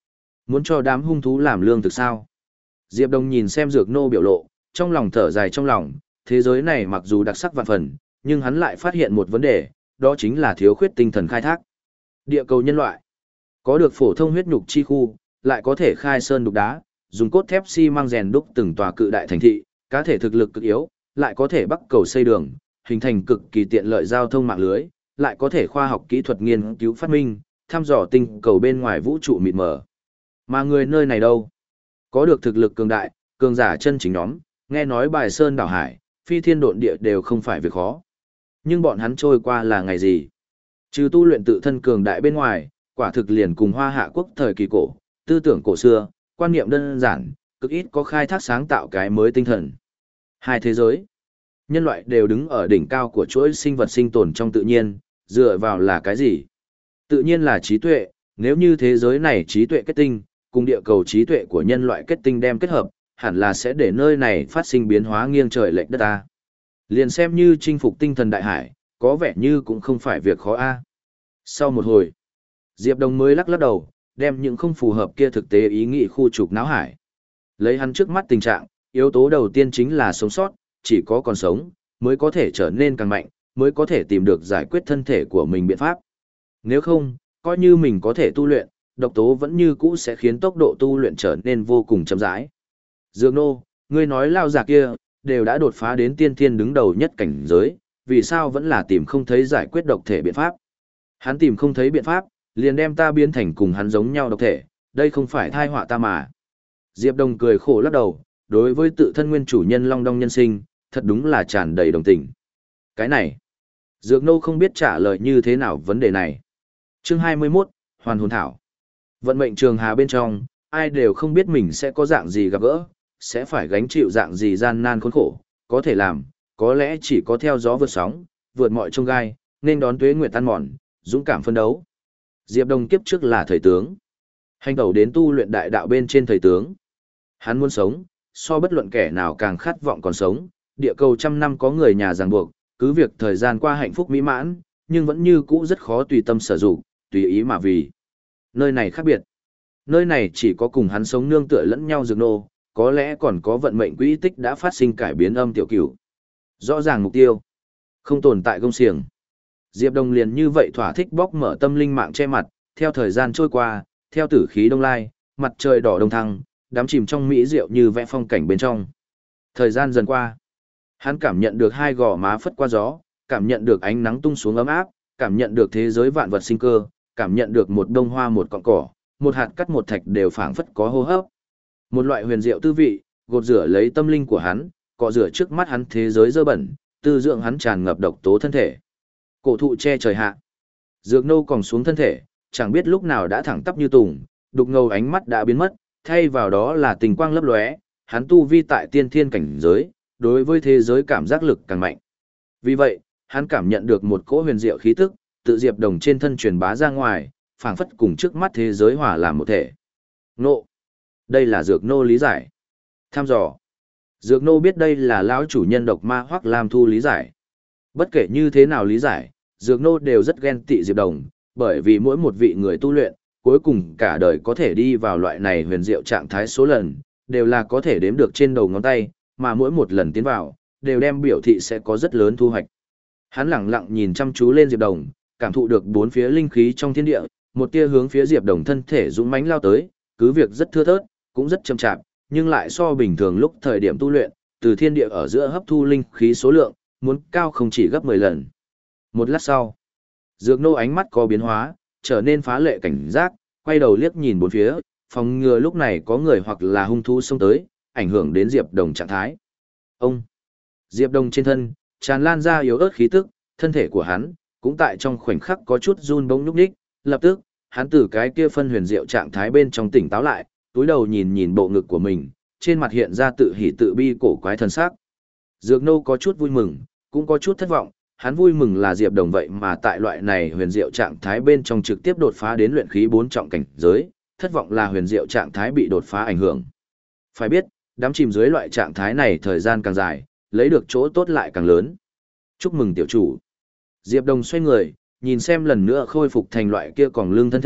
A: Muốn cho đám hung thú làm lương thực sao? Diệp Đồng nhìn xem Dược Nô biểu lộ, trong lòng thở dài trong lòng, thế giới này mặc dù đặc sắc vạn phần, nhưng hắn lại phát hiện một vấn đề, đó chính là thiếu khuyết tinh thần khai thác. Địa cầu nhân loại, có được phổ thông huyết nhục chi khu, lại có thể khai sơn đục đá, dùng cốt thép xi măng rèn đúc từng tòa cự đại thành thị, cá thể thực lực cực yếu, lại có thể bắc cầu xây đường, hình thành cực kỳ tiện lợi giao thông mạng lưới, lại có thể khoa học kỹ thuật nghiên cứu phát minh, thăm dò tinh cầu bên ngoài vũ trụ mịt mờ. Mà người nơi này đâu? Có được thực lực cường đại, cường giả chân chính nhóm, nghe nói bài sơn đảo hải, phi thiên độn địa đều không phải việc khó. Nhưng bọn hắn trôi qua là ngày gì? Trừ tu luyện tự thân cường đại bên ngoài, quả thực liền cùng Hoa Hạ quốc thời kỳ cổ, tư tưởng cổ xưa, quan niệm đơn giản, cực ít có khai thác sáng tạo cái mới tinh thần. Hai thế giới, nhân loại đều đứng ở đỉnh cao của chuỗi sinh vật sinh tồn trong tự nhiên, dựa vào là cái gì? Tự nhiên là trí tuệ, nếu như thế giới này trí tuệ kết tinh, cùng địa cầu trí tuệ của nhân loại kết tinh đem kết hợp, hẳn là sẽ để nơi này phát sinh biến hóa nghiêng trời lệch đất ta. Liền xem như chinh phục tinh thần đại hải, có vẻ như cũng không phải việc khó a. Sau một hồi, Diệp Đồng mới lắc lắc đầu, đem những không phù hợp kia thực tế ý nghĩ khu trục náo hải. Lấy hắn trước mắt tình trạng, yếu tố đầu tiên chính là sống sót, chỉ có còn sống, mới có thể trở nên càng mạnh, mới có thể tìm được giải quyết thân thể của mình biện pháp. Nếu không, coi như mình có thể tu luyện, độc tố vẫn như cũ sẽ khiến tốc độ tu luyện trở nên vô cùng chậm rãi. Dược Nô, ngươi nói lao giả kia, đều đã đột phá đến tiên thiên đứng đầu nhất cảnh giới, vì sao vẫn là tìm không thấy giải quyết độc thể biện pháp? Hắn tìm không thấy biện pháp, liền đem ta biến thành cùng hắn giống nhau độc thể, đây không phải thai họa ta mà. Diệp Đồng cười khổ lắc đầu, đối với tự thân nguyên chủ nhân Long Đong nhân sinh, thật đúng là tràn đầy đồng tình. Cái này, Dược Nô không biết trả lời như thế nào vấn đề này. Chương hai mươi mốt, Hoàn hồn thảo. Vận mệnh trường hà bên trong, ai đều không biết mình sẽ có dạng gì gặp gỡ, sẽ phải gánh chịu dạng gì gian nan khốn khổ, có thể làm, có lẽ chỉ có theo gió vượt sóng, vượt mọi chông gai, nên đón tuế nguyệt tan mòn, dũng cảm phân đấu. Diệp Đồng kiếp trước là thầy tướng, hành tẩu đến tu luyện đại đạo bên trên thầy tướng. Hắn muốn sống, so bất luận kẻ nào càng khát vọng còn sống, địa cầu trăm năm có người nhà ràng buộc, cứ việc thời gian qua hạnh phúc mỹ mãn, nhưng vẫn như cũ rất khó tùy tâm sở dụng, tùy ý mà vì. Nơi này khác biệt. Nơi này chỉ có cùng hắn sống nương tựa lẫn nhau Dược Nô, có lẽ còn có vận mệnh quỹ tích đã phát sinh cải biến âm tiểu cửu. Rõ ràng mục tiêu, không tồn tại công xiềng. Diệp Đồng liền như vậy thỏa thích bóc mở tâm linh mạng che mặt, theo thời gian trôi qua, theo tử khí đông lai, mặt trời đỏ đông thăng, đắm chìm trong mỹ diệu như vẽ phong cảnh bên trong. Thời gian dần qua, hắn cảm nhận được hai gò má phất qua gió, cảm nhận được ánh nắng tung xuống ấm áp, cảm nhận được thế giới vạn vật sinh cơ, cảm nhận được một đông hoa một cọng cỏ, một hạt cắt một thạch đều phảng phất có hô hấp. Một loại huyền diệu tư vị, gột rửa lấy tâm linh của hắn, cọ rửa trước mắt hắn thế giới dơ bẩn, tư dưỡng hắn tràn ngập độc tố thân thể. Cổ thụ che trời hạ, Dược Nô còn xuống thân thể, chẳng biết lúc nào đã thẳng tắp như tùng, đục ngầu ánh mắt đã biến mất, thay vào đó là tình quang lấp lóe, hắn tu vi tại tiên thiên cảnh giới, đối với thế giới cảm giác lực càng mạnh. Vì vậy, hắn cảm nhận được một cỗ huyền diệu khí tức, tự Diệp Đồng trên thân truyền bá ra ngoài, phảng phất cùng trước mắt thế giới hòa làm một thể. Nộ. Đây là Dược Nô lý giải. Tham dò. Dược Nô biết đây là lão chủ nhân độc ma Hoắc Lam Thu lý giải. Bất kể như thế nào lý giải, Dược Nô đều rất ghen tị Diệp Đồng, bởi vì mỗi một vị người tu luyện, cuối cùng cả đời có thể đi vào loại này huyền diệu trạng thái số lần, đều là có thể đếm được trên đầu ngón tay, mà mỗi một lần tiến vào, đều đem biểu thị sẽ có rất lớn thu hoạch. Hắn lặng lặng nhìn chăm chú lên Diệp Đồng, cảm thụ được bốn phía linh khí trong thiên địa, một tia hướng phía Diệp Đồng thân thể dũng mãnh lao tới, cứ việc rất thưa thớt, cũng rất chậm chạp, nhưng lại so bình thường lúc thời điểm tu luyện, từ thiên địa ở giữa hấp thu linh khí số lượng, muốn cao không chỉ gấp mười lần. Một lát sau, Dược Nô ánh mắt có biến hóa, trở nên phá lệ cảnh giác, quay đầu liếc nhìn bốn phía, phòng ngừa lúc này có người hoặc là hung thú xông tới, ảnh hưởng đến Diệp Đồng trạng thái. Ông, Diệp Đồng trên thân, tràn lan ra yếu ớt khí tức, thân thể của hắn, cũng tại trong khoảnh khắc có chút run bỗng nhúc nhích, lập tức, hắn từ cái kia phân huyền diệu trạng thái bên trong tỉnh táo lại, túi đầu nhìn nhìn bộ ngực của mình, trên mặt hiện ra tự hỉ tự bi cổ quái thần sắc. Dược Nô có chút vui mừng, cũng có chút thất vọng, hắn vui mừng là Diệp Đồng vậy mà tại loại này huyền diệu trạng thái bên trong trực tiếp đột phá đến luyện khí bốn trọng cảnh giới, thất vọng là huyền diệu trạng thái bị đột phá ảnh hưởng. Phải biết, đắm chìm dưới loại trạng thái này thời gian càng dài, lấy được chỗ tốt lại càng lớn. Chúc mừng tiểu chủ. Diệp Đồng xoay người, nhìn xem lần nữa khôi phục thành loại kia còng lưng thân thể,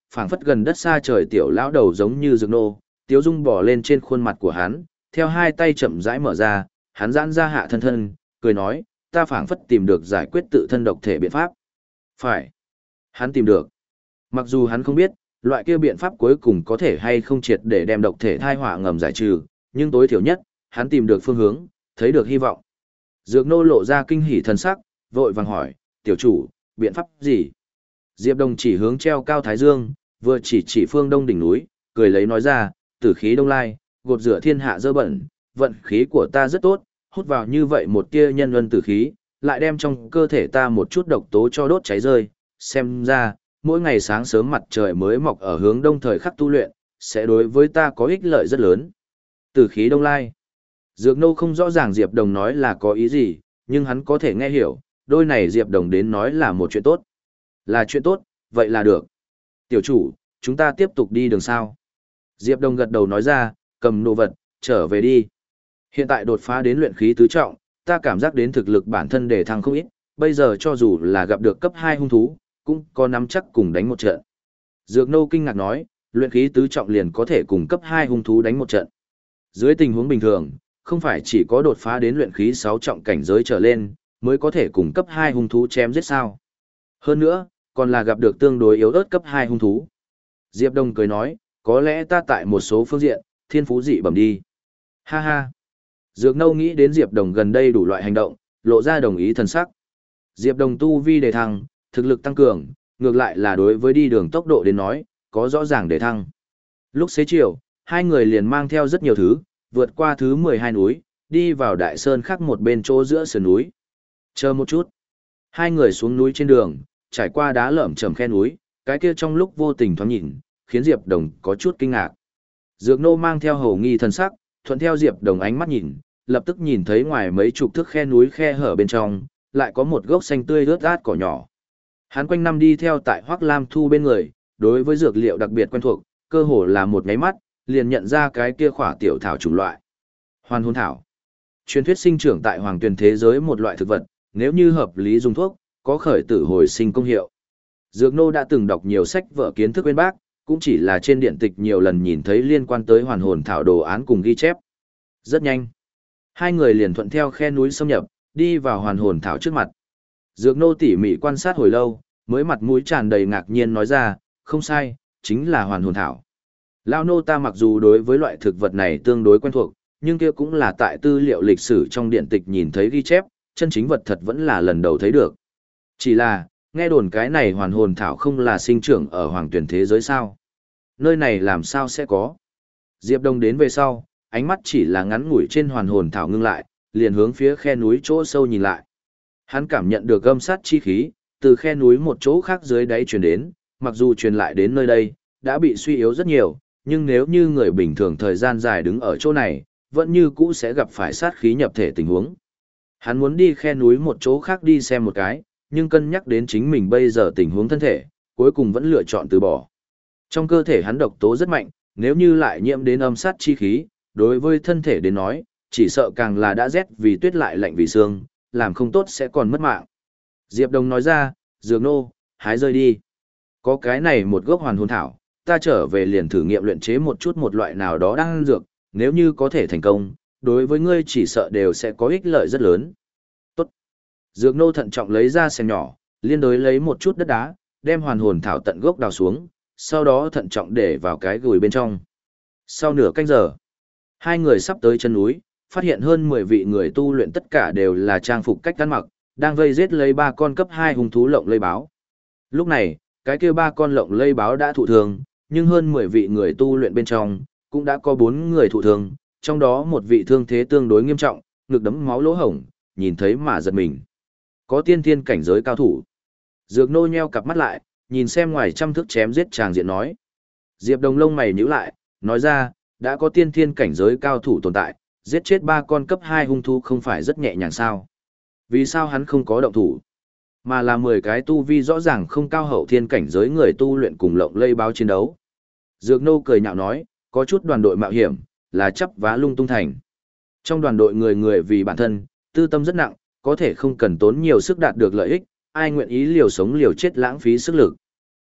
A: phảng phất gần đất xa trời tiểu lão đầu giống như Dược Nô, tiếu dung bỏ lên trên khuôn mặt của hắn, theo hai tay chậm rãi mở ra, hắn giãn ra hạ thân thân, cười nói, ta phảng phất tìm được giải quyết tự thân độc thể biện pháp. Phải. Hắn tìm được. Mặc dù hắn không biết, loại kia biện pháp cuối cùng có thể hay không triệt để đem độc thể thai họa ngầm giải trừ, nhưng tối thiểu nhất, hắn tìm được phương hướng, thấy được hy vọng. Dược Nô lộ ra kinh hỉ thần sắc, vội vàng hỏi, tiểu chủ, biện pháp gì? Diệp Đồng chỉ hướng treo cao Thái Dương, vừa chỉ chỉ phương đông đỉnh núi, cười lấy nói ra, tử khí đông lai, gột rửa thiên hạ dơ bẩn, vận khí của ta rất tốt, hút vào như vậy một tia nhân luân tử khí, lại đem trong cơ thể ta một chút độc tố cho đốt cháy rơi, xem ra, mỗi ngày sáng sớm mặt trời mới mọc ở hướng đông thời khắc tu luyện, sẽ đối với ta có ích lợi rất lớn. Tử khí đông lai. Dược Nô không rõ ràng Diệp Đồng nói là có ý gì, nhưng hắn có thể nghe hiểu, đôi này Diệp Đồng đến nói là một chuyện tốt. Là chuyện tốt, vậy là được. Tiểu chủ, chúng ta tiếp tục đi đường sao. Diệp Đồng gật đầu nói ra, cầm đồ vật, trở về đi. Hiện tại đột phá đến luyện khí tứ trọng, ta cảm giác đến thực lực bản thân để thăng không ít, bây giờ cho dù là gặp được cấp hai hung thú, cũng có nắm chắc cùng đánh một trận. Dược Nô kinh ngạc nói, luyện khí tứ trọng liền có thể cùng cấp hai hung thú đánh một trận. Dưới tình huống bình thường, không phải chỉ có đột phá đến luyện khí sáu trọng cảnh giới trở lên, mới có thể cùng cấp hai hung thú chém giết sao. Hơn nữa, còn là gặp được tương đối yếu ớt cấp hai hung thú. Diệp Đông cười nói, có lẽ ta tại một số phương diện, thiên phú dị bẩm đi. Ha ha. Dược Nâu nghĩ đến Diệp Đồng gần đây đủ loại hành động, lộ ra đồng ý thần sắc. Diệp Đồng tu vi đề thăng, thực lực tăng cường, ngược lại là đối với đi đường tốc độ đến nói, có rõ ràng đề thăng. Lúc xế chiều, hai người liền mang theo rất nhiều thứ, vượt qua thứ mười hai núi, đi vào đại sơn khác một bên chỗ giữa sườn núi. Chờ một chút. Hai người xuống núi trên đường, trải qua đá lởm chởm khe núi, cái kia trong lúc vô tình thoáng nhìn, khiến Diệp Đồng có chút kinh ngạc. Dược Nô mang theo hầu nghi thần sắc, thuận theo Diệp Đồng ánh mắt nhìn, lập tức nhìn thấy ngoài mấy chục thước khe núi khe hở bên trong, lại có một gốc xanh tươi rớt át cỏ nhỏ. Hắn quanh năm đi theo tại Hoắc Lam Thu bên người, đối với dược liệu đặc biệt quen thuộc, cơ hồ là một cái mắt, liền nhận ra cái kia khỏa tiểu thảo chủng loại. Hoàn hồn thảo. Truyền thuyết sinh trưởng tại hoàng tuyền thế giới một loại thực vật, nếu như hợp lý dùng thuốc, có khởi tử hồi sinh công hiệu. Dược Nô đã từng đọc nhiều sách vở kiến thức bên bác, cũng chỉ là trên điện tịch nhiều lần nhìn thấy liên quan tới hoàn hồn thảo đồ án cùng ghi chép. Rất nhanh. Hai người liền thuận theo khe núi xâm nhập, đi vào hoàn hồn thảo trước mặt. Dược Nô tỉ mỉ quan sát hồi lâu, mới mặt mũi tràn đầy ngạc nhiên nói ra, không sai, chính là hoàn hồn thảo. Lao nô ta mặc dù đối với loại thực vật này tương đối quen thuộc, nhưng kia cũng là tại tư liệu lịch sử trong điện tịch nhìn thấy ghi chép, chân chính vật thật vẫn là lần đầu thấy được. Chỉ là, nghe đồn cái này hoàn hồn thảo không là sinh trưởng ở hoàng tuyển thế giới sao. Nơi này làm sao sẽ có. Diệp Đông đến về sau, ánh mắt chỉ là ngắn ngủi trên hoàn hồn thảo ngưng lại, liền hướng phía khe núi chỗ sâu nhìn lại. Hắn cảm nhận được âm sát chi khí, từ khe núi một chỗ khác dưới đáy truyền đến, mặc dù truyền lại đến nơi đây, đã bị suy yếu rất nhiều, nhưng nếu như người bình thường thời gian dài đứng ở chỗ này, vẫn như cũ sẽ gặp phải sát khí nhập thể tình huống. Hắn muốn đi khe núi một chỗ khác đi xem một cái, nhưng cân nhắc đến chính mình bây giờ tình huống thân thể, cuối cùng vẫn lựa chọn từ bỏ. Trong cơ thể hắn độc tố rất mạnh, nếu như lại nhiễm đến âm sát chi khí, đối với thân thể đến nói, chỉ sợ càng là đã rét vì tuyết lại lạnh vì xương, làm không tốt sẽ còn mất mạng. Diệp Đông nói ra, Dược Nô, hái rơi đi. Có cái này một gốc hoàn hồn thảo, ta trở về liền thử nghiệm luyện chế một chút một loại nào đó đang dược, nếu như có thể thành công, đối với ngươi chỉ sợ đều sẽ có ích lợi rất lớn. Tốt. Dược Nô thận trọng lấy ra xem nhỏ, liên đối lấy một chút đất đá, đem hoàn hồn thảo tận gốc đào xuống, sau đó thận trọng để vào cái gùi bên trong. Sau nửa canh giờ, hai người sắp tới chân núi, phát hiện hơn mười vị người tu luyện tất cả đều là trang phục cách ăn mặc, đang vây giết lấy ba con cấp hai hung thú lộng lây báo. Lúc này, cái kia ba con lộng lây báo đã thụ thương, nhưng hơn mười vị người tu luyện bên trong, cũng đã có bốn người thụ thương, trong đó một vị thương thế tương đối nghiêm trọng, ngực đấm máu lỗ hổng, nhìn thấy mà giật mình. Có tiên thiên cảnh giới cao thủ. Dược Nô nheo cặp mắt lại, nhìn xem ngoài trăm thước chém giết chàng diện nói. Diệp Đồng lông mày nhíu lại, nói ra, đã có tiên thiên cảnh giới cao thủ tồn tại, giết chết ba con cấp hai hung thú không phải rất nhẹ nhàng sao? Vì sao hắn không có động thủ? Mà là mười cái tu vi rõ ràng không cao hậu thiên cảnh giới người tu luyện cùng lộng lây báo chiến đấu. Dược Nô cười nhạo nói, có chút đoàn đội mạo hiểm, là chấp vá lung tung thành. Trong đoàn đội người người vì bản thân, tư tâm rất nặng, có thể không cần tốn nhiều sức đạt được lợi ích, ai nguyện ý liều sống liều chết lãng phí sức lực.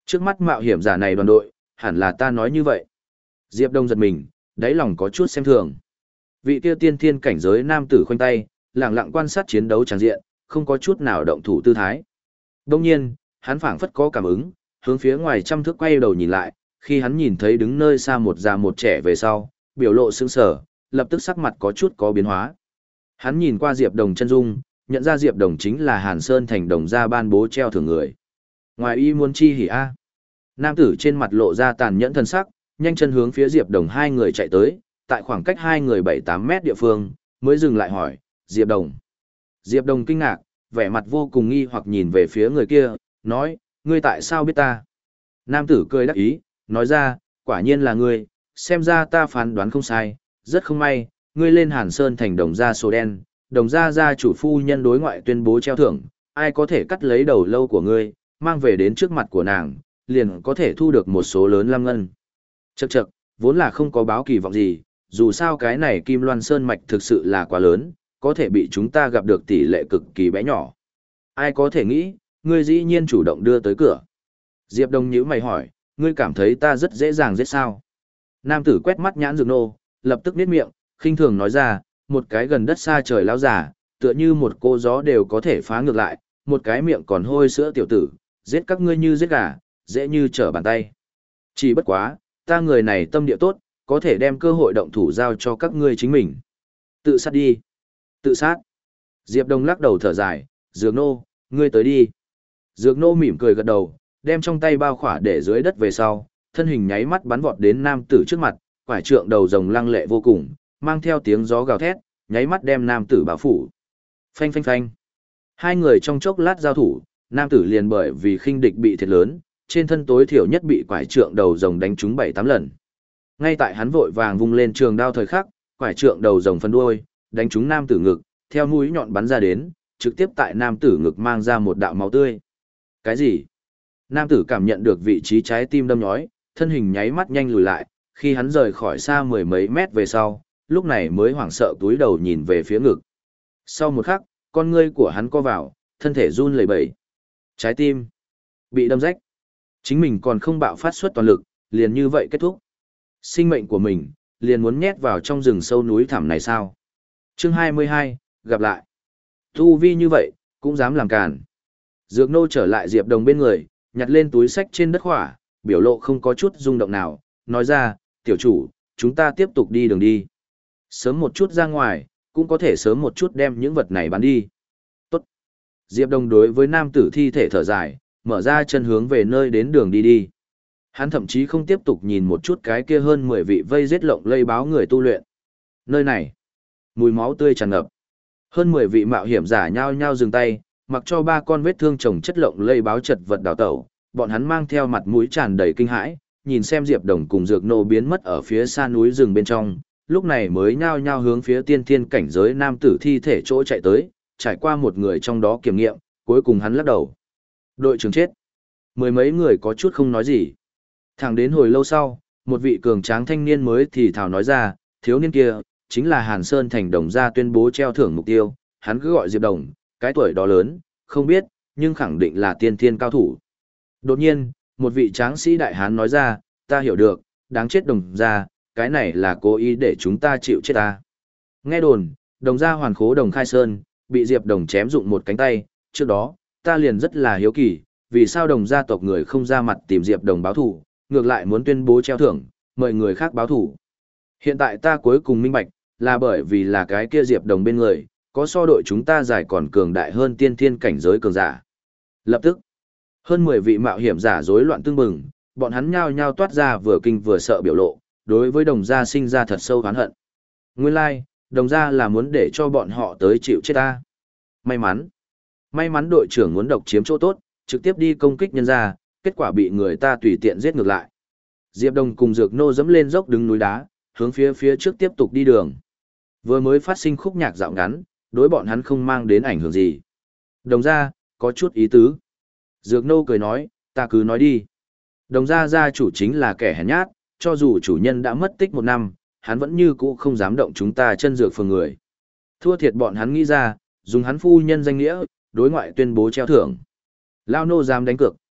A: Trước mắt mạo hiểm giả này đoàn đội, hẳn là ta nói như vậy. Diệp Đông giật mình, đáy lòng có chút xem thường. Vị kia tiên thiên cảnh giới nam tử khoanh tay, lặng lặng quan sát chiến đấu tràng diện, không có chút nào động thủ tư thái. Đông nhiên, hắn phảng phất có cảm ứng, hướng phía ngoài trăm thước quay đầu nhìn lại, khi hắn nhìn thấy đứng nơi xa một già một trẻ về sau, biểu lộ sững sờ, lập tức sắc mặt có chút có biến hóa. Hắn nhìn qua Diệp Đồng chân dung, nhận ra Diệp Đồng chính là Hàn Sơn thành đồng gia ban bố treo thưởng người. Ngoài y muốn chi hỉ a. Nam tử trên mặt lộ ra tàn nhẫn thân sắc, nhanh chân hướng phía Diệp Đồng hai người chạy tới, tại khoảng cách hai người bảy tám mét địa phương, mới dừng lại hỏi, Diệp Đồng. Diệp Đồng kinh ngạc, vẻ mặt vô cùng nghi hoặc nhìn về phía người kia, nói, ngươi tại sao biết ta? Nam tử cười đắc ý, nói ra, quả nhiên là ngươi, xem ra ta phán đoán không sai, rất không may, ngươi lên Hàn Sơn thành đồng gia số đen, đồng gia gia chủ phu nhân đối ngoại tuyên bố treo thưởng, ai có thể cắt lấy đầu lâu của ngươi, mang về đến trước mặt của nàng, liền có thể thu được một số lớn lam ngân. Chậc chậc, vốn là không có báo kỳ vọng gì, dù sao cái này Kim Loan Sơn mạch thực sự là quá lớn, có thể bị chúng ta gặp được tỷ lệ cực kỳ bé nhỏ. Ai có thể nghĩ, ngươi dĩ nhiên chủ động đưa tới cửa. Diệp Đông nhíu mày hỏi, ngươi cảm thấy ta rất dễ dàng giết sao? Nam tử quét mắt nhãn Dược Nô, lập tức niết miệng, khinh thường nói ra, một cái gần đất xa trời lão giả, tựa như một cô gió đều có thể phá ngược lại, một cái miệng còn hôi sữa tiểu tử, giết các ngươi như giết gà, dễ như trở bàn tay. Chỉ bất quá, ta người này tâm địa tốt, có thể đem cơ hội động thủ giao cho các ngươi chính mình. Tự sát đi. Tự sát. Diệp Đông lắc đầu thở dài, Dược Nô, ngươi tới đi. Dược Nô mỉm cười gật đầu, đem trong tay bao khỏa để dưới đất về sau, thân hình nháy mắt bắn vọt đến nam tử trước mặt, quải trượng đầu rồng lăng lệ vô cùng, mang theo tiếng gió gào thét, nháy mắt đem nam tử bao phủ. Phanh phanh phanh. Hai người trong chốc lát giao thủ, nam tử liền bởi vì khinh địch bị thiệt lớn, trên thân tối thiểu nhất bị quải trượng đầu rồng đánh trúng bảy tám lần. Ngay tại hắn vội vàng vung lên trường đao thời khắc, quải trượng đầu rồng phân đuôi, đánh trúng nam tử ngực, theo mũi nhọn bắn ra đến, trực tiếp tại nam tử ngực mang ra một đạo máu tươi. Cái gì? Nam tử cảm nhận được vị trí trái tim đâm nhói, thân hình nháy mắt nhanh lùi lại, khi hắn rời khỏi xa mười mấy mét về sau, lúc này mới hoảng sợ túi đầu nhìn về phía ngực. Sau một khắc, con ngươi của hắn co vào, thân thể run lẩy bẩy. Trái tim bị đâm rách. Chính mình còn không bạo phát xuất toàn lực, liền như vậy kết thúc. Sinh mệnh của mình, liền muốn nhét vào trong rừng sâu núi thẳm này sao? Chương hai mươi hai, gặp lại. Tu vi như vậy, cũng dám làm càn. Dược Nô trở lại Diệp Đồng bên người, nhặt lên túi sách trên đất khỏa, biểu lộ không có chút rung động nào, nói ra, tiểu chủ, chúng ta tiếp tục đi đường đi. Sớm một chút ra ngoài, cũng có thể sớm một chút đem những vật này bán đi. Tốt. Diệp Đồng đối với nam tử thi thể thở dài, mở ra chân hướng về nơi đến đường đi đi. Hắn thậm chí không tiếp tục nhìn một chút cái kia hơn mười vị vây giết lộng lây báo người tu luyện. Nơi này, mùi máu tươi tràn ngập. Hơn mười vị mạo hiểm giả nhao nhao dừng tay, mặc cho ba con vết thương chồng chất lộng lây báo chật vật đào tẩu, bọn hắn mang theo mặt mũi tràn đầy kinh hãi, nhìn xem Diệp Đồng cùng Dược Nô biến mất ở phía xa núi rừng bên trong, lúc này mới nhao nhao hướng phía tiên thiên cảnh giới nam tử thi thể chỗ chạy tới, trải qua một người trong đó kiểm nghiệm, cuối cùng hắn lắc đầu. Đội trưởng chết. Mười mấy người có chút không nói gì. Thẳng đến hồi lâu sau, một vị cường tráng thanh niên mới thì thào nói ra, thiếu niên kia, chính là Hàn Sơn thành đồng gia tuyên bố treo thưởng mục tiêu, hắn cứ gọi Diệp Đồng, cái tuổi đó lớn, không biết, nhưng khẳng định là tiên thiên cao thủ. Đột nhiên, một vị tráng sĩ đại hán nói ra, ta hiểu được, đáng chết đồng gia, cái này là cố ý để chúng ta chịu chết ta. Nghe đồn, đồng gia hoàn khố đồng khai sơn, bị Diệp Đồng chém dụng một cánh tay, trước đó, ta liền rất là hiếu kỳ, vì sao đồng gia tộc người không ra mặt tìm Diệp Đồng báo thủ, ngược lại muốn tuyên bố treo thưởng, mời người khác báo thủ. Hiện tại ta cuối cùng minh bạch, là bởi vì là cái kia Diệp Đồng bên người, có so đội chúng ta giải còn cường đại hơn tiên thiên cảnh giới cường giả. Lập tức, hơn mười vị mạo hiểm giả rối loạn tương bừng, bọn hắn nhao nhao toát ra vừa kinh vừa sợ biểu lộ, đối với đồng gia sinh ra thật sâu oán hận. Nguyên lai, like, đồng gia là muốn để cho bọn họ tới chịu chết ta. May mắn, may mắn đội trưởng muốn độc chiếm chỗ tốt, trực tiếp đi công kích nhân gia, kết quả bị người ta tùy tiện giết ngược lại. Diệp Đồng cùng Dược Nô dẫm lên dốc đứng núi đá, hướng phía phía trước tiếp tục đi đường. Vừa mới phát sinh khúc nhạc dạo ngắn, đối bọn hắn không mang đến ảnh hưởng gì. Đồng gia, có chút ý tứ. Dược Nô cười nói, ta cứ nói đi. Đồng gia gia chủ chính là kẻ hèn nhát, cho dù chủ nhân đã mất tích một năm, hắn vẫn như cũ không dám động chúng ta chân dược phường người. Thua thiệt bọn hắn nghĩ ra, dùng hắn phu nhân danh nghĩa, đối ngoại tuyên bố treo thưởng. Lao nô dám đánh cược,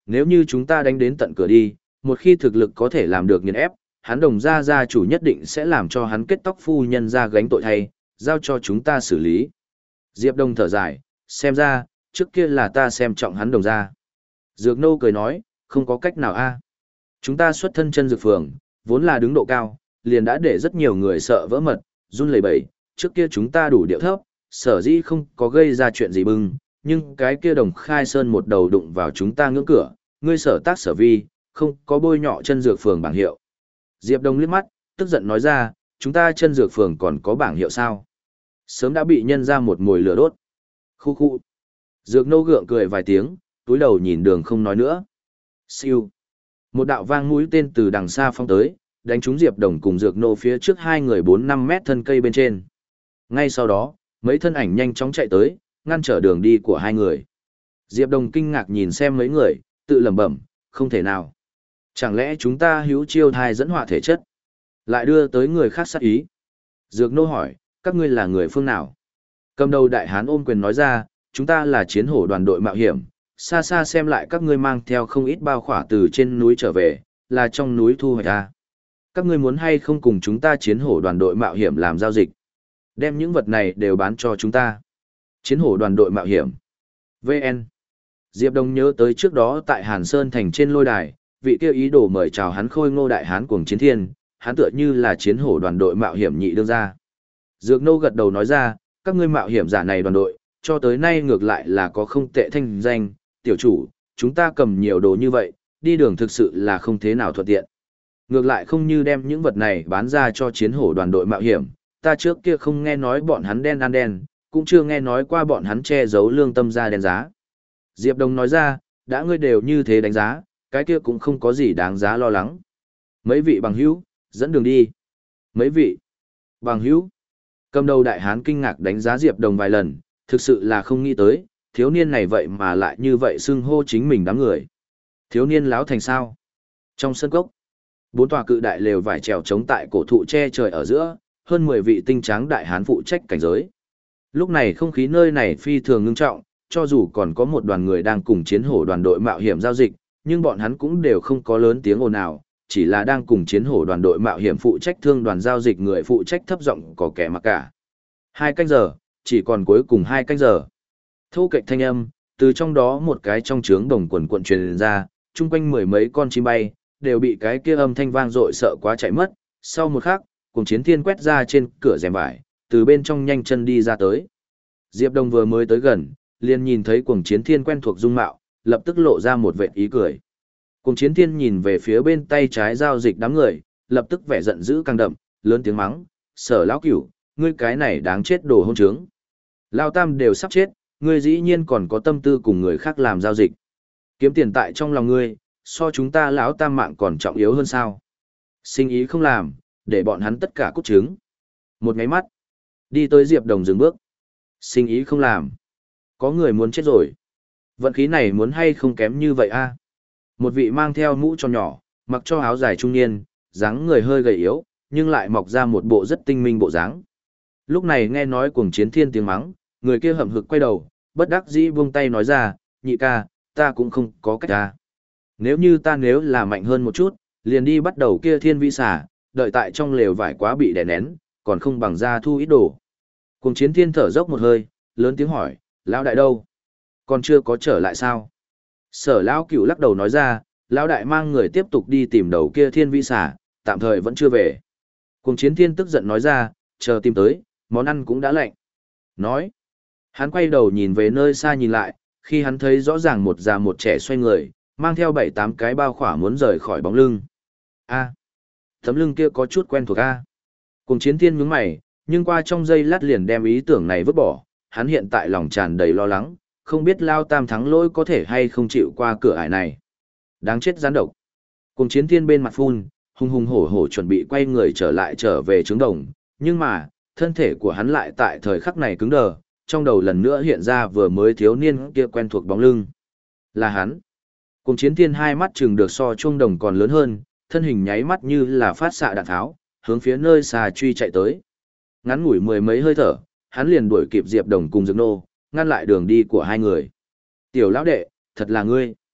A: Nếu như chúng ta đánh đến tận cửa đi, một khi thực lực có thể làm được nghiền ép, hắn Đồng gia gia chủ nhất định sẽ làm cho hắn kết tóc phu nhân ra gánh tội thay, giao cho chúng ta xử lý. Diệp Đông thở dài, xem ra, trước kia là ta xem trọng hắn Đồng gia. Dược Nô cười nói, không có cách nào a. Chúng ta xuất thân chân dược phường, vốn là đứng độ cao, liền đã để rất nhiều người sợ vỡ mật, run lẩy bẩy, trước kia chúng ta đủ điệu thấp, sở dĩ không có gây ra chuyện gì bưng, nhưng cái kia Đồng Khai Sơn một đầu đụng vào chúng ta ngưỡng cửa, ngươi sở tác sở vi, không có bôi nhọ chân dược phường bảng hiệu. Diệp Đông liếc mắt, tức giận nói ra, chúng ta chân dược phường còn có bảng hiệu sao? Sớm đã bị nhân ra một mồi lửa đốt. Khu khu. Dược Nô gượng cười vài tiếng, túi đầu nhìn đường không nói nữa. Siêu. Một đạo vang mũi tên từ đằng xa phong tới, đánh trúng Diệp Đồng cùng Dược Nô phía trước hai người bốn năm mét thân cây bên trên. Ngay sau đó, mấy thân ảnh nhanh chóng chạy tới, ngăn trở đường đi của hai người. Diệp Đồng kinh ngạc nhìn xem mấy người, tự lẩm bẩm, không thể nào. Chẳng lẽ chúng ta hữu chiêu thai dẫn họa thể chất, lại đưa tới người khác sát ý? Dược Nô hỏi, các ngươi là người phương nào? Cầm đầu đại hán ôm quyền nói ra, chúng ta là chiến hổ đoàn đội mạo hiểm, xa xa xem lại các ngươi mang theo không ít bao khỏa từ trên núi trở về, là trong núi thu hoạch ra. Các ngươi muốn hay không cùng chúng ta chiến hổ đoàn đội mạo hiểm làm giao dịch? Đem những vật này đều bán cho chúng ta. Chiến hổ đoàn đội mạo hiểm. vê en. Diệp Đông nhớ tới trước đó tại Hàn Sơn thành trên lôi đài, vị kia ý đồ mời chào hắn Khôi Ngô đại hán cuồng chiến thiên, hắn tựa như là chiến hổ đoàn đội mạo hiểm nhị đương gia. Dược Nô gật đầu nói ra, các ngươi mạo hiểm giả này đoàn đội, cho tới nay ngược lại là có không tệ thanh danh, tiểu chủ, chúng ta cầm nhiều đồ như vậy, đi đường thực sự là không thế nào thuận tiện. Ngược lại không như đem những vật này bán ra cho chiến hổ đoàn đội mạo hiểm, ta trước kia không nghe nói bọn hắn đen ăn đen, cũng chưa nghe nói qua bọn hắn che giấu lương tâm ra đen giá. Diệp Đông nói ra, đã ngươi đều như thế đánh giá, cái kia cũng không có gì đáng giá lo lắng. Mấy vị bằng hữu, dẫn đường đi. Mấy vị bằng hữu. Cầm đầu đại hán kinh ngạc đánh giá Diệp Đông vài lần, thực sự là không nghĩ tới, thiếu niên này vậy mà lại như vậy xưng hô chính mình đám người. Thiếu niên láo thành sao? Trong sân cốc, bốn tòa cự đại lều vải trèo chống tại cổ thụ che trời ở giữa, hơn mười vị tinh tráng đại hán phụ trách cảnh giới. Lúc này không khí nơi này phi thường ngưng trọng, cho dù còn có một đoàn người đang cùng chiến hổ đoàn đội mạo hiểm giao dịch, nhưng bọn hắn cũng đều không có lớn tiếng ồn ào, chỉ là đang cùng chiến hổ đoàn đội mạo hiểm phụ trách thương đoàn giao dịch người phụ trách thấp giọng có kẻ mặc cả. Hai canh giờ, chỉ còn cuối cùng hai canh giờ. Thu kệch thanh âm, từ trong đó một cái trong trướng đồng quần quận truyền ra, chung quanh mười mấy con chim bay, đều bị cái kia âm thanh vang dội sợ quá chạy mất. Sau một khắc, cùng chiến thiên quét ra trên cửa rèm vải, từ bên trong nhanh chân đi ra tới. Diệp Đông vừa mới tới gần, liền nhìn thấy cuồng chiến thiên quen thuộc dung mạo, lập tức lộ ra một vệt ý cười. Cuồng chiến thiên nhìn về phía bên tay trái giao dịch đám người, lập tức vẻ giận dữ càng đậm, lớn tiếng mắng, Sở lão cửu, ngươi cái này đáng chết đồ hôn trướng. Lao tam đều sắp chết, ngươi dĩ nhiên còn có tâm tư cùng người khác làm giao dịch. Kiếm tiền tại trong lòng ngươi, so chúng ta lão tam mạng còn trọng yếu hơn sao. Sinh ý không làm, để bọn hắn tất cả cút trứng. Một ngáy mắt, đi tới Diệp Đồng dừng bước. Sinh ý không làm. Có người muốn chết rồi. Vận khí này muốn hay không kém như vậy a? Một vị mang theo mũ tròn nhỏ, mặc cho áo dài trung niên, dáng người hơi gầy yếu, nhưng lại mọc ra một bộ rất tinh minh bộ dáng. Lúc này nghe nói cuồng chiến thiên tiếng mắng, người kia hậm hực quay đầu, bất đắc dĩ buông tay nói ra, nhị ca, ta cũng không có cách ra. Nếu như ta nếu là mạnh hơn một chút, liền đi bắt đầu kia thiên vĩ xả, đợi tại trong lều vải quá bị đè nén, còn không bằng ra thu ít đồ. Cuồng chiến thiên thở dốc một hơi, lớn tiếng hỏi, lão đại đâu? Còn chưa có trở lại sao? Sở lão cửu lắc đầu nói ra, lão đại mang người tiếp tục đi tìm đầu kia thiên vĩ xả, tạm thời vẫn chưa về. Cuồng chiến thiên tức giận nói ra, chờ tìm tới, món ăn cũng đã lạnh. Nói, hắn quay đầu nhìn về nơi xa nhìn lại, khi hắn thấy rõ ràng một già một trẻ xoay người, mang theo bảy tám cái bao khỏa muốn rời khỏi bóng lưng. A, tấm lưng kia có chút quen thuộc a. Cuồng chiến thiên nhướng mày, nhưng qua trong giây lát liền đem ý tưởng này vứt bỏ, hắn hiện tại lòng tràn đầy lo lắng, không biết Lao Tam thắng lỗi có thể hay không chịu qua cửa ải này. Đáng chết gián độc. Cuồng chiến thiên bên mặt phun, hùng hùng hổ hổ chuẩn bị quay người trở lại trở về trướng đồng, nhưng mà, thân thể của hắn lại tại thời khắc này cứng đờ, trong đầu lần nữa hiện ra vừa mới thiếu niên kia quen thuộc bóng lưng. Là hắn. Cuồng chiến thiên hai mắt chừng được so chuông đồng còn lớn hơn, thân hình nháy mắt như là phát xạ đạn tháo, hướng phía nơi xà truy chạy tới. Ngắn ngủi mười mấy hơi thở, hắn liền đuổi kịp Diệp Đồng cùng Dược Nô, ngăn lại đường đi của hai người. Tiểu lão đệ, thật là ngươi.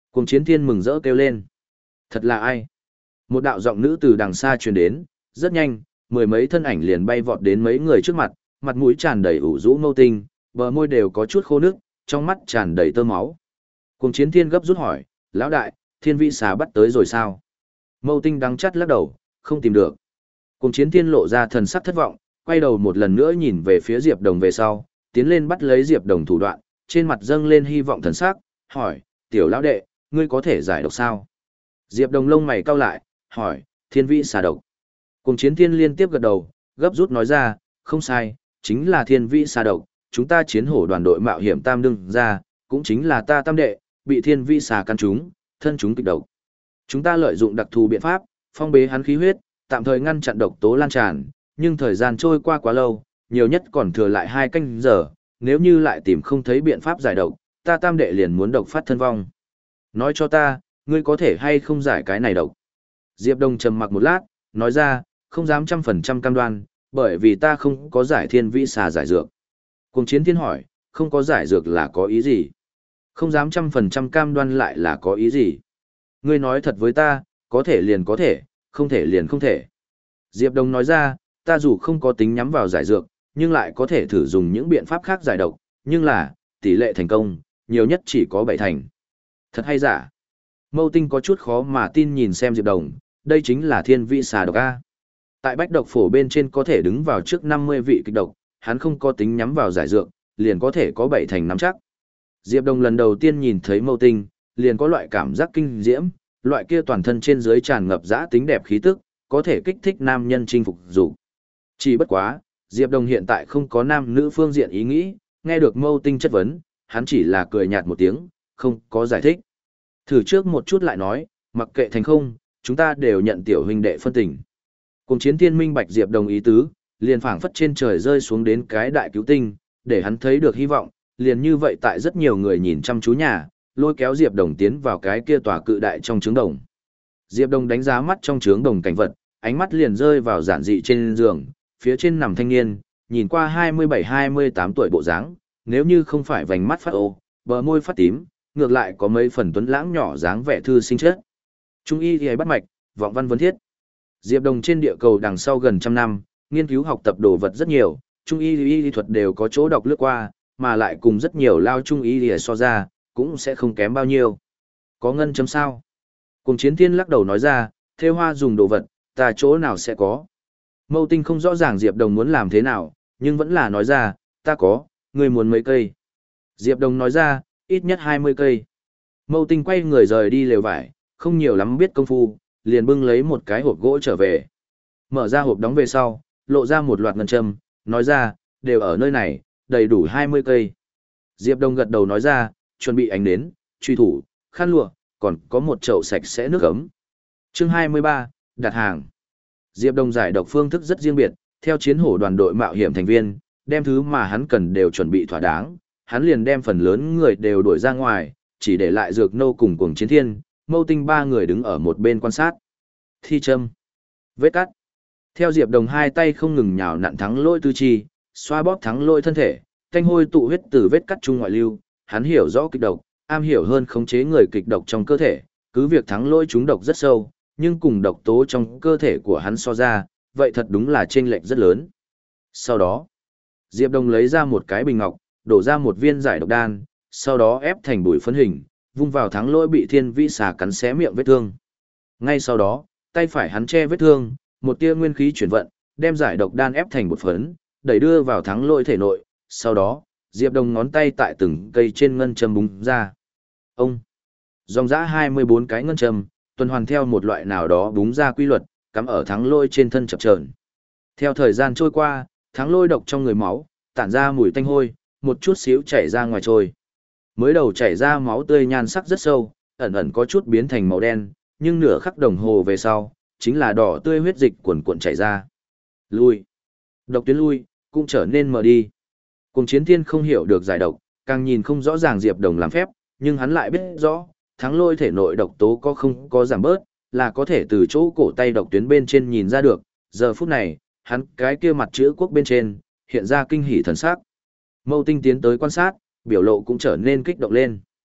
A: Cùng chiến thiên mừng rỡ kêu lên. Thật là ai? Một đạo giọng nữ từ đằng xa truyền đến, rất nhanh, mười mấy thân ảnh liền bay vọt đến mấy người trước mặt, mặt mũi tràn đầy ủ rũ Mâu Tinh, bờ môi đều có chút khô nước, trong mắt tràn đầy tơ máu. Cùng chiến thiên gấp rút hỏi, lão đại, thiên vĩ xà bắt tới rồi sao? Mâu Tinh đắng chắt lắc đầu, không tìm được. Cùng chiến thiên lộ ra thần sắc thất vọng, quay đầu một lần nữa nhìn về phía Diệp Đồng về sau, tiến lên bắt lấy Diệp Đồng thủ đoạn, trên mặt dâng lên hy vọng thần sắc, hỏi, tiểu lão đệ, ngươi có thể giải độc sao? Diệp Đồng lông mày cau lại, hỏi, thiên vĩ xà độc. Cùng chiến thiên liên tiếp gật đầu, gấp rút nói ra, không sai, chính là thiên vĩ xà độc, chúng ta chiến hổ đoàn đội mạo hiểm tam đương ra, cũng chính là ta tam đệ, bị thiên vĩ xà căn trúng, thân chúng kịch độc. Chúng ta lợi dụng đặc thù biện pháp, phong bế hắn khí huyết, tạm thời ngăn chặn độc tố lan tràn, nhưng thời gian trôi qua quá lâu, nhiều nhất còn thừa lại hai canh giờ, nếu như lại tìm không thấy biện pháp giải độc, ta tam đệ liền muốn độc phát thân vong. Nói cho ta, ngươi có thể hay không giải cái này độc? Diệp Đông trầm mặc một lát, nói ra, không dám trăm phần trăm cam đoan, bởi vì ta không có giải thiên vĩ xà giải dược. Cùng chiến thiên hỏi, không có giải dược là có ý gì? Không dám trăm phần trăm cam đoan lại là có ý gì? Ngươi nói thật với ta, có thể liền có thể, không thể liền không thể. Diệp Đông nói ra, ta dù không có tính nhắm vào giải dược, nhưng lại có thể thử dùng những biện pháp khác giải độc, nhưng là, tỷ lệ thành công, nhiều nhất chỉ có bảy thành. Thật hay giả? Mâu Tinh có chút khó mà tin nhìn xem Diệp Đồng, đây chính là thiên vĩ xà độc A. Tại bách độc phổ bên trên có thể đứng vào trước năm mươi vị kịch độc, hắn không có tính nhắm vào giải dược, liền có thể có bảy thành nắm chắc. Diệp Đồng lần đầu tiên nhìn thấy Mâu Tinh, liền có loại cảm giác kinh diễm, loại kia toàn thân trên dưới tràn ngập dã tính đẹp khí tức, có thể kích thích nam nhân chinh phục dục. Chỉ bất quá, Diệp Đồng hiện tại không có nam nữ phương diện ý nghĩ, nghe được Mâu Tinh chất vấn, hắn chỉ là cười nhạt một tiếng, không có giải thích. Thử trước một chút lại nói, mặc kệ thành không, chúng ta đều nhận tiểu huynh đệ phân tình. Cùng chiến thiên minh bạch Diệp Đồng ý tứ, liền phảng phất trên trời rơi xuống đến cái đại cứu tinh, để hắn thấy được hy vọng, liền như vậy tại rất nhiều người nhìn chăm chú nhà, lôi kéo Diệp Đồng tiến vào cái kia tòa cự đại trong trướng đồng. Diệp Đồng đánh giá mắt trong trướng đồng cảnh vật, ánh mắt liền rơi vào giản dị trên giường, phía trên nằm thanh niên, nhìn qua hai mươi bảy hai mươi tám tuổi bộ dáng, nếu như không phải vành mắt phát ô, bờ môi phát tím, ngược lại có mấy phần tuấn lãng nhỏ dáng vẻ thư sinh chất. Trung y thì bắt mạch, vọng văn vấn thiết. Diệp Đồng trên địa cầu đằng sau gần trăm năm, nghiên cứu học tập đồ vật rất nhiều, trung y y thuật đều có chỗ đọc lướt qua, mà lại cùng rất nhiều lao trung y y so ra, cũng sẽ không kém bao nhiêu. Có ngân chấm sao? Cùng chiến thiên lắc đầu nói ra, thêu hoa dùng đồ vật, ta chỗ nào sẽ có. Mâu Tinh không rõ ràng Diệp Đồng muốn làm thế nào, nhưng vẫn là nói ra, ta có, ngươi muốn mấy cây. Diệp Đồng nói ra, ít nhất hai mươi cây. Mâu Tinh quay người rời đi lều vải, không nhiều lắm biết công phu, liền bưng lấy một cái hộp gỗ trở về. Mở ra hộp đóng về sau, lộ ra một loạt ngân châm, nói ra, đều ở nơi này, đầy đủ hai mươi cây. Diệp Đông gật đầu nói ra, chuẩn bị ánh nến, truy thủ, khăn lụa, còn có một chậu sạch sẽ nước ấm. Chương hai mươi ba, đặt hàng. Diệp Đông giải độc phương thức rất riêng biệt, theo chiến hổ đoàn đội mạo hiểm thành viên, đem thứ mà hắn cần đều chuẩn bị thỏa đáng, hắn liền đem phần lớn người đều đuổi ra ngoài, chỉ để lại Dược Nô cùng Cuồng Chiến Thiên, Mâu Tinh ba người đứng ở một bên quan sát. Thi châm, vết cắt. Theo Diệp Đồng hai tay không ngừng nhào nặn thắng lôi tư chi, xoa bóp thắng lôi thân thể, thanh hôi tụ huyết từ vết cắt trung ngoại lưu, hắn hiểu rõ kịch độc, am hiểu hơn khống chế người kịch độc trong cơ thể, cứ việc thắng lôi chúng độc rất sâu, nhưng cùng độc tố trong cơ thể của hắn so ra, vậy thật đúng là chênh lệch rất lớn. Sau đó, Diệp Đồng lấy ra một cái bình ngọc, đổ ra một viên giải độc đan, sau đó ép thành bụi phấn hình, vung vào thắng lôi bị thiên vĩ xà cắn xé miệng vết thương. Ngay sau đó, tay phải hắn che vết thương, một tia nguyên khí chuyển vận, đem giải độc đan ép thành bột phấn, đẩy đưa vào thắng lôi thể nội, sau đó, Diệp Đồng ngón tay tại từng cây trên ngân châm búng ra. Ông, dòng dã hai mươi bốn cái ngân châm, tuần hoàn theo một loại nào đó búng ra quy luật, cắm ở thắng lôi trên thân chập chờn. Theo thời gian trôi qua, thắng lôi độc trong người máu, tản ra mùi tanh hôi, một chút xíu chảy ra ngoài trôi. Mới đầu chảy ra máu tươi nhan sắc rất sâu, ẩn ẩn có chút biến thành màu đen, nhưng nửa khắc đồng hồ về sau, chính là đỏ tươi huyết dịch cuồn cuộn chảy ra. Lui. Độc tuyến lui, cũng trở nên mờ đi. Cùng Chiến Thiên không hiểu được giải độc, càng nhìn không rõ ràng Diệp Đồng làm phép, nhưng hắn lại biết rõ, thắng lôi thể nội độc tố có không có giảm bớt, là có thể từ chỗ cổ tay độc tuyến bên trên nhìn ra được. Giờ phút này, hắn cái kia mặt chữ quốc bên trên, hiện ra kinh hỉ thần sắc. Mâu Tinh tiến tới quan sát, biểu lộ cũng trở nên kích động lên.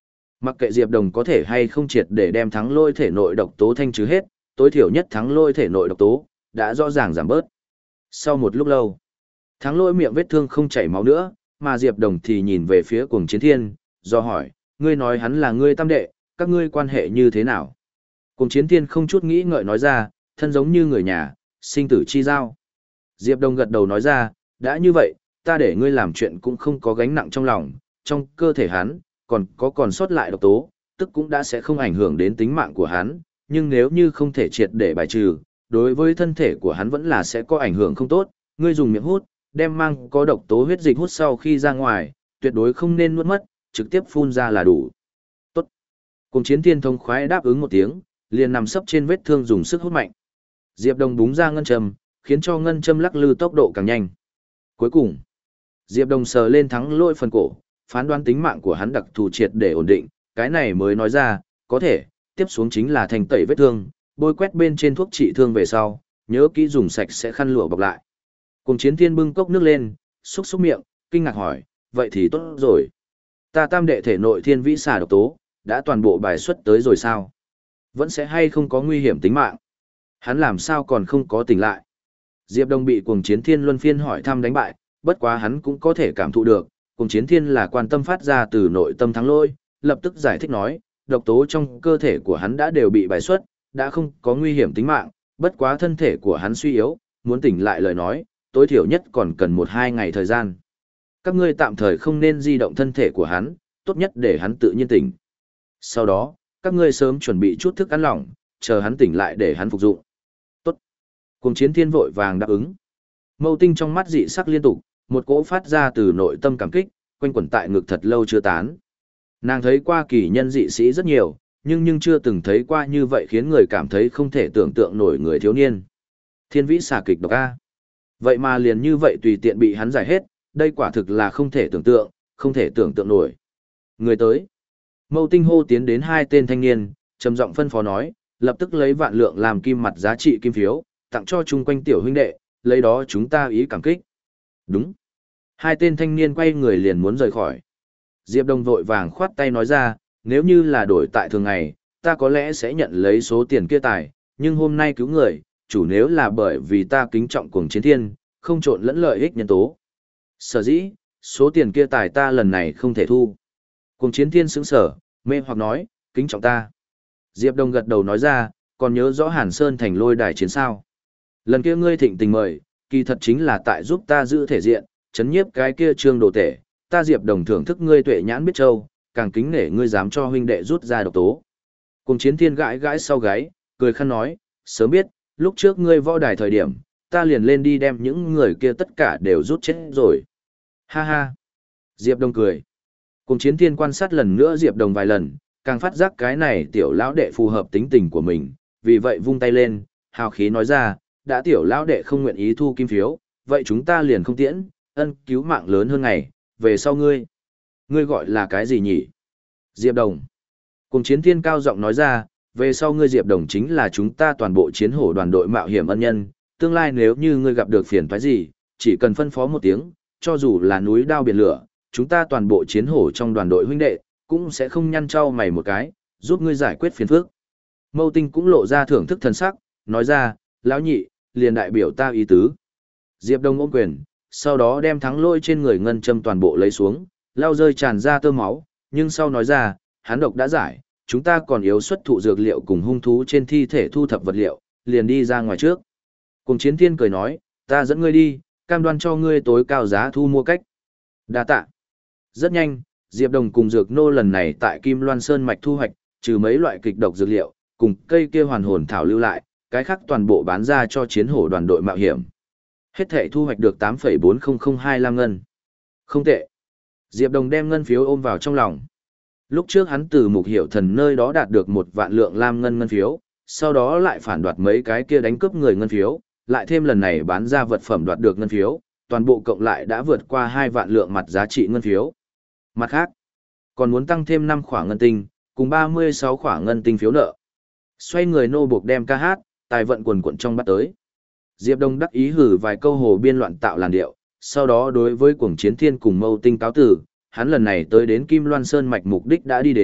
A: Mặc kệ Diệp Đồng có thể hay không triệt để đem thắng lôi thể nội độc tố thanh trừ hết, tối thiểu nhất thắng lôi thể nội độc tố đã rõ ràng giảm bớt. Sau một lúc lâu, thắng lôi miệng vết thương không chảy máu nữa, mà Diệp Đồng thì nhìn về phía Cuồng Chiến Thiên, do hỏi, ngươi nói hắn là ngươi tam đệ, các ngươi quan hệ như thế nào? Cuồng Chiến Thiên không chút nghĩ ngợi nói ra, thân giống như người nhà, sinh tử chi giao. Diệp Đồng gật đầu nói ra, đã như vậy, ta để ngươi làm chuyện cũng không có gánh nặng trong lòng, trong cơ thể hắn, còn có còn sót lại độc tố, tức cũng đã sẽ không ảnh hưởng đến tính mạng của hắn, nhưng nếu như không thể triệt để bài trừ, đối với thân thể của hắn vẫn là sẽ có ảnh hưởng không tốt, ngươi dùng miệng hút, đem mang có độc tố huyết dịch hút sau khi ra ngoài, tuyệt đối không nên nuốt mất, trực tiếp phun ra là đủ. Tốt. Cùng Chiến Thiên thông khoái đáp ứng một tiếng, liền nằm sấp trên vết thương dùng sức hút mạnh. Diệp Đồng búng ra ngân châm, khiến cho ngân châm lắc lư tốc độ càng nhanh. Cuối cùng, Diệp Đồng sờ lên thắng lôi phần cổ, phán đoán tính mạng của hắn đặc thù triệt để ổn định, cái này mới nói ra, có thể, tiếp xuống chính là thành tẩy vết thương, bôi quét bên trên thuốc trị thương về sau, nhớ kỹ dùng sạch sẽ khăn lụa bọc lại. Cùng Chiến Thiên bưng cốc nước lên, xúc xúc miệng, kinh ngạc hỏi, vậy thì tốt rồi. Ta tam đệ thể nội thiên vĩ xà độc tố, đã toàn bộ bài xuất tới rồi sao? Vẫn sẽ hay không có nguy hiểm tính mạng? Hắn làm sao còn không có tỉnh lại? Diệp Đồng bị Cuồng Chiến Thiên luân phiên hỏi thăm đánh bại, bất quá hắn cũng có thể cảm thụ được, Cuồng Chiến Thiên là quan tâm phát ra từ nội tâm thắng lôi, lập tức giải thích nói, độc tố trong cơ thể của hắn đã đều bị bài xuất, đã không có nguy hiểm tính mạng, bất quá thân thể của hắn suy yếu, muốn tỉnh lại lời nói, tối thiểu nhất còn cần một hai ngày thời gian. Các ngươi tạm thời không nên di động thân thể của hắn, tốt nhất để hắn tự nhiên tỉnh. Sau đó, các ngươi sớm chuẩn bị chút thức ăn lỏng, chờ hắn tỉnh lại để hắn phục dụng. Tốt. Cuồng Chiến Thiên vội vàng đáp ứng. Mâu Tinh trong mắt dị sắc liên tục, một cỗ phát ra từ nội tâm cảm kích, quanh quẩn tại ngực thật lâu chưa tán. Nàng thấy qua kỳ nhân dị sĩ rất nhiều, nhưng nhưng chưa từng thấy qua như vậy khiến người cảm thấy không thể tưởng tượng nổi người thiếu niên. Thiên vĩ xà kịch độc A. Vậy mà liền như vậy tùy tiện bị hắn giải hết, đây quả thực là không thể tưởng tượng, không thể tưởng tượng nổi. Người tới. Mâu Tinh hô tiến đến hai tên thanh niên, trầm giọng phân phó nói, lập tức lấy vạn lượng làm kim mặt giá trị kim phiếu, tặng cho chung quanh tiểu huynh đệ, lấy đó chúng ta ý cảm kích. Đúng. Hai tên thanh niên quay người liền muốn rời khỏi. Diệp Đồng vội vàng khoát tay nói ra, nếu như là đổi tại thường ngày, ta có lẽ sẽ nhận lấy số tiền kia tài, nhưng hôm nay cứu người, chủ nếu là bởi vì ta kính trọng Cuồng Chiến Thiên, không trộn lẫn lợi ích nhân tố. Sở dĩ, số tiền kia tài ta lần này không thể thu. Cuồng Chiến Thiên sững sở, mê hoặc nói, kính trọng ta. Diệp Đồng gật đầu nói ra, còn nhớ rõ Hàn Sơn thành lôi đài chiến sao. Lần kia ngươi thịnh tình mời, kỳ thật chính là tại giúp ta giữ thể diện, chấn nhiếp cái kia trương đồ tể, ta Diệp Đồng thưởng thức ngươi tuệ nhãn biết châu, càng kính nể ngươi dám cho huynh đệ rút ra độc tố. Cuồng Chiến Thiên gãi gãi sau gáy, cười khăn nói, sớm biết, lúc trước ngươi võ đài thời điểm, ta liền lên đi đem những người kia tất cả đều rút chết rồi. Ha ha. Diệp Đồng cười. Cuồng Chiến Thiên quan sát lần nữa Diệp Đồng vài lần, càng phát giác cái này tiểu lão đệ phù hợp tính tình của mình, vì vậy vung tay lên, hào khí nói ra, đã tiểu lão đệ không nguyện ý thu kim phiếu, vậy chúng ta liền không tiễn, ân cứu mạng lớn hơn ngày, về sau ngươi. Ngươi gọi là cái gì nhỉ? Diệp Đồng. Cuồng Chiến Thiên cao giọng nói ra, về sau ngươi Diệp Đồng chính là chúng ta toàn bộ chiến hổ đoàn đội mạo hiểm ân nhân, tương lai nếu như ngươi gặp được phiền toái gì, chỉ cần phân phó một tiếng, cho dù là núi đao biển lửa, chúng ta toàn bộ chiến hổ trong đoàn đội huynh đệ, cũng sẽ không nhăn trao mày một cái, giúp ngươi giải quyết phiền phức. Mâu Tinh cũng lộ ra thưởng thức thần sắc, nói ra, lão nhị, liền đại biểu ta ý tứ. Diệp Đồng ôm quyền, sau đó đem thắng lôi trên người ngân châm toàn bộ lấy xuống, lau rơi tràn ra tơ máu, nhưng sau nói ra, hắn độc đã giải, chúng ta còn yếu xuất thụ dược liệu cùng hung thú trên thi thể thu thập vật liệu, liền đi ra ngoài trước. Cuồng Chiến Thiên cười nói, ta dẫn ngươi đi, cam đoan cho ngươi tối cao giá thu mua cách. Đa tạ. Rất nhanh, Diệp Đồng cùng Dược Nô lần này tại Kim Loan Sơn mạch thu hoạch, trừ mấy loại kịch độc dược liệu, cùng cây kia hoàn hồn thảo lưu lại, cái khác toàn bộ bán ra cho chiến hổ đoàn đội mạo hiểm. Hết thể thu hoạch được tám phẩy bốn không không hai lăm ngân. Không tệ. Diệp Đồng đem ngân phiếu ôm vào trong lòng. Lúc trước hắn từ Mục Hiểu Thần nơi đó đạt được một vạn lượng lam ngân ngân phiếu, sau đó lại phản đoạt mấy cái kia đánh cướp người ngân phiếu, lại thêm lần này bán ra vật phẩm đoạt được ngân phiếu, toàn bộ cộng lại đã vượt qua hai vạn lượng mặt giá trị ngân phiếu. Mặt khác, còn muốn tăng thêm năm khỏa ngân tinh, cùng ba mươi sáu khỏa ngân tinh phiếu nợ. Xoay người nô buộc đem ca hát, tài vận quần quận trong bắt tới. Diệp Đông đắc ý hử vài câu hồ biên loạn tạo làn điệu, sau đó đối với Cuồng Chiến Thiên cùng Mâu Tinh cáo tử, hắn lần này tới đến Kim Loan Sơn mạch mục đích đã đi đến,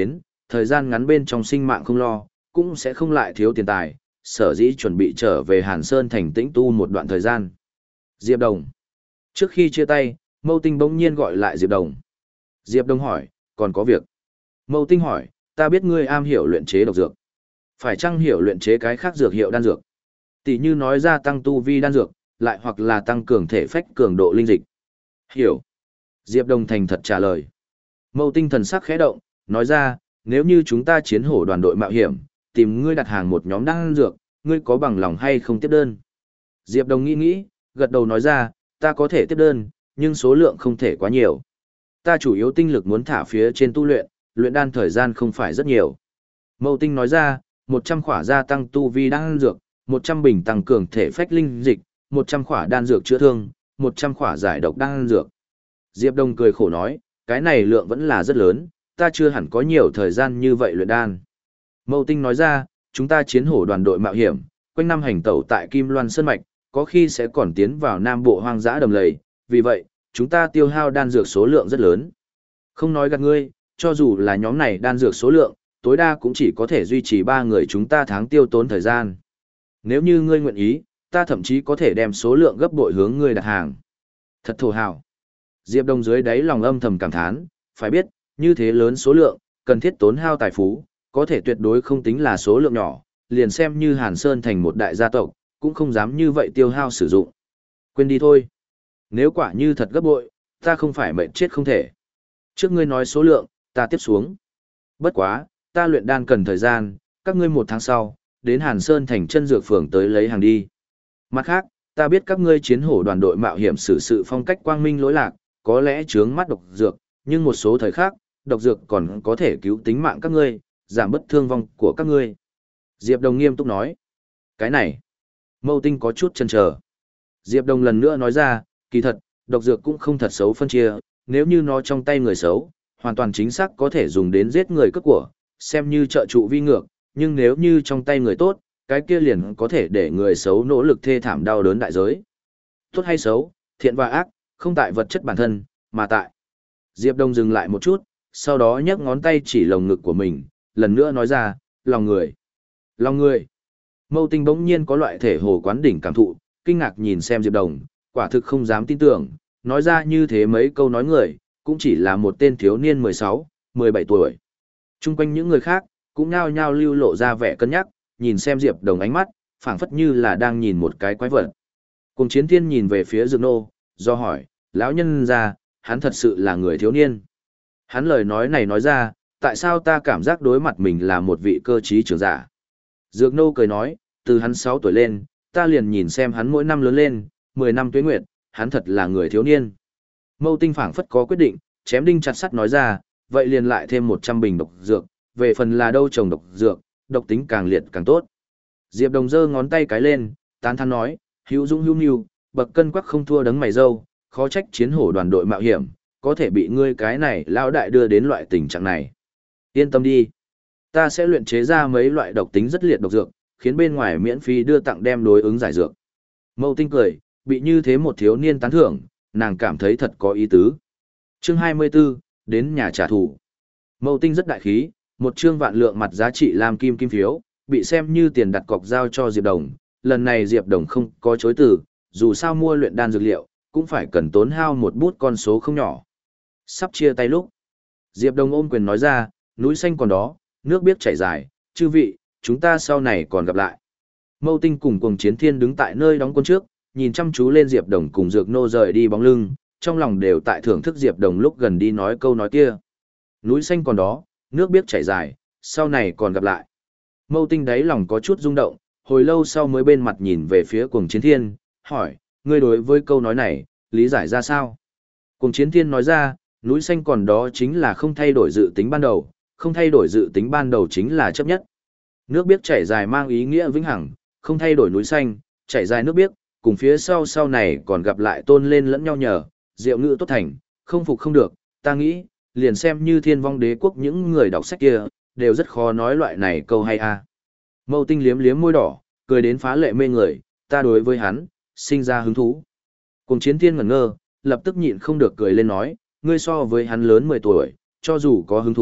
A: thời gian ngắn bên trong sinh mạng không lo, cũng sẽ không lại thiếu tiền tài, sở dĩ chuẩn bị trở về Hàn Sơn thành tĩnh tu một đoạn thời gian. Diệp Đồng. Trước khi chia tay, Mâu Tinh bỗng nhiên gọi lại Diệp Đồng. Diệp Đồng hỏi, còn có việc. Mâu Tinh hỏi, ta biết ngươi am hiểu luyện chế độc dược. Phải chăng hiểu luyện chế cái khác dược hiệu đan dược? Tỷ như nói ra tăng tu vi đan dược, lại hoặc là tăng cường thể phách cường độ linh dịch. Hiểu. Diệp Đồng thành thật trả lời. Mâu Tinh thần sắc khẽ động, nói ra, nếu như chúng ta chiến hổ đoàn đội mạo hiểm, tìm ngươi đặt hàng một nhóm đan dược, ngươi có bằng lòng hay không tiếp đơn? Diệp Đồng nghĩ nghĩ, gật đầu nói ra, ta có thể tiếp đơn, nhưng số lượng không thể quá nhiều. Ta chủ yếu tinh lực muốn thả phía trên tu luyện, luyện đan thời gian không phải rất nhiều. Mâu Tinh nói ra, một trăm khỏa gia tăng tu vi đan dược, một trăm bình tăng cường thể phách linh dịch, một trăm khỏa đan dược chữa thương, một trăm khỏa giải độc đan dược. Diệp Đông cười khổ nói, cái này lượng vẫn là rất lớn, ta chưa hẳn có nhiều thời gian như vậy luyện đan. Mâu Tinh nói ra, chúng ta chiến hổ đoàn đội mạo hiểm, quanh năm hành tẩu tại Kim Loan Sơn Mạch, có khi sẽ còn tiến vào Nam Bộ hoang dã đầm lầy, vì vậy, chúng ta tiêu hao đan dược số lượng rất lớn. Không nói gạt ngươi, cho dù là nhóm này đan dược số lượng, tối đa cũng chỉ có thể duy trì ba người chúng ta tháng tiêu tốn thời gian. Nếu như ngươi nguyện ý, ta thậm chí có thể đem số lượng gấp bội hướng ngươi đặt hàng. Thật thổ hào. Diệp Đông dưới đáy lòng âm thầm cảm thán, phải biết, như thế lớn số lượng, cần thiết tốn hao tài phú, có thể tuyệt đối không tính là số lượng nhỏ, liền xem như Hàn Sơn thành một đại gia tộc, cũng không dám như vậy tiêu hao sử dụng. Quên đi thôi. Nếu quả như thật gấp bội, ta không phải mệnh chết không thể. Trước ngươi nói số lượng, ta tiếp xuống. Bất quá, ta luyện đan cần thời gian, các ngươi một tháng sau, đến Hàn Sơn thành chân dược phường tới lấy hàng đi. Mặt khác, ta biết các ngươi chiến hổ đoàn đội mạo hiểm xử sự phong cách quang minh lỗi lạc, có lẽ chướng mắt độc dược, nhưng một số thời khác, độc dược còn có thể cứu tính mạng các ngươi, giảm bất thương vong của các ngươi. Diệp Đồng nghiêm túc nói. Cái này, Mâu Tinh có chút chần chờ. Diệp Đồng lần nữa nói ra, kỳ thật, độc dược cũng không thật xấu phân chia, nếu như nó trong tay người xấu, hoàn toàn chính xác có thể dùng đến giết người cướp của, xem như trợ trụ vi ngược, nhưng nếu như trong tay người tốt, cái kia liền có thể để người xấu nỗ lực thê thảm đau đớn đại giới. Tốt hay xấu, thiện và ác, không tại vật chất bản thân, mà tại. Diệp Đông dừng lại một chút, sau đó nhấc ngón tay chỉ lồng ngực của mình, lần nữa nói ra, lòng người. Lòng người. Mâu Tinh bỗng nhiên có loại thể hồ quán đỉnh cảm thụ, kinh ngạc nhìn xem Diệp Đồng, quả thực không dám tin tưởng, nói ra như thế mấy câu nói người, cũng chỉ là một tên thiếu niên mười sáu, mười bảy tuổi. Trung quanh những người khác, cũng nhao nhao lưu lộ ra vẻ cân nhắc, nhìn xem Diệp Đồng ánh mắt, phảng phất như là đang nhìn một cái quái vật. Cùng Chiến Thiên nhìn về phía Dược Nô, do hỏi, lão nhân ra, hắn thật sự là người thiếu niên. Hắn lời nói này nói ra, tại sao ta cảm giác đối mặt mình là một vị cơ trí trưởng giả. Dược Nô cười nói, từ hắn sáu tuổi lên, ta liền nhìn xem hắn mỗi năm lớn lên, mười năm tuế nguyệt, hắn thật là người thiếu niên. Mâu Tinh phảng phất có quyết định, chém đinh chặt sắt nói ra, vậy liền lại thêm một trăm bình độc dược, về phần là đâu trồng độc dược, độc tính càng liệt càng tốt. Diệp Đồng giơ ngón tay cái lên, tán thán nói, hữu dũng hữu nhu, bậc cân quắc không thua đấng mày râu, khó trách chiến hổ đoàn đội mạo hiểm, có thể bị ngươi cái này lão đại đưa đến loại tình trạng này. Yên tâm đi, ta sẽ luyện chế ra mấy loại độc tính rất liệt độc dược, khiến bên ngoài miễn phí đưa tặng đem đối ứng giải dược. Mâu Tinh cười, bị như thế một thiếu niên tán thưởng, nàng cảm thấy thật có ý tứ. Chương hai mươi 24, đến nhà trả thù. Mâu Tinh rất đại khí, một chương vạn lượng mặt giá trị làm kim kim phiếu, bị xem như tiền đặt cọc giao cho Diệp Đồng. Lần này Diệp Đồng không có chối từ, dù sao mua luyện đan dược liệu, cũng phải cần tốn hao một bút con số không nhỏ. Sắp chia tay lúc, Diệp Đồng ôm quyền nói ra, núi xanh còn đó, nước biếc chảy dài, chư vị, chúng ta sau này còn gặp lại. Mâu Tinh cùng Cuồng Chiến Thiên đứng tại nơi đóng quân trước, nhìn chăm chú lên Diệp Đồng cùng Dược Nô rời đi bóng lưng, trong lòng đều tại thưởng thức Diệp Đồng lúc gần đi nói câu nói kia. Núi xanh còn đó, nước biếc chảy dài, sau này còn gặp lại. Mâu Tinh đáy lòng có chút rung động, hồi lâu sau mới bên mặt nhìn về phía Cuồng Chiến Thiên, hỏi, ngươi đối với câu nói này, lý giải ra sao? Cuồng Chiến Thiên nói ra, núi xanh còn đó chính là không thay đổi dự tính ban đầu, không thay đổi dự tính ban đầu chính là chấp nhất. Nước biếc chảy dài mang ý nghĩa vĩnh hằng, không thay đổi núi xanh, chảy dài nước biếc, cùng phía sau sau này còn gặp lại tôn lên lẫn nhau nhờ, diệu ngữ tốt thành, không phục không được, ta nghĩ, liền xem như thiên vong đế quốc những người đọc sách kia, đều rất khó nói loại này câu hay a. Mâu Tinh liếm liếm môi đỏ, cười đến phá lệ mê người, ta đối với hắn, sinh ra hứng thú. Cùng Chiến Thiên ngẩn ngơ, lập tức nhịn không được cười lên nói, ngươi so với hắn lớn mười tuổi, cho dù có hứng thú,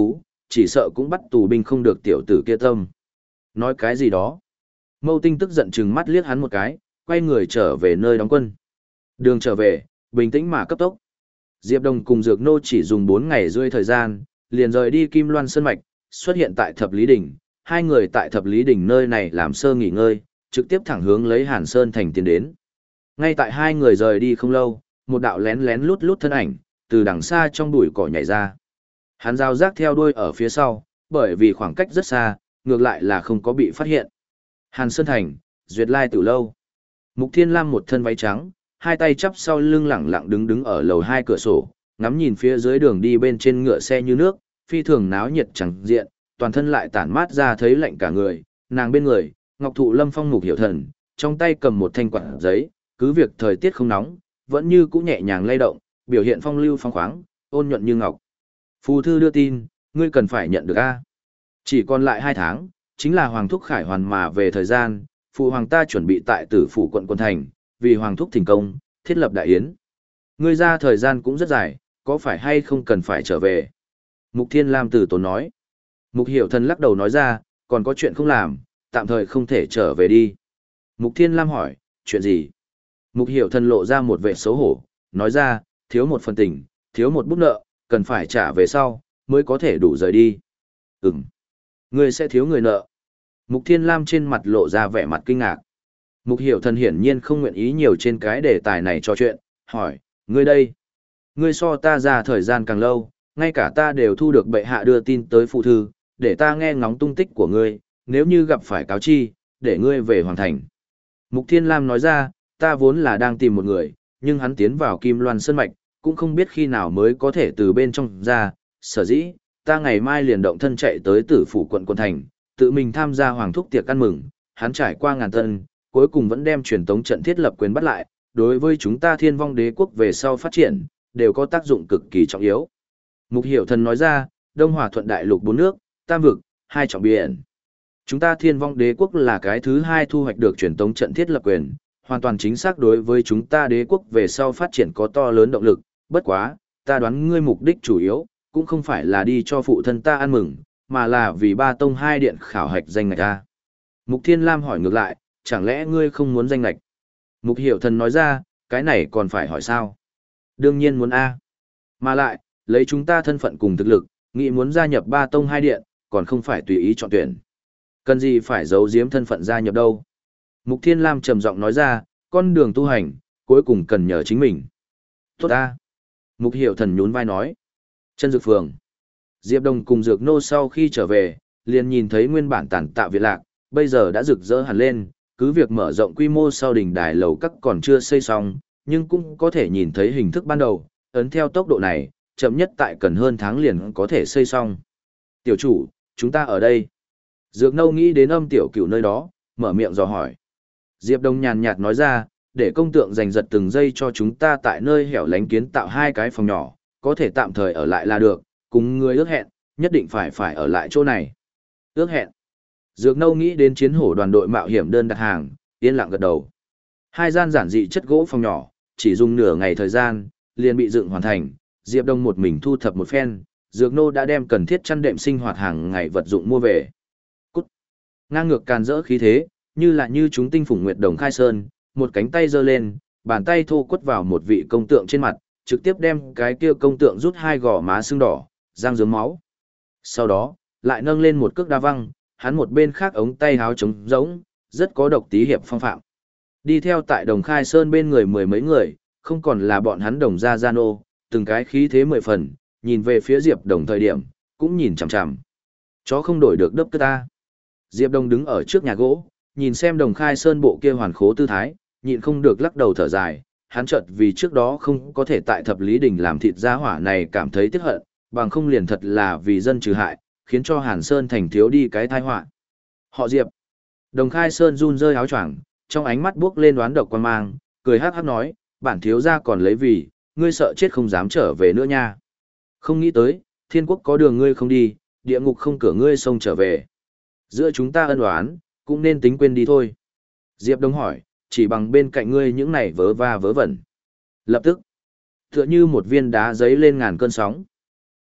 A: chỉ sợ cũng bắt tù binh không được tiểu tử kia tâm. Nói cái gì đó? Mâu Tinh tức giận chừng mắt liếc hắn một cái, quay người trở về nơi đóng quân. Đường trở về, bình tĩnh mà cấp tốc. Diệp Đồng cùng Dược Nô chỉ dùng bốn ngày rưỡi thời gian, liền rời đi Kim Loan Sơn Mạch, xuất hiện tại Thập Lý Đỉnh. Hai người tại Thập Lý Đỉnh nơi này làm sơ nghỉ ngơi, trực tiếp thẳng hướng lấy Hàn Sơn Thành tiến đến. Ngay tại hai người rời đi không lâu, một đạo lén lén lút lút thân ảnh, từ đằng xa trong bụi cỏ nhảy ra. Hắn giao giác theo đuôi ở phía sau, bởi vì khoảng cách rất xa, ngược lại là không có bị phát hiện. Hàn Sơn Thành, Duyệt Lai Tử Lâu. Mục Thiên Lam một thân váy trắng, hai tay chắp sau lưng lẳng lặng đứng đứng ở lầu hai cửa sổ, ngắm nhìn phía dưới đường đi bên trên ngựa xe như nước, phi thường náo nhiệt chẳng diện, toàn thân lại tản mát ra thấy lạnh cả người, nàng bên người, Ngọc Thụ Lâm Phong Mục Hiểu Thần, trong tay cầm một thanh quạt giấy, cứ việc thời tiết không nóng, vẫn như cũ nhẹ nhàng lay động, biểu hiện phong lưu phong khoáng, ôn nhuận như ngọc. Phù thư đưa tin, ngươi cần phải nhận được a. Chỉ còn lại hai tháng, chính là Hoàng thúc khải hoàn mà về thời gian, phụ hoàng ta chuẩn bị tại Tử phủ quận quân thành, vì Hoàng thúc thành công, thiết lập đại yến. Ngươi ra thời gian cũng rất dài, có phải hay không cần phải trở về? Mục Thiên Lam từ tốn nói. Mục Hiểu Thần lắc đầu nói ra, còn có chuyện không làm, tạm thời không thể trở về đi. Mục Thiên Lam hỏi, chuyện gì? Mục Hiểu Thần lộ ra một vẻ xấu hổ, nói ra, thiếu một phần tình, thiếu một bút nợ, cần phải trả về sau, mới có thể đủ rời đi. Ừm. Ngươi sẽ thiếu người nợ. Mục Thiên Lam trên mặt lộ ra vẻ mặt kinh ngạc. Mục Hiểu Thần hiển nhiên không nguyện ý nhiều trên cái đề tài này trò chuyện, hỏi, ngươi đây? Ngươi so ta ra thời gian càng lâu, ngay cả ta đều thu được bệ hạ đưa tin tới phụ thư, để ta nghe ngóng tung tích của ngươi, nếu như gặp phải cáo chi, để ngươi về hoàn thành. Mục Thiên Lam nói ra, ta vốn là đang tìm một người, nhưng hắn tiến vào Kim Loan Sơn Mạch, cũng không biết khi nào mới có thể từ bên trong ra, sở dĩ, ta ngày mai liền động thân chạy tới Tử phủ quận quận thành, tự mình tham gia hoàng thúc tiệc ăn mừng, hắn trải qua ngàn tân, cuối cùng vẫn đem truyền tống trận thiết lập quyền bắt lại, đối với chúng ta Thiên Vong Đế quốc về sau phát triển, đều có tác dụng cực kỳ trọng yếu. Mục Hiểu Thần nói ra, Đông Hòa Thuận Đại Lục bốn nước, Tam vực, hai trọng biển. Chúng ta Thiên Vong Đế quốc là cái thứ hai thu hoạch được truyền tống trận thiết lập quyền, hoàn toàn chính xác đối với chúng ta đế quốc về sau phát triển có to lớn động lực, bất quá, ta đoán ngươi mục đích chủ yếu, cũng không phải là đi cho phụ thân ta ăn mừng, mà là vì ba tông hai điện khảo hạch danh ngạch ta. Mục Thiên Lam hỏi ngược lại, chẳng lẽ ngươi không muốn danh ngạch? Mục Hiểu Thần nói ra, cái này còn phải hỏi sao? Đương nhiên muốn A. Mà lại, lấy chúng ta thân phận cùng thực lực, nghĩ muốn gia nhập ba tông hai điện, còn không phải tùy ý chọn tuyển. Cần gì phải giấu giếm thân phận gia nhập đâu? Mục Thiên Lam trầm giọng nói ra, con đường tu hành, cuối cùng cần nhờ chính mình. Tốt A. Mục Hiểu Thần nhún vai nói. Chân Dược Phường. Diệp Đồng cùng Dược Nô sau khi trở về, liền nhìn thấy nguyên bản tàn tạ viện lạc, bây giờ đã rực rỡ hẳn lên, cứ việc mở rộng quy mô sau đỉnh đài lầu các còn chưa xây xong, nhưng cũng có thể nhìn thấy hình thức ban đầu, ấn theo tốc độ này, chậm nhất tại cần hơn tháng liền có thể xây xong. Tiểu chủ, chúng ta ở đây. Dược Nâu nghĩ đến Âm Tiểu Cửu nơi đó, mở miệng dò hỏi. Diệp Đông nhàn nhạt nói ra, để công tượng giành giật từng giây cho chúng ta tại nơi hẻo lánh kiến tạo hai cái phòng nhỏ, có thể tạm thời ở lại là được, cùng người ước hẹn, nhất định phải phải ở lại chỗ này. Ước hẹn. Dược Nâu nghĩ đến chiến hổ đoàn đội mạo hiểm đơn đặt hàng, yên lặng gật đầu. Hai gian giản dị chất gỗ phòng nhỏ, chỉ dùng nửa ngày thời gian, liền bị dựng hoàn thành, Diệp Đông một mình thu thập một phen, Dược Nô đã đem cần thiết chăn đệm sinh hoạt hàng ngày vật dụng mua về. Cút. Ngang ngược càn rỡ khí thế, như là như chúng tinh phủng nguyệt đồng khai sơn, một cánh tay giơ lên, bàn tay thô quất vào một vị công tượng trên mặt, trực tiếp đem cái kia công tượng rút hai gò má sưng đỏ, răng rớm máu. Sau đó, lại nâng lên một cước đa văng, hắn một bên khác ống tay háo trống rỗng, rất có độc tí hiệp phong phạm. Đi theo tại đồng khai sơn bên người mười mấy người, không còn là bọn hắn đồng gia gian ô, từng cái khí thế mười phần, nhìn về phía Diệp Đồng thời điểm, cũng nhìn chằm chằm. Chó không đổi được đớp cơ ta. Diệp Đồng đứng ở trước nhà gỗ, nhìn xem đồng khai sơn bộ kia hoàn khố tư thái, nhịn không được lắc đầu thở dài, hắn chợt vì trước đó không có thể tại thập lý đỉnh làm thịt gia hỏa này cảm thấy tiếc hận, bằng không liền thật là vì dân trừ hại, khiến cho Hàn Sơn thành thiếu đi cái tai họa. Họ Diệp. Đồng khai sơn run rơi áo choàng, trong ánh mắt buốc lên đoán độc quan mang, cười hắc hắc nói, bản thiếu gia còn lấy vì, ngươi sợ chết không dám trở về nữa nha. Không nghĩ tới, thiên quốc có đường ngươi không đi, địa ngục không cửa ngươi xông trở về. Giữa chúng ta ân oán, cũng nên tính quên đi thôi. Diệp Đông hỏi, chỉ bằng bên cạnh ngươi những này vớ va vớ vẩn. Lập tức, tựa như một viên đá giấy lên ngàn cơn sóng.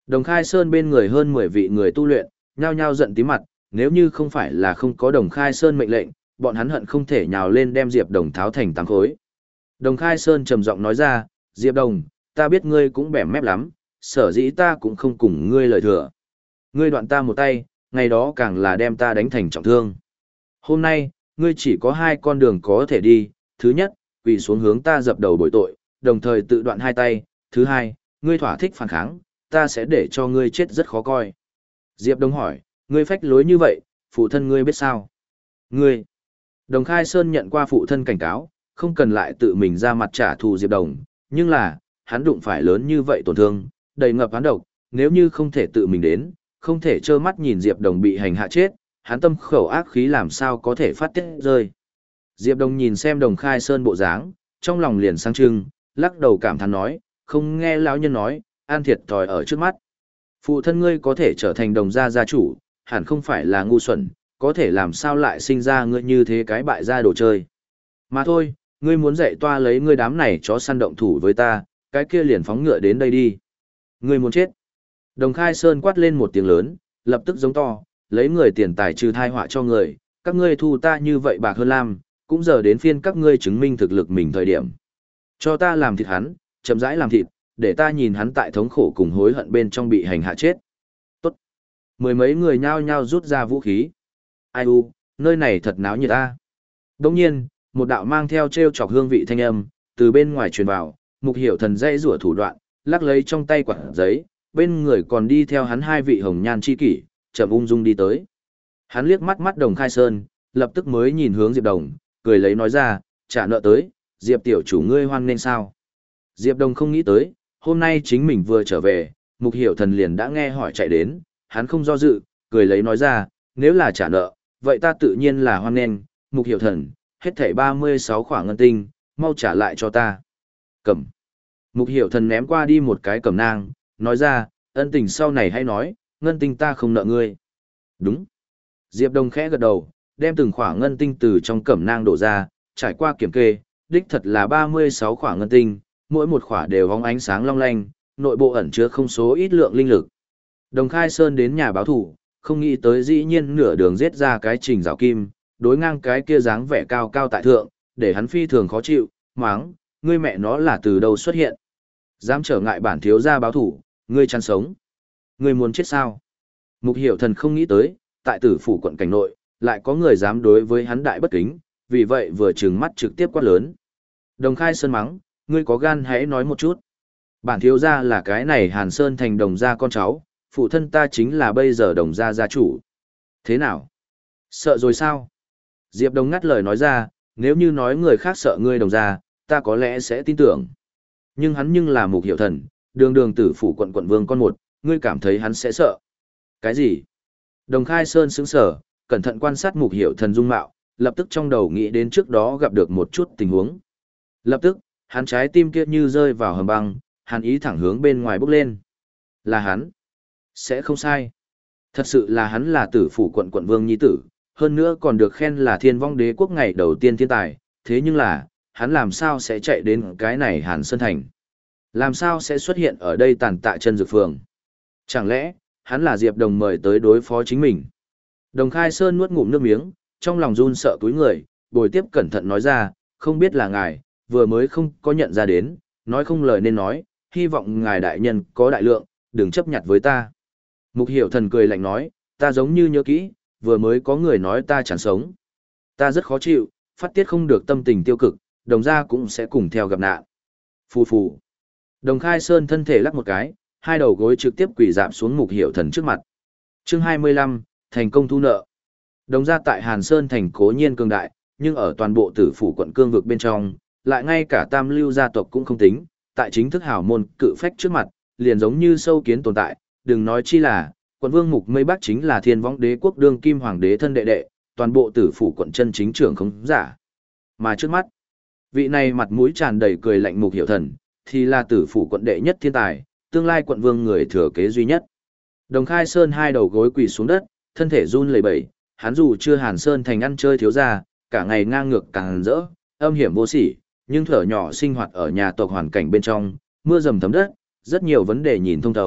A: Đồng Khai Sơn bên người hơn mười vị người tu luyện, nhao nhao giận tí mặt, nếu như không phải là không có Đồng Khai Sơn mệnh lệnh, bọn hắn hận không thể nhào lên đem Diệp Đồng tháo thành tám khối. Đồng Khai Sơn trầm giọng nói ra, Diệp Đồng, ta biết ngươi cũng bẻ mép lắm, sở dĩ ta cũng không cùng ngươi lời thừa. Ngươi đoạn ta một tay, ngày đó càng là đem ta đánh thành trọng thương. Hôm nay, ngươi chỉ có hai con đường có thể đi, thứ nhất, quỳ xuống hướng ta dập đầu bồi tội, đồng thời tự đoạn hai tay, thứ hai, ngươi thỏa thích phản kháng, ta sẽ để cho ngươi chết rất khó coi. Diệp Đồng hỏi, ngươi phách lối như vậy, phụ thân ngươi biết sao? Ngươi. Đồng Khai Sơn nhận qua phụ thân cảnh cáo, không cần lại tự mình ra mặt trả thù Diệp Đồng, nhưng là, hắn đụng phải lớn như vậy tổn thương, đầy ngập hắn độc, nếu như không thể tự mình đến, không thể trơ mắt nhìn Diệp Đồng bị hành hạ chết, hắn tâm khẩu ác khí làm sao có thể phát tiết rơi. Diệp Đồng nhìn xem Đồng Khai Sơn bộ dáng, trong lòng liền sang trưng, lắc đầu cảm thán nói, không nghe lão nhân nói, an thiệt thòi ở trước mắt. Phụ thân ngươi có thể trở thành Đồng gia gia chủ, hẳn không phải là ngu xuẩn, có thể làm sao lại sinh ra ngươi như thế cái bại gia đồ chơi. Mà thôi, ngươi muốn dạy toa lấy ngươi đám này chó săn động thủ với ta, cái kia liền phóng ngựa đến đây đi. Ngươi muốn chết. Đồng Khai Sơn quát lên một tiếng lớn, lập tức giống to, lấy người tiền tài trừ thai họa cho người, các ngươi thu ta như vậy bạc hơn lam, cũng giờ đến phiên các ngươi chứng minh thực lực mình thời điểm. Cho ta làm thịt hắn, chậm rãi làm thịt, để ta nhìn hắn tại thống khổ cùng hối hận bên trong bị hành hạ chết. Tốt. Mười mấy người nhao nhao rút ra vũ khí. Ai u, nơi này thật náo nhiệt ta. Đồng nhiên, một đạo mang theo treo chọc hương vị thanh âm, từ bên ngoài truyền vào, Mục Hiểu Thần dây rủa thủ đoạn, lắc lấy trong tay quạt giấy, bên người còn đi theo hắn hai vị hồng nhan chi kỷ, chậm ung dung đi tới. Hắn liếc mắt mắt Đồng Khai Sơn, lập tức mới nhìn hướng Diệp Đồng, cười lấy nói ra, trả nợ tới, Diệp tiểu chủ ngươi hoan nên sao? Diệp Đồng không nghĩ tới, hôm nay chính mình vừa trở về, Mục Hiểu Thần liền đã nghe hỏi chạy đến, hắn không do dự, cười lấy nói ra, nếu là trả nợ, vậy ta tự nhiên là hoan nên, Mục Hiểu Thần, hết thảy ba mươi sáu khỏa ngân tinh, mau trả lại cho ta. Cầm. Mục Hiểu Thần ném qua đi một cái cẩm nang, nói ra, ân tình sau này hãy nói, ngân tinh ta không nợ ngươi. Đúng. Diệp Đồng khẽ gật đầu, đem từng khỏa ngân tinh từ trong cẩm nang đổ ra, trải qua kiểm kê, đích thật là ba mươi sáu khỏa ngân tinh, mỗi một khỏa đều hóng ánh sáng long lanh, nội bộ ẩn chứa không số ít lượng linh lực. Đồng Khai Sơn đến nhà báo thủ, không nghĩ tới dĩ nhiên nửa đường giết ra cái Trình Giảo Kim, đối ngang cái kia dáng vẻ cao cao tại thượng, để hắn phi thường khó chịu, máng, ngươi mẹ nó là từ đâu xuất hiện. Dám trở ngại bản thiếu gia báo thủ, ngươi chăn sống. Ngươi muốn chết sao? Mục Hiểu Thần không nghĩ tới, tại Tử phủ quận cảnh nội, lại có người dám đối với hắn đại bất kính, vì vậy vừa trừng mắt trực tiếp quát lớn. Đồng Khai Sơn mắng, ngươi có gan hãy nói một chút. Bản thiếu gia là cái này Hàn Sơn thành Đồng gia con cháu, phụ thân ta chính là bây giờ Đồng gia gia chủ. Thế nào? Sợ rồi sao? Diệp Đồng ngắt lời nói ra, nếu như nói người khác sợ ngươi Đồng gia, ta có lẽ sẽ tin tưởng. Nhưng hắn nhưng là Mục Hiểu Thần, đường đường Tử phủ quận quận vương con một, ngươi cảm thấy hắn sẽ sợ. Cái gì? Đồng Khai Sơn sững sờ, cẩn thận quan sát Mục Hiểu Thần dung mạo, lập tức trong đầu nghĩ đến trước đó gặp được một chút tình huống. Lập tức, hắn trái tim kia như rơi vào hầm băng, hắn ý thẳng hướng bên ngoài bốc lên. Là hắn. Sẽ không sai. Thật sự là hắn là Tử phủ quận quận vương nhi tử, hơn nữa còn được khen là Thiên Vong Đế quốc ngày đầu tiên thiên tài, thế nhưng là, hắn làm sao sẽ chạy đến cái này Hàn Sơn thành? Làm sao sẽ xuất hiện ở đây tàn tạ chân dược phường? Chẳng lẽ, hắn là Diệp Đồng mời tới đối phó chính mình? Đồng Khai Sơn nuốt ngụm nước miếng, trong lòng run sợ túi người, bồi tiếp cẩn thận nói ra, không biết là ngài, vừa mới không có nhận ra đến, nói không lời nên nói, hy vọng ngài đại nhân có đại lượng, đừng chấp nhặt với ta. Mục Hiểu Thần cười lạnh nói, ta giống như nhớ kỹ, vừa mới có người nói ta chẳng sống. Ta rất khó chịu, phát tiết không được tâm tình tiêu cực, Đồng gia cũng sẽ cùng theo gặp nạn. Phù phù. Đồng Khai Sơn thân thể lắc một cái, hai đầu gối trực tiếp quỳ dạp xuống Mục Hiểu Thần trước mặt. Chương hai mươi lăm, thành công thu nợ. Đồng gia tại Hàn Sơn thành cố nhiên cường đại, nhưng ở toàn bộ Tử phủ quận cương vực bên trong, lại ngay cả Tam lưu gia tộc cũng không tính, tại chính thức hảo môn cự phách trước mặt, liền giống như sâu kiến tồn tại, đừng nói chi là, quận vương Mục Mây Bắc chính là Thiên Võng Đế quốc đương kim hoàng đế thân đệ đệ, toàn bộ Tử phủ quận chân chính trưởng không giả. Mà trước mắt, vị này mặt mũi tràn đầy cười lạnh Mục Hiểu Thần, thì là Tử phủ quận đệ nhất thiên tài, tương lai quận vương người thừa kế duy nhất. Đồng Khai Sơn hai đầu gối quỳ xuống đất, thân thể run lẩy bẩy, hắn dù chưa Hàn Sơn thành ăn chơi thiếu gia, cả ngày ngang ngược càng rỡ, âm hiểm vô sỉ, nhưng thở nhỏ sinh hoạt ở nhà tộc hoàn cảnh bên trong, mưa dầm thấm đất, rất nhiều vấn đề nhìn thông thấu,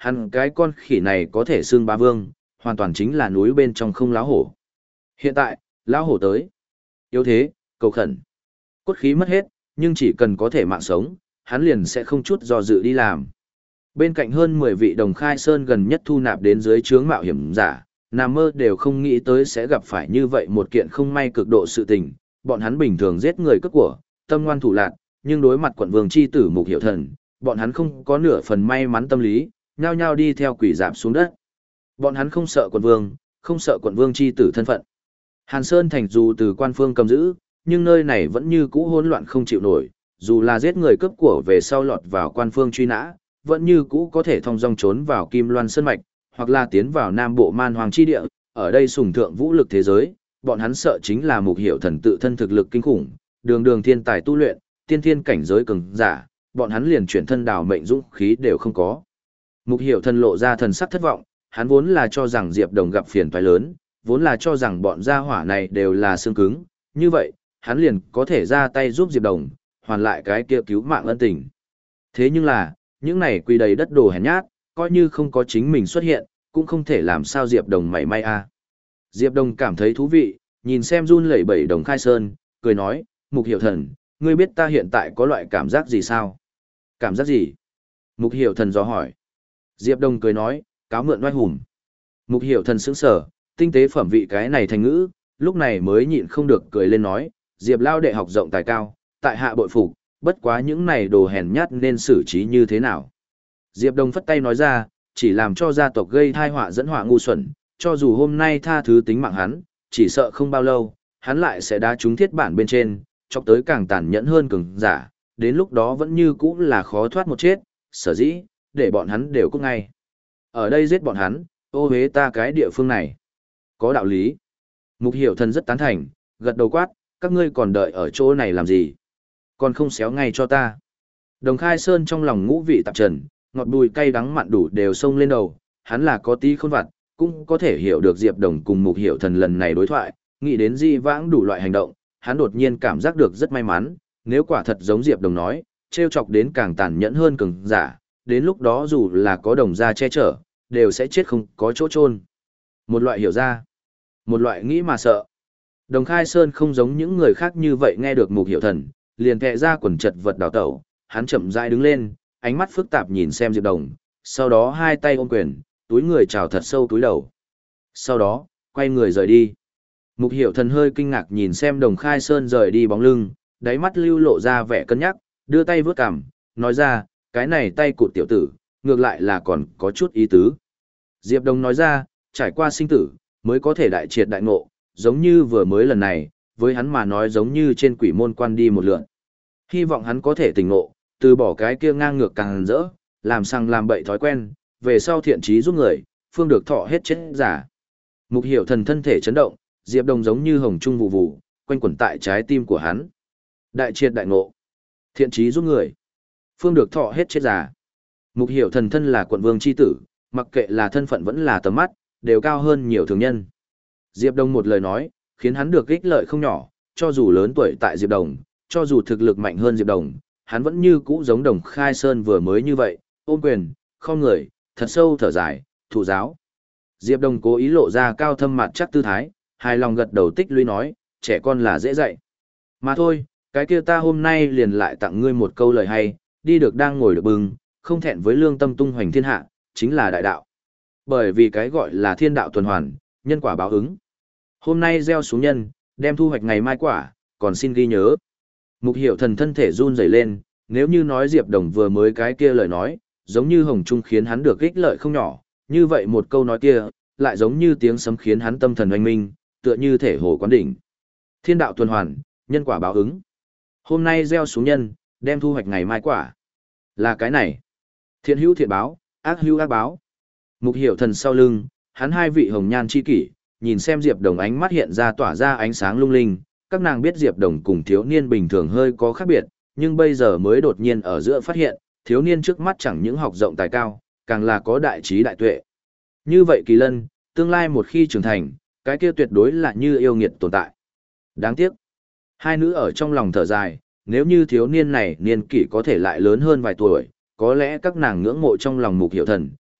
A: hắn cái con khỉ này có thể xưng bá vương, hoàn toàn chính là núi bên trong không láo hổ. Hiện tại, lão hổ tới. Yếu thế, cầu khẩn. Cốt khí mất hết, nhưng chỉ cần có thể mạng sống, hắn liền sẽ không chút do dự đi làm. Bên cạnh hơn mười vị đồng khai sơn gần nhất thu nạp đến dưới trướng mạo hiểm giả, nằm mơ đều không nghĩ tới sẽ gặp phải như vậy một kiện không may cực độ sự tình. Bọn hắn bình thường giết người cướp của, tâm ngoan thủ lạn, nhưng đối mặt quận vương chi tử Mục Hiểu Thần, bọn hắn không có nửa phần may mắn tâm lý, nhao nhao đi theo quỷ dạp xuống đất. Bọn hắn không sợ quận vương, không sợ quận vương chi tử thân phận. Hàn Sơn thành dù từ quan phương cầm giữ, nhưng nơi này vẫn như cũ hỗn loạn không chịu nổi, dù là giết người cướp của về sau lọt vào quan phương truy nã, vẫn như cũ có thể thông dong trốn vào Kim Loan Sơn Mạch, hoặc là tiến vào Nam Bộ Man Hoàng Chi Địa, ở đây sùng thượng vũ lực thế giới, bọn hắn sợ chính là Mục Hiểu Thần tự thân thực lực kinh khủng, đường đường thiên tài tu luyện, tiên thiên cảnh giới cường giả, bọn hắn liền chuyển thân đào mệnh dũng khí đều không có. Mục Hiểu Thần lộ ra thần sắc thất vọng, hắn vốn là cho rằng Diệp Đồng gặp phiền toái lớn, vốn là cho rằng bọn gia hỏa này đều là xương cứng, như vậy, hắn liền có thể ra tay giúp Diệp Đồng, hoàn lại cái kia cứu mạng ân tình. Thế nhưng là, những này quy đầy đất đồ hèn nhát, coi như không có chính mình xuất hiện, cũng không thể làm sao Diệp Đồng mảy may a. Diệp Đồng cảm thấy thú vị, nhìn xem run lẩy bẩy Đồng Khai Sơn, cười nói, Mục Hiểu Thần, ngươi biết ta hiện tại có loại cảm giác gì sao? Cảm giác gì? Mục Hiểu Thần dò hỏi. Diệp Đồng cười nói, cáo mượn oai hùng. Mục Hiểu Thần sững sờ, tinh tế phẩm vị cái này thành ngữ, lúc này mới nhịn không được cười lên nói, Diệp lao đệ học rộng tài cao, tại hạ bội phục, bất quá những này đồ hèn nhát nên xử trí như thế nào. Diệp Đồng phất tay nói ra, chỉ làm cho gia tộc gây tai họa dẫn họa ngu xuẩn, cho dù hôm nay tha thứ tính mạng hắn, chỉ sợ không bao lâu, hắn lại sẽ đá trúng thiết bản bên trên, chọc tới càng tàn nhẫn hơn cường giả, đến lúc đó vẫn như cũ là khó thoát một chết, sở dĩ, để bọn hắn đều cút ngay. Ở đây giết bọn hắn, ô hế ta cái địa phương này. Có đạo lý. Mục Hiểu Thần rất tán thành, gật đầu quát, các ngươi còn đợi ở chỗ này làm gì? Còn không xéo ngay cho ta. Đồng Khai Sơn trong lòng ngũ vị tạp trần, ngọt bùi cay đắng mặn đủ đều xông lên đầu, hắn là có tí khôn vặt, cũng có thể hiểu được Diệp Đồng cùng Mục Hiểu Thần lần này đối thoại, nghĩ đến di vãng đủ loại hành động, hắn đột nhiên cảm giác được rất may mắn, nếu quả thật giống Diệp Đồng nói, trêu chọc đến càng tàn nhẫn hơn cường giả, đến lúc đó dù là có đồng gia che chở, đều sẽ chết không có chỗ chôn. Một loại hiểu ra, một loại nghĩ mà sợ. Đồng Khai Sơn không giống những người khác như vậy nghe được Mục Hiểu Thần, liền kẹ ra quần chật vật đào tẩu, hắn chậm rãi đứng lên, ánh mắt phức tạp nhìn xem Diệp Đồng, sau đó hai tay ôm quyền, túi người chào thật sâu túi đầu. Sau đó, quay người rời đi. Mục Hiểu Thần hơi kinh ngạc nhìn xem Đồng Khai Sơn rời đi bóng lưng, đáy mắt lưu lộ ra vẻ cân nhắc, đưa tay vướt cằm, nói ra, cái này tay cụt tiểu tử, ngược lại là còn có chút ý tứ. Diệp Đồng nói ra, trải qua sinh tử, mới có thể đại triệt đại ngộ, giống như vừa mới lần này, với hắn mà nói giống như trên quỷ môn quan đi một lượn. Hy vọng hắn có thể tỉnh ngộ, từ bỏ cái kia ngang ngược càng rỡ, làm sang làm bậy thói quen, về sau thiện trí giúp người, phương được thọ hết chết giả. Mục Hiểu Thần thân thể chấn động, Diệp Đồng giống như hồng trung vụ vụ, quanh quẩn tại trái tim của hắn. Đại triệt đại ngộ, thiện trí giúp người, phương được thọ hết chết giả. Mục Hiểu Thần thân là quận vương chi tử, mặc kệ là thân phận vẫn là tầm mắt, đều cao hơn nhiều thường nhân. Diệp Đồng một lời nói, khiến hắn được ích lợi không nhỏ, cho dù lớn tuổi tại Diệp Đồng, cho dù thực lực mạnh hơn Diệp Đồng, hắn vẫn như cũ giống Đồng Khai Sơn vừa mới như vậy, ôm quyền, không người, thật sâu thở dài, thụ giáo. Diệp Đồng cố ý lộ ra cao thâm mặt chắc tư thái, hài lòng gật đầu tích lũy nói, trẻ con là dễ dạy. Mà thôi, cái kia ta hôm nay liền lại tặng ngươi một câu lời hay, đi được đang ngồi được bừng, không thẹn với lương tâm tung hoành thiên hạ, chính là đại đạo. Bởi vì cái gọi là thiên đạo tuần hoàn, nhân quả báo ứng. Hôm nay gieo xuống nhân, đem thu hoạch ngày mai quả, còn xin ghi nhớ. Mục Hiểu Thần thân thể run rẩy lên, nếu như nói Diệp Đồng vừa mới cái kia lời nói, giống như hồng trung khiến hắn được ích lợi không nhỏ, như vậy một câu nói kia, lại giống như tiếng sấm khiến hắn tâm thần oanh minh, tựa như thể hồ quán đỉnh. Thiên đạo tuần hoàn, nhân quả báo ứng. Hôm nay gieo xuống nhân, đem thu hoạch ngày mai quả. Là cái này. Thiện hữu thiện báo, ác hữu ác báo. Mục Hiểu Thần sau lưng, hắn hai vị hồng nhan chi kỷ, nhìn xem Diệp Đồng ánh mắt hiện ra tỏa ra ánh sáng lung linh, các nàng biết Diệp Đồng cùng thiếu niên bình thường hơi có khác biệt, nhưng bây giờ mới đột nhiên ở giữa phát hiện, thiếu niên trước mắt chẳng những học rộng tài cao, càng là có đại trí đại tuệ. Như vậy Kỳ Lân, tương lai một khi trưởng thành, cái kia tuyệt đối là như yêu nghiệt tồn tại. Đáng tiếc. Hai nữ ở trong lòng thở dài, nếu như thiếu niên này niên kỷ có thể lại lớn hơn vài tuổi, có lẽ các nàng ngưỡng mộ trong lòng Mục Hiểu Thần,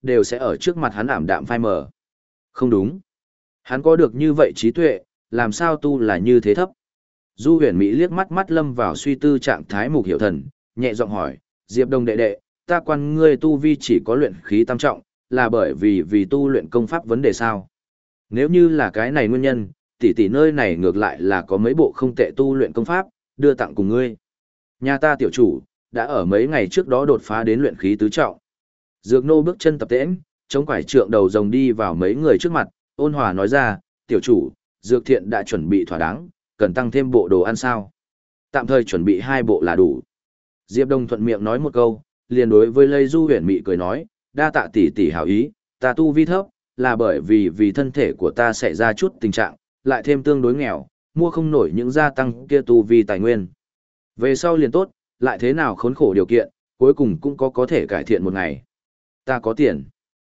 A: đều sẽ ở trước mặt hắn ảm đạm phai mờ. Không đúng. Hắn có được như vậy trí tuệ, làm sao tu là như thế thấp? Du huyền Mỹ liếc mắt mắt lâm vào suy tư trạng thái Mục Hiểu Thần, nhẹ giọng hỏi, Diệp Đồng đệ đệ, ta quan ngươi tu vi chỉ có luyện khí tam trọng, là bởi vì vì tu luyện công pháp vấn đề sao? Nếu như là cái này nguyên nhân, tỷ tỷ nơi này ngược lại là có mấy bộ không tệ tu luyện công pháp, đưa tặng cùng ngươi. Nhà ta tiểu chủ, đã ở mấy ngày trước đó đột phá đến luyện khí tứ trọng. Dược nô bước chân tập tễnh, chống quải trượng đầu rồng đi vào mấy người trước mặt, ôn hòa nói ra, tiểu chủ, dược thiện đã chuẩn bị thỏa đáng, cần tăng thêm bộ đồ ăn sao. Tạm thời chuẩn bị hai bộ là đủ. Diệp Đông thuận miệng nói một câu, liền đối với Lây Du huyền mị cười nói, đa tạ tỷ tỷ hảo ý, ta tu vi thấp, là bởi vì vì thân thể của ta xảy ra chút tình trạng, lại thêm tương đối nghèo, mua không nổi những gia tăng kia tu vi tài nguyên. Về sau liền tốt, lại thế nào khốn khổ điều kiện, cuối cùng cũng có có thể cải thiện một ngày. Ta có tiền.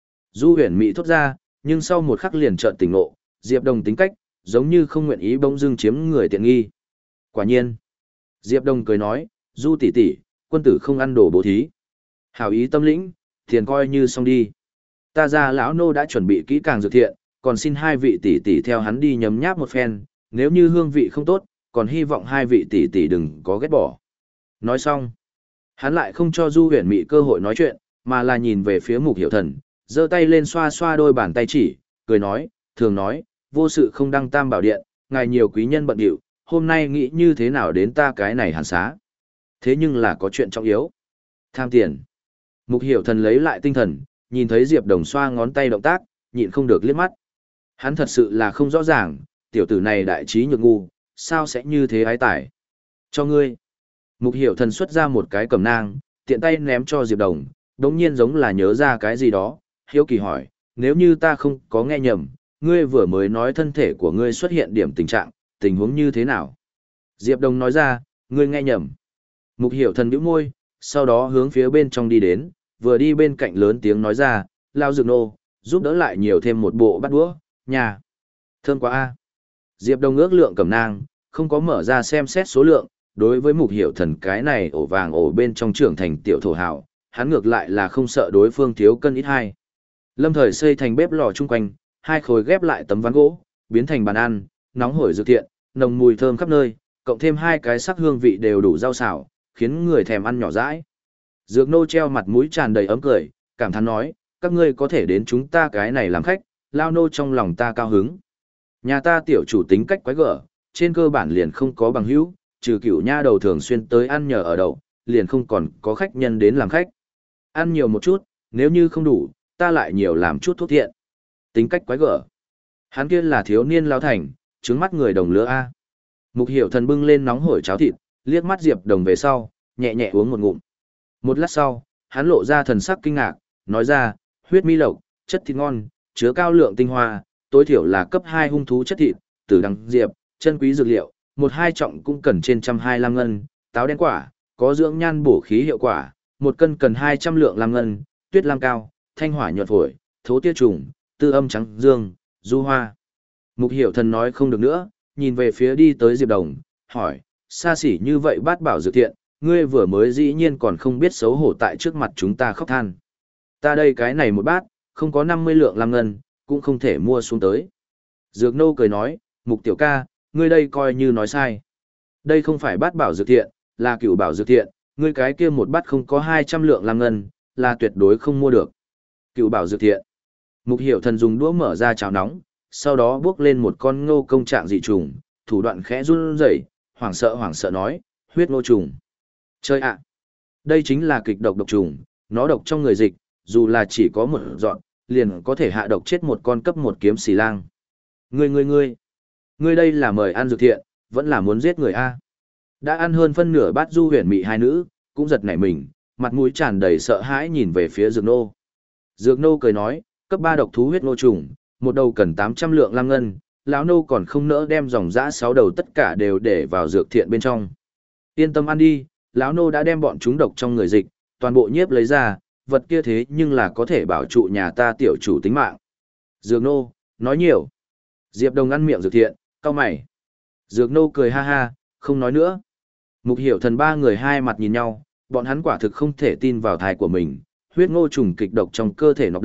A: Du huyền mị thốt ra, nhưng sau một khắc liền chợt tỉnh ngộ, Diệp Đồng tính cách, giống như không nguyện ý bỗng dưng chiếm người tiện nghi. Quả nhiên. Diệp Đồng cười nói, Du tỷ tỷ, quân tử không ăn đồ bố thí. Hảo ý tâm lĩnh, tiền coi như xong đi. Ta ra lão nô đã chuẩn bị kỹ càng dược thiện, còn xin hai vị tỷ tỷ theo hắn đi nhấm nháp một phen, nếu như hương vị không tốt, còn hy vọng hai vị tỷ tỷ đừng có ghét bỏ. Nói xong, hắn lại không cho Du huyền mị cơ hội nói chuyện, mà là nhìn về phía Mục Hiểu Thần, giơ tay lên xoa xoa đôi bàn tay chỉ, cười nói, thường nói, vô sự không đăng tam bảo điện, ngài nhiều quý nhân bận điệu, hôm nay nghĩ như thế nào đến ta cái này hàn xá. Thế nhưng là có chuyện trọng yếu. Tham tiền. Mục Hiểu Thần lấy lại tinh thần, nhìn thấy Diệp Đồng xoa ngón tay động tác, nhịn không được liếc mắt. Hắn thật sự là không rõ ràng, tiểu tử này đại trí nhược ngu, sao sẽ như thế ái tải. Cho ngươi. Mục Hiểu Thần xuất ra một cái cầm nang, tiện tay ném cho Diệp Đồng, đống nhiên giống là nhớ ra cái gì đó, hiếu kỳ hỏi, nếu như ta không có nghe nhầm, ngươi vừa mới nói thân thể của ngươi xuất hiện điểm tình trạng, tình huống như thế nào? Diệp Đồng nói ra, ngươi nghe nhầm. Mục Hiểu Thần bĩu môi, sau đó hướng phía bên trong đi đến, vừa đi bên cạnh lớn tiếng nói ra, lao dược nô, giúp đỡ lại nhiều thêm một bộ bát đũa, nhà. Thơm quá a. Diệp Đồng ước lượng cầm nang, không có mở ra xem xét số lượng, đối với Mục Hiểu Thần cái này ổ vàng ổ bên trong trưởng thành tiểu thổ hào, hắn ngược lại là không sợ đối phương thiếu cân ít hai. Lâm thời xây thành bếp lò chung quanh, hai khối ghép lại tấm ván gỗ, biến thành bàn ăn, nóng hổi dược thiện, nồng mùi thơm khắp nơi, cộng thêm hai cái sắc hương vị đều đủ rau xào, khiến người thèm ăn nhỏ dãi. Dược nô treo mặt mũi tràn đầy ấm cười, cảm thán nói, các ngươi có thể đến chúng ta cái này làm khách, lao nô trong lòng ta cao hứng. Nhà ta tiểu chủ tính cách quái gở, trên cơ bản liền không có bằng hữu, trừ cửu nha đầu thường xuyên tới ăn nhờ ở đậu, liền không còn có khách nhân đến làm khách. Ăn nhiều một chút, nếu như không đủ, ta lại nhiều làm chút thuốc thiện. Tính cách quái gở. Hắn kia là thiếu niên lao thành, trứng mắt người đồng lứa A. Mục Hiểu Thần bưng lên nóng hổi cháo thịt, liếc mắt Diệp Đồng về sau, nhẹ nhẹ uống một ngụm. Một lát sau, hắn lộ ra thần sắc kinh ngạc, nói ra, huyết mi lộc, chất thịt ngon, chứa cao lượng tinh hoa, tối thiểu là cấp hai hung thú chất thịt, tử đằng diệp, chân quý dược liệu, một hai trọng cũng cần trên trăm hai lam ngân, táo đen quả, có dưỡng nhan bổ khí hiệu quả, một cân cần hai trăm lượng lam ngân, tuyết lam cao, thanh hỏa nhuận phổi, thố tia trùng, tư âm trắng dương, du hoa. Mục Hiểu Thần nói không được nữa, nhìn về phía đi tới Diệp Đồng, hỏi, xa xỉ như vậy bát bảo dược thiện, ngươi vừa mới dĩ nhiên còn không biết xấu hổ tại trước mặt chúng ta khóc than. Ta đây cái này một bát, không có năm mươi lượng lam ngân, cũng không thể mua xuống tới. Dược nô cười nói, Mục tiểu ca, ngươi đây coi như nói sai. Đây không phải bát bảo dược thiện, là cửu bảo dược thiện, ngươi cái kia một bát không có hai trăm lượng lam ngân, là tuyệt đối không mua được. Cửu bảo dược thiện. Mục Hiểu Thần dùng đũa mở ra chảo nóng, sau đó bước lên một con ngô công trạng dị trùng, thủ đoạn khẽ run rẩy, hoảng sợ hoảng sợ nói, huyết ngô trùng. Chơi ạ! Đây chính là kịch độc độc trùng, nó độc trong người dịch, dù là chỉ có một dọn, liền có thể hạ độc chết một con cấp một kiếm xì lang. Ngươi ngươi ngươi! Ngươi đây là mời ăn dược thiện, vẫn là muốn giết người a? Đã ăn hơn phân nửa bát Du huyền mị hai nữ, cũng giật nảy mình, mặt mũi tràn đầy sợ hãi nhìn về phía Dược nô. Dược nô cười nói, cấp ba độc thú huyết ngô trùng, một đầu cần tám trăm lượng lam ngân, lão nô còn không nỡ đem dòng dã sáu đầu tất cả đều để vào dược thiện bên trong. Yên tâm ăn đi, lão nô đã đem bọn chúng độc trong người dịch, toàn bộ nhiếp lấy ra, vật kia thế nhưng là có thể bảo trụ nhà ta tiểu chủ tính mạng. Dược nô, nói nhiều. Diệp Đồng ăn miệng dược thiện, cau mày. Dược nô cười ha ha, không nói nữa. Mục Hiểu Thần ba người hai mặt nhìn nhau, bọn hắn quả thực không thể tin vào thai của mình, huyết ngô trùng kịch độc trong cơ thể nọc độc,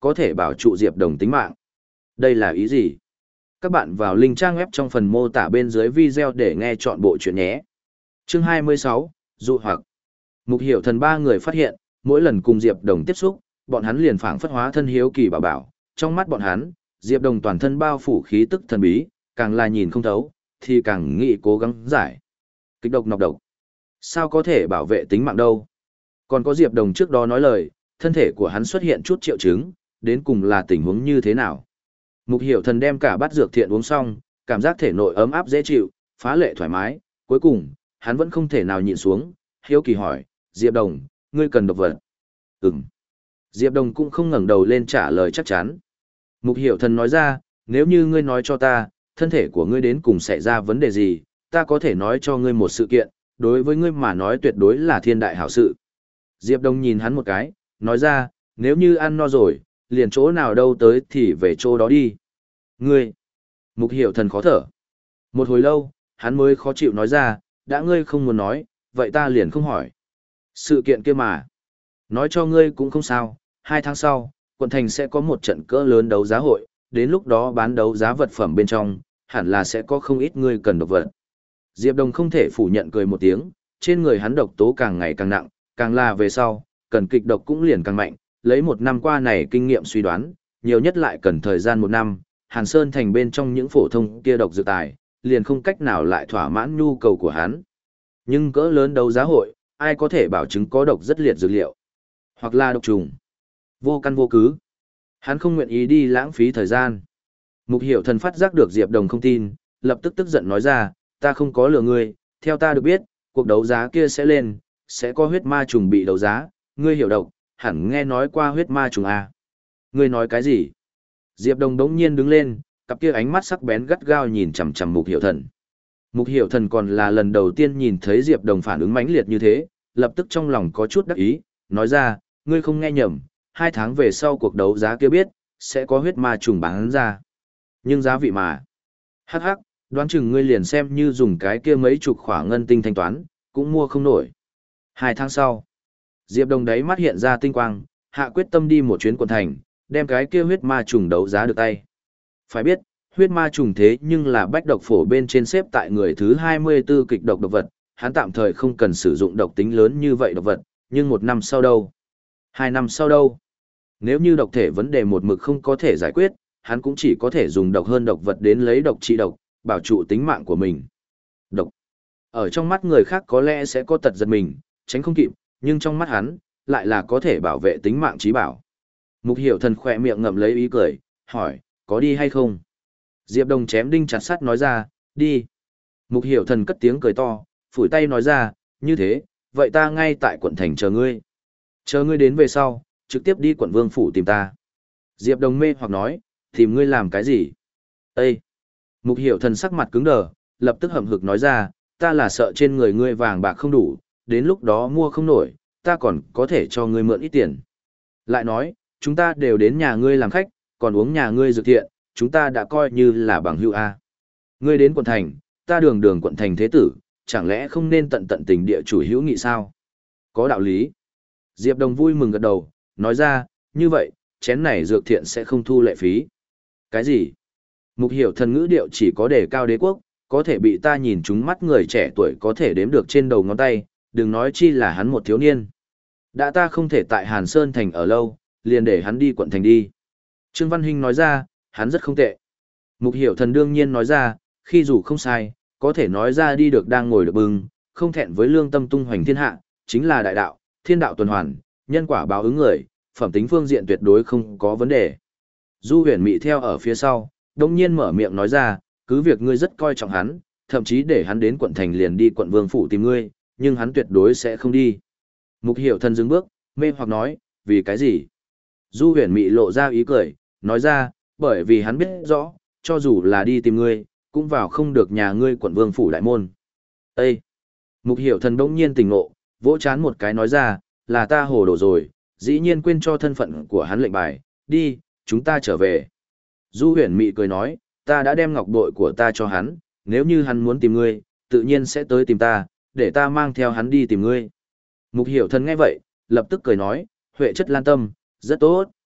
A: có thể bảo trụ Diệp Đồng tính mạng. Đây là ý gì? Các bạn vào link trang web trong phần mô tả bên dưới video để nghe chọn bộ chuyện nhé. Chương hai mươi sáu, dụ hoặc. Mục Hiểu Thần ba người phát hiện, mỗi lần cùng Diệp Đồng tiếp xúc, bọn hắn liền phảng phất hóa thân hiếu kỳ bảo bảo, trong mắt bọn hắn, Diệp Đồng toàn thân bao phủ khí tức thần bí, càng là nhìn không thấu, thì càng nghĩ cố gắng giải. Kịch độc nọc độc. Sao có thể bảo vệ tính mạng đâu? Còn có Diệp Đồng trước đó nói lời, thân thể của hắn xuất hiện chút triệu chứng, đến cùng là tình huống như thế nào? Mục Hiểu Thần đem cả bát dược thiện uống xong, cảm giác thể nội ấm áp dễ chịu, phá lệ thoải mái, cuối cùng, hắn vẫn không thể nào nhịn xuống, hiếu kỳ hỏi, Diệp Đồng, ngươi cần độc vật? Ừm. Diệp Đồng cũng không ngẩng đầu lên trả lời chắc chắn. Mục Hiểu Thần nói ra, nếu như ngươi nói cho ta, thân thể của ngươi đến cùng xảy ra vấn đề gì, ta có thể nói cho ngươi một sự kiện, đối với ngươi mà nói tuyệt đối là thiên đại hảo sự. Diệp Đồng nhìn hắn một cái, nói ra, nếu như ăn no rồi, liền chỗ nào đâu tới thì về chỗ đó đi. Ngươi! Mục Hiểu Thần khó thở. Một hồi lâu, hắn mới khó chịu nói ra, đã ngươi không muốn nói, vậy ta liền không hỏi. Sự kiện kia mà. Nói cho ngươi cũng không sao, hai tháng sau, quận thành sẽ có một trận cỡ lớn đấu giá hội, đến lúc đó bán đấu giá vật phẩm bên trong, hẳn là sẽ có không ít ngươi cần độc vật. Diệp Đồng không thể phủ nhận cười một tiếng, trên người hắn độc tố càng ngày càng nặng, càng là về sau, cần kịch độc cũng liền càng mạnh, lấy một năm qua này kinh nghiệm suy đoán, nhiều nhất lại cần thời gian một năm, Hàn Sơn thành bên trong những phổ thông kia độc dược tài, liền không cách nào lại thỏa mãn nhu cầu của hắn. Nhưng cỡ lớn đấu giá hội, ai có thể bảo chứng có độc rất liệt dược liệu, hoặc là độc trùng, vô căn vô cứ. Hắn không nguyện ý đi lãng phí thời gian. Mục Hiểu Thần phát giác được Diệp Đồng không tin, lập tức tức giận nói ra, ta không có lừa ngươi, theo ta được biết, cuộc đấu giá kia sẽ lên, sẽ có huyết ma trùng bị đấu giá, ngươi hiểu độc, hẳn nghe nói qua huyết ma trùng à. Ngươi nói cái gì? Diệp Đồng đống nhiên đứng lên, cặp kia ánh mắt sắc bén gắt gao nhìn chằm chằm Mục Hiểu Thần. Mục Hiểu Thần còn là lần đầu tiên nhìn thấy Diệp Đồng phản ứng mãnh liệt như thế, lập tức trong lòng có chút đắc ý, nói ra, ngươi không nghe nhầm, hai tháng về sau cuộc đấu giá kia biết, sẽ có huyết ma trùng bán ra. Nhưng giá vị mà. Hắc hắc, đoán chừng ngươi liền xem như dùng cái kia mấy chục khỏa ngân tinh thanh toán, cũng mua không nổi. Hai tháng sau, Diệp Đồng đáy mắt hiện ra tinh quang, hạ quyết tâm đi một chuyến quận thành, đem cái kia huyết ma trùng đấu giá được tay. Phải biết, huyết ma trùng thế nhưng là bách độc phổ bên trên xếp tại người thứ hai mươi tư kịch độc độc vật, hắn tạm thời không cần sử dụng độc tính lớn như vậy độc vật, nhưng một năm sau đâu? Hai năm sau đâu? Nếu như độc thể vấn đề một mực không có thể giải quyết, hắn cũng chỉ có thể dùng độc hơn độc vật đến lấy độc trị độc, bảo trụ tính mạng của mình. Độc. Ở trong mắt người khác có lẽ sẽ có tật giật mình, tránh không kịp, nhưng trong mắt hắn, lại là có thể bảo vệ tính mạng trí bảo. Mục Hiểu Thần khỏe miệng ngậm lấy ý cười, hỏi, có đi hay không? Diệp Đồng chém đinh chặt sắt nói ra, đi. Mục Hiểu Thần cất tiếng cười to, phủi tay nói ra, như thế, vậy ta ngay tại quận thành chờ ngươi. Chờ ngươi đến về sau, trực tiếp đi quận vương phủ tìm ta. Diệp Đồng mê hoặc nói, tìm ngươi làm cái gì? Ê! Mục Hiểu Thần sắc mặt cứng đờ, lập tức hậm hực nói ra, ta là sợ trên người ngươi vàng bạc không đủ, đến lúc đó mua không nổi, ta còn có thể cho ngươi mượn ít tiền. Lại nói, chúng ta đều đến nhà ngươi làm khách, còn uống nhà ngươi dược thiện, chúng ta đã coi như là bằng hữu A. Ngươi đến quận thành, ta đường đường quận thành thế tử, chẳng lẽ không nên tận tận tình địa chủ hữu nghị sao? Có đạo lý. Diệp Đồng vui mừng gật đầu, nói ra, như vậy, chén này dược thiện sẽ không thu lệ phí. Cái gì? Mục Hiểu Thần ngữ điệu chỉ có đề cao đế quốc, có thể bị ta nhìn trúng mắt người trẻ tuổi có thể đếm được trên đầu ngón tay, đừng nói chi là hắn một thiếu niên. Đã ta không thể tại Hàn Sơn Thành ở lâu, liền để hắn đi quận thành đi. Trương Văn Hinh nói ra, hắn rất không tệ. Mục Hiểu Thần đương nhiên nói ra, khi dù không sai, có thể nói ra đi được đang ngồi được bừng, không thẹn với lương tâm tung hoành thiên hạ, chính là đại đạo, thiên đạo tuần hoàn, nhân quả báo ứng người, phẩm tính phương diện tuyệt đối không có vấn đề. Du Huyền Mị theo ở phía sau, đông nhiên mở miệng nói ra, cứ việc ngươi rất coi trọng hắn, thậm chí để hắn đến quận thành liền đi quận vương phủ tìm ngươi, nhưng hắn tuyệt đối sẽ không đi. Mục Hiểu Thần dừng bước, mê hoặc nói, vì cái gì? Du Huyền Mị lộ ra ý cười, nói ra, bởi vì hắn biết rõ, cho dù là đi tìm ngươi, cũng vào không được nhà ngươi quận vương phủ đại môn. Ê! Mục Hiểu Thần đông nhiên tỉnh ngộ, vỗ chán một cái nói ra, là ta hồ đồ rồi, dĩ nhiên quên cho thân phận của hắn lệnh bài, đi, chúng ta trở về. Du Huyền Mị cười nói, ta đã đem ngọc bội của ta cho hắn, nếu như hắn muốn tìm ngươi, tự nhiên sẽ tới tìm ta, để ta mang theo hắn đi tìm ngươi. Mục Hiểu Thần nghe vậy, lập tức cười nói, Huệ chất lan tâm, rất tốt.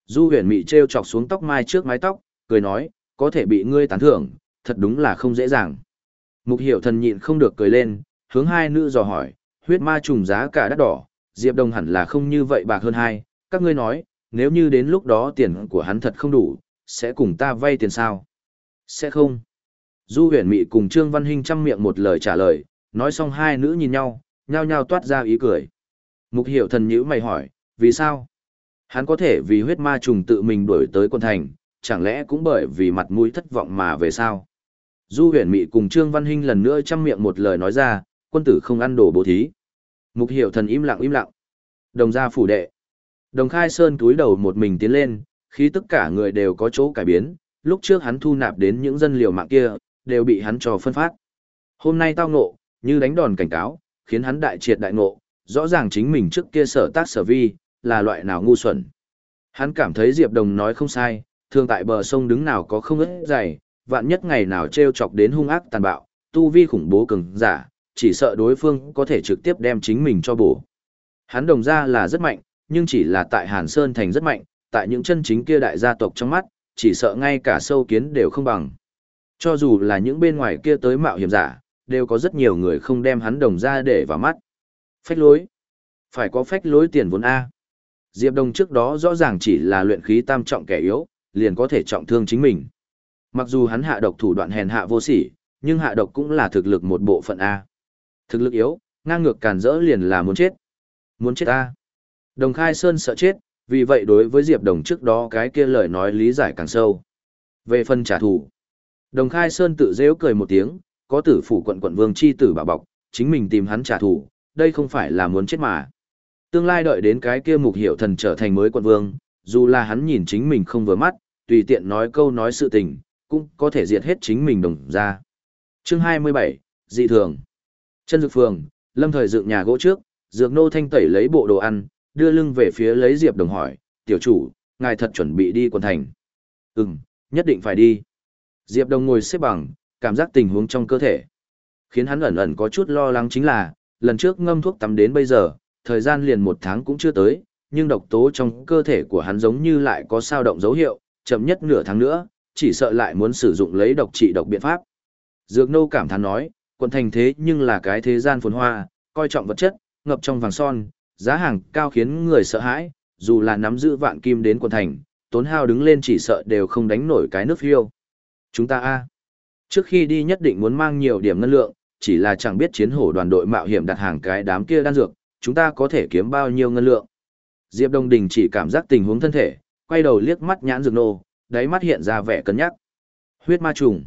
A: Du huyền mị treo chọc xuống tóc mai trước mái tóc, cười nói, có thể bị ngươi tán thưởng, thật đúng là không dễ dàng. Mục hiểu thần nhịn không được cười lên, hướng hai nữ dò hỏi, huyết ma trùng giá cả đắt đỏ, Diệp Đồng hẳn là không như vậy bạc hơn hai, các ngươi nói, nếu như đến lúc đó tiền của hắn thật không đủ, sẽ cùng ta vay tiền sao? Sẽ không. Du huyền mị cùng Trương Văn Hinh chăm miệng một lời trả lời, nói xong hai nữ nhìn nhau, nhao nhao toát ra ý cười. Mục hiểu thần nhữ mày hỏi, vì sao? Hắn có thể vì huyết ma trùng tự mình đuổi tới quân thành, chẳng lẽ cũng bởi vì mặt mũi thất vọng mà về sao? Du huyền mị cùng Trương Văn Hinh lần nữa chăm miệng một lời nói ra, quân tử không ăn đồ bố thí. Mục hiểu thần im lặng im lặng. Đồng gia phủ đệ. Đồng Khai Sơn túi đầu một mình tiến lên, khi tất cả người đều có chỗ cải biến, lúc trước hắn thu nạp đến những dân liều mạng kia, đều bị hắn cho phân phát. Hôm nay tao ngộ, như đánh đòn cảnh cáo, khiến hắn đại triệt đại ngộ, rõ ràng chính mình trước kia sở tác sở vi, là loại nào ngu xuẩn. Hắn cảm thấy Diệp Đồng nói không sai, thường tại bờ sông đứng nào có không ướt dày, vạn nhất ngày nào treo chọc đến hung ác tàn bạo, tu vi khủng bố cường giả, chỉ sợ đối phương có thể trực tiếp đem chính mình cho bổ. Hắn Đồng gia là rất mạnh, nhưng chỉ là tại Hàn Sơn thành rất mạnh, tại những chân chính kia đại gia tộc trong mắt, chỉ sợ ngay cả sâu kiến đều không bằng. Cho dù là những bên ngoài kia tới mạo hiểm giả, đều có rất nhiều người không đem hắn Đồng gia để vào mắt. Phách lối. Phải có phách lối tiền vốn A. Diệp Đồng trước đó rõ ràng chỉ là luyện khí tam trọng kẻ yếu, liền có thể trọng thương chính mình. Mặc dù hắn hạ độc thủ đoạn hèn hạ vô sỉ, nhưng hạ độc cũng là thực lực một bộ phận A. Thực lực yếu, ngang ngược càn rỡ liền là muốn chết. Muốn chết A. Đồng Khai Sơn sợ chết, vì vậy đối với Diệp Đồng trước đó cái kia lời nói lý giải càng sâu. Về phần trả thù, Đồng Khai Sơn tự dễu cười một tiếng, có tử phủ quận quận vương chi tử bảo bọc, chính mình tìm hắn trả thù, đây không phải là muốn chết mà. Tương lai đợi đến cái kia Mục Hiểu Thần trở thành mới quận vương, dù là hắn nhìn chính mình không vừa mắt, tùy tiện nói câu nói sự tình, cũng có thể diệt hết chính mình Đồng ra. Chương hai mươi bảy, dị thường. Chân Dược Phường, Lâm Thời dựng nhà gỗ trước, Dược Nô thanh tẩy lấy bộ đồ ăn, đưa lưng về phía lấy Diệp Đồng hỏi, tiểu chủ, ngài thật chuẩn bị đi quận thành. Ừm, nhất định phải đi. Diệp Đồng ngồi xếp bằng, cảm giác tình huống trong cơ thể. Khiến hắn ẩn ẩn có chút lo lắng chính là, lần trước ngâm thuốc tắm đến bây giờ, thời gian liền một tháng cũng chưa tới, nhưng độc tố trong cơ thể của hắn giống như lại có sao động dấu hiệu, chậm nhất nửa tháng nữa, chỉ sợ lại muốn sử dụng lấy độc trị độc biện pháp. Dược Nô cảm thán nói, quận thành thế nhưng là cái thế gian phồn hoa, coi trọng vật chất, ngập trong vàng son, giá hàng cao khiến người sợ hãi, dù là nắm giữ vạn kim đến quận thành, tốn hao đứng lên chỉ sợ đều không đánh nổi cái nước phiêu. Chúng ta a trước khi đi nhất định muốn mang nhiều điểm ngân lượng, chỉ là chẳng biết chiến hổ đoàn đội mạo hiểm đặt hàng cái đám kia đan dược, chúng ta có thể kiếm bao nhiêu ngân lượng. Diệp Đông Đình chỉ cảm giác tình huống thân thể, quay đầu liếc mắt nhãn Dược Nô, đáy mắt hiện ra vẻ cân nhắc. Huyết ma trùng,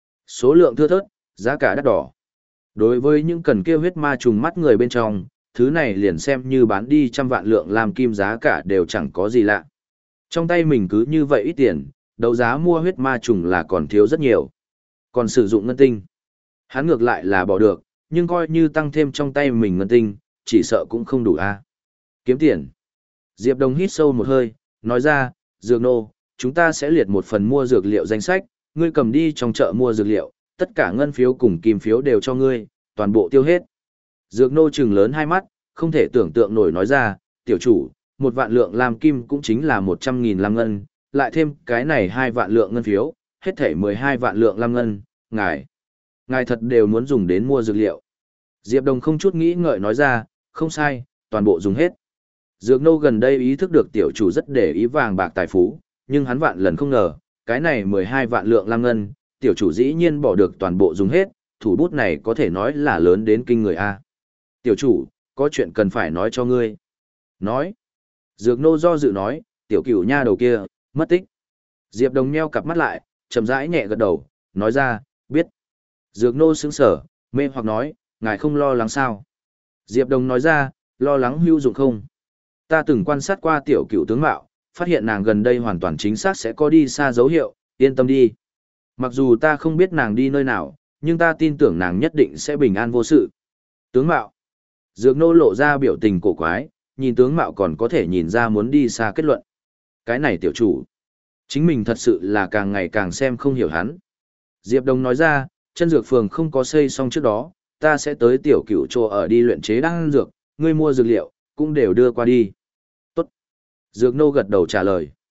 A: số lượng thưa thớt, giá cả đắt đỏ. Đối với những cần kia huyết ma trùng mắt người bên trong, thứ này liền xem như bán đi trăm vạn lượng làm kim giá cả đều chẳng có gì lạ. Trong tay mình cứ như vậy ít tiền, đấu giá mua huyết ma trùng là còn thiếu rất nhiều. Còn sử dụng ngân tinh, hắn ngược lại là bỏ được, nhưng coi như tăng thêm trong tay mình ngân tinh, chỉ sợ cũng không đủ a. Kiếm tiền. Diệp Đông hít sâu một hơi, nói ra, Dược Nô, chúng ta sẽ liệt một phần mua dược liệu danh sách, ngươi cầm đi trong chợ mua dược liệu, tất cả ngân phiếu cùng kim phiếu đều cho ngươi, toàn bộ tiêu hết. Dược Nô trừng lớn hai mắt, không thể tưởng tượng nổi nói ra, tiểu chủ, một vạn lượng làm kim cũng chính là một trăm nghìn lam ngân, lại thêm cái này hai vạn lượng ngân phiếu, hết thể mười hai vạn lượng lam ngân, ngài. Ngài thật đều muốn dùng đến mua dược liệu. Diệp Đông không chút nghĩ ngợi nói ra, không sai, toàn bộ dùng hết. Dược Nô gần đây ý thức được tiểu chủ rất để ý vàng bạc tài phú, nhưng hắn vạn lần không ngờ, cái này mười hai vạn lượng lam ngân, tiểu chủ dĩ nhiên bỏ được toàn bộ dùng hết, thủ bút này có thể nói là lớn đến kinh người a. Tiểu chủ, có chuyện cần phải nói cho ngươi. Nói. Dược Nô do dự nói, tiểu cửu nha đầu kia, mất tích. Diệp Đông nheo cặp mắt lại, chậm rãi nhẹ gật đầu, nói ra, biết. Dược Nô sững sờ, mê hoặc nói, ngài không lo lắng sao? Diệp Đông nói ra, lo lắng hữu dụng không? Ta từng quan sát qua tiểu cửu tướng mạo, phát hiện nàng gần đây hoàn toàn chính xác sẽ có đi xa dấu hiệu, yên tâm đi. Mặc dù ta không biết nàng đi nơi nào, nhưng ta tin tưởng nàng nhất định sẽ bình an vô sự. Tướng mạo. Dược Nô lộ ra biểu tình cổ quái, nhìn tướng mạo còn có thể nhìn ra muốn đi xa kết luận. Cái này tiểu chủ. Chính mình thật sự là càng ngày càng xem không hiểu hắn. Diệp Đông nói ra, chân dược phường không có xây xong trước đó, ta sẽ tới tiểu cửu chỗ ở đi luyện chế đan dược, ngươi mua dược liệu, cũng đều đưa qua đi. Tốt. Dược Nô gật đầu trả lời.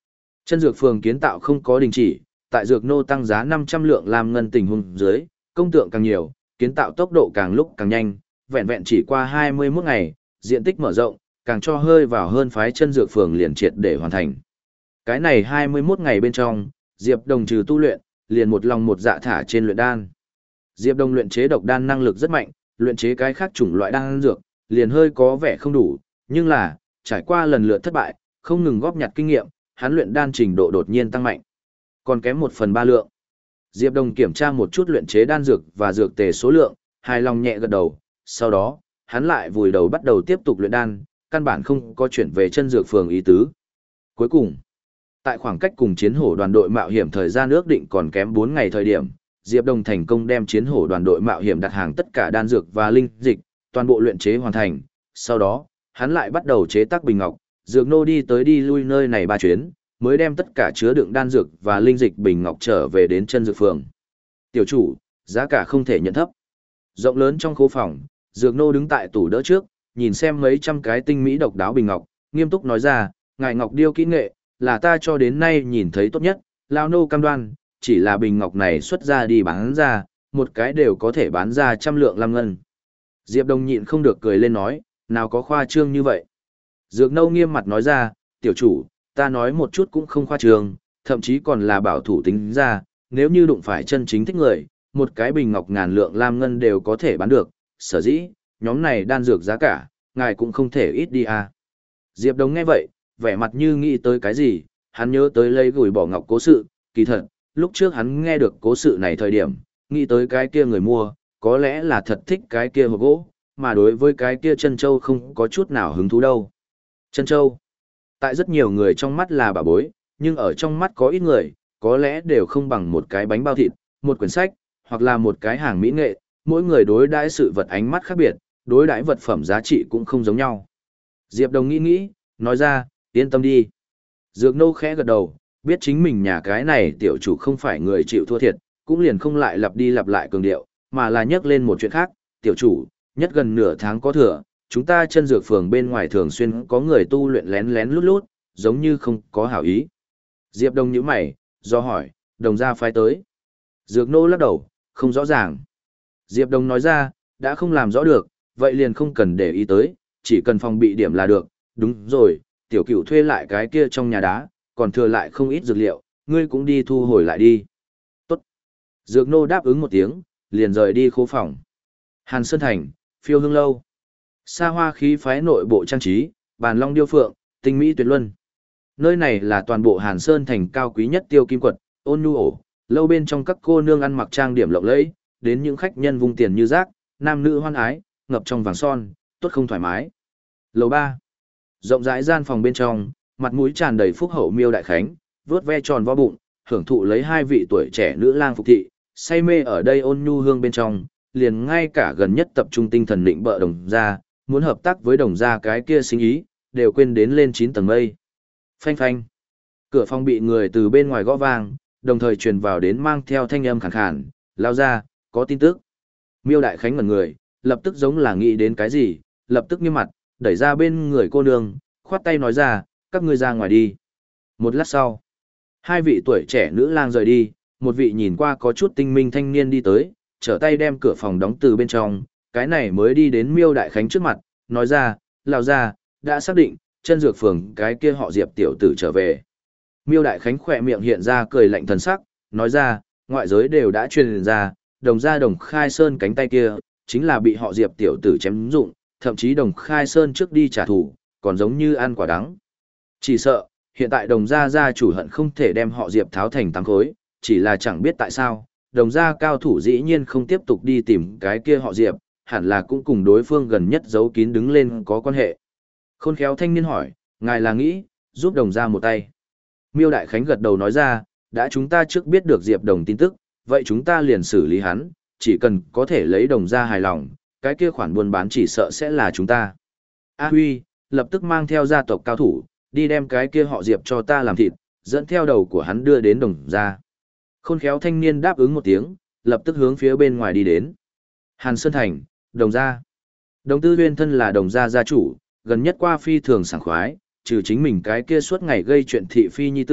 A: Chân dược phường kiến tạo không có đình chỉ, tại dược nô tăng giá năm trăm lượng lam ngân tình huống dưới, công tượng càng nhiều, kiến tạo tốc độ càng lúc càng nhanh, vẹn vẹn chỉ qua hai mươi mốt ngày, diện tích mở rộng, càng cho hơi vào hơn phái chân dược phường liền triệt để hoàn thành. Cái này hai mươi mốt ngày bên trong, Diệp Đồng trừ tu luyện, liền một lòng một dạ thả trên luyện đan. Diệp Đồng luyện chế độc đan năng lực rất mạnh, luyện chế cái khác chủng loại đan dược, liền hơi có vẻ không đủ, nhưng là, trải qua lần lượt thất bại, không ngừng góp nhặt kinh nghiệm, hắn luyện đan trình độ đột nhiên tăng mạnh. Còn kém một phần ba lượng. Diệp Đồng kiểm tra một chút luyện chế đan dược và dược tề số lượng, hài lòng nhẹ gật đầu, sau đó, hắn lại vùi đầu bắt đầu tiếp tục luyện đan, căn bản không có chuyển về chân dược phường ý tứ. Cuối cùng, tại khoảng cách cùng chiến hổ đoàn đội mạo hiểm thời gian ước định còn kém bốn ngày thời điểm, Diệp Đồng thành công đem chiến hổ đoàn đội mạo hiểm đặt hàng tất cả đan dược và linh dịch, toàn bộ luyện chế hoàn thành. Sau đó, hắn lại bắt đầu chế tác bình ngọc, dược nô đi tới đi lui nơi này ba chuyến, mới đem tất cả chứa đựng đan dược và linh dịch bình ngọc trở về đến chân dược phường. Tiểu chủ, giá cả không thể nhận thấp. Rộng lớn trong khu phòng, dược nô đứng tại tủ đỡ trước, nhìn xem mấy trăm cái tinh mỹ độc đáo bình ngọc, nghiêm túc nói ra, ngài ngọc điêu kỹ nghệ, là ta cho đến nay nhìn thấy tốt nhất, lao nô cam đoan, chỉ là bình ngọc này xuất ra đi bán ra, một cái đều có thể bán ra trăm lượng lam ngân. Diệp Đồng nhịn không được cười lên nói, nào có khoa trương như vậy. Dược nâu nghiêm mặt nói ra, tiểu chủ, ta nói một chút cũng không khoa trương, thậm chí còn là bảo thủ tính ra, nếu như đụng phải chân chính thích người, một cái bình ngọc ngàn lượng lam ngân đều có thể bán được, sở dĩ, nhóm này đan dược giá cả, ngài cũng không thể ít đi à. Diệp Đồng nghe vậy, vẻ mặt như nghĩ tới cái gì, hắn nhớ tới lấy gửi bỏ ngọc cố sự, kỳ thật, lúc trước hắn nghe được cố sự này thời điểm, nghĩ tới cái kia người mua, có lẽ là thật thích cái kia hộp gỗ, mà đối với cái kia chân châu không có chút nào hứng thú đâu. Chân châu, tại rất nhiều người trong mắt là bà bối, nhưng ở trong mắt có ít người, có lẽ đều không bằng một cái bánh bao thịt, một quyển sách, hoặc là một cái hàng mỹ nghệ, mỗi người đối đãi sự vật ánh mắt khác biệt, đối đãi vật phẩm giá trị cũng không giống nhau. Diệp Đồng nghĩ nghĩ, nói ra, yên tâm đi. Dược nô khẽ gật đầu, biết chính mình nhà cái này tiểu chủ không phải người chịu thua thiệt, cũng liền không lại lặp đi lặp lại cường điệu, mà là nhắc lên một chuyện khác, tiểu chủ, nhất gần nửa tháng có thừa, chúng ta chân dược phường bên ngoài thường xuyên có người tu luyện lén lén lút lút, giống như không có hảo ý. Diệp Đồng nhíu mày, do hỏi, đồng gia phái tới. Dược nô lắc đầu, không rõ ràng. Diệp Đồng nói ra, đã không làm rõ được, vậy liền không cần để ý tới, chỉ cần phòng bị điểm là được, đúng rồi, tiểu cửu thuê lại cái kia trong nhà đá, còn thừa lại không ít dược liệu, ngươi cũng đi thu hồi lại đi. Tốt. Dược nô đáp ứng một tiếng, liền rời đi khố phòng. Hàn Sơn Thành, Phiêu Hương Lâu. Xa hoa khí phái nội bộ trang trí, bàn long điêu phượng, tinh mỹ tuyệt luân. Nơi này là toàn bộ Hàn Sơn Thành cao quý nhất tiêu kim quật, ôn nhu ổ, lâu bên trong các cô nương ăn mặc trang điểm lộng lẫy, đến những khách nhân vung tiền như rác, nam nữ hoan ái, ngập trong vàng son, tốt không thoải mái. Lầu ba. Rộng rãi gian phòng bên trong, mặt mũi tràn đầy phúc hậu Miêu Đại Khánh, vớt ve tròn vo bụng, hưởng thụ lấy hai vị tuổi trẻ nữ lang phục thị, say mê ở đây ôn nhu hương bên trong, liền ngay cả gần nhất tập trung tinh thần định bợ đồng gia, muốn hợp tác với đồng gia cái kia sinh ý, đều quên đến lên chín tầng mây. Phanh phanh. Cửa phòng bị người từ bên ngoài gõ vang, đồng thời truyền vào đến mang theo thanh âm khàn khàn, lao ra, có tin tức. Miêu Đại Khánh ngẩn người, lập tức giống là nghĩ đến cái gì, lập tức nghiêm mặt, đẩy ra bên người cô nương, khoát tay nói ra, các ngươi ra ngoài đi. Một lát sau, hai vị tuổi trẻ nữ lang rời đi, một vị nhìn qua có chút tinh minh thanh niên đi tới, trở tay đem cửa phòng đóng từ bên trong, cái này mới đi đến Miêu Đại Khánh trước mặt, nói ra, lao ra, đã xác định, chân dược phường cái kia họ Diệp tiểu tử trở về. Miêu Đại Khánh khỏe miệng hiện ra cười lạnh thần sắc, nói ra, ngoại giới đều đã truyền ra, đồng gia Đồng Khai Sơn cánh tay kia, chính là bị họ Diệp tiểu tử chém dụng, thậm chí Đồng Khai Sơn trước đi trả thù, còn giống như ăn quả đắng. Chỉ sợ, hiện tại đồng gia gia chủ hận không thể đem họ Diệp tháo thành tám khối, chỉ là chẳng biết tại sao, đồng gia cao thủ dĩ nhiên không tiếp tục đi tìm cái kia họ Diệp, hẳn là cũng cùng đối phương gần nhất giấu kín đứng lên có quan hệ. Khôn khéo thanh niên hỏi, ngài là nghĩ, giúp đồng gia một tay. Miêu Đại Khánh gật đầu nói ra, đã chúng ta trước biết được Diệp Đồng tin tức, vậy chúng ta liền xử lý hắn, chỉ cần có thể lấy đồng gia hài lòng, cái kia khoản buôn bán chỉ sợ sẽ là chúng ta. A Huy, lập tức mang theo gia tộc cao thủ, đi đem cái kia họ Diệp cho ta làm thịt, dẫn theo đầu của hắn đưa đến đồng gia. Khôn khéo thanh niên đáp ứng một tiếng, lập tức hướng phía bên ngoài đi đến. Hàn Sơn Thành, đồng gia. Đồng Tư Huyên thân là đồng gia gia chủ, gần nhất qua phi thường sảng khoái, trừ chính mình cái kia suốt ngày gây chuyện thị phi nhi tử,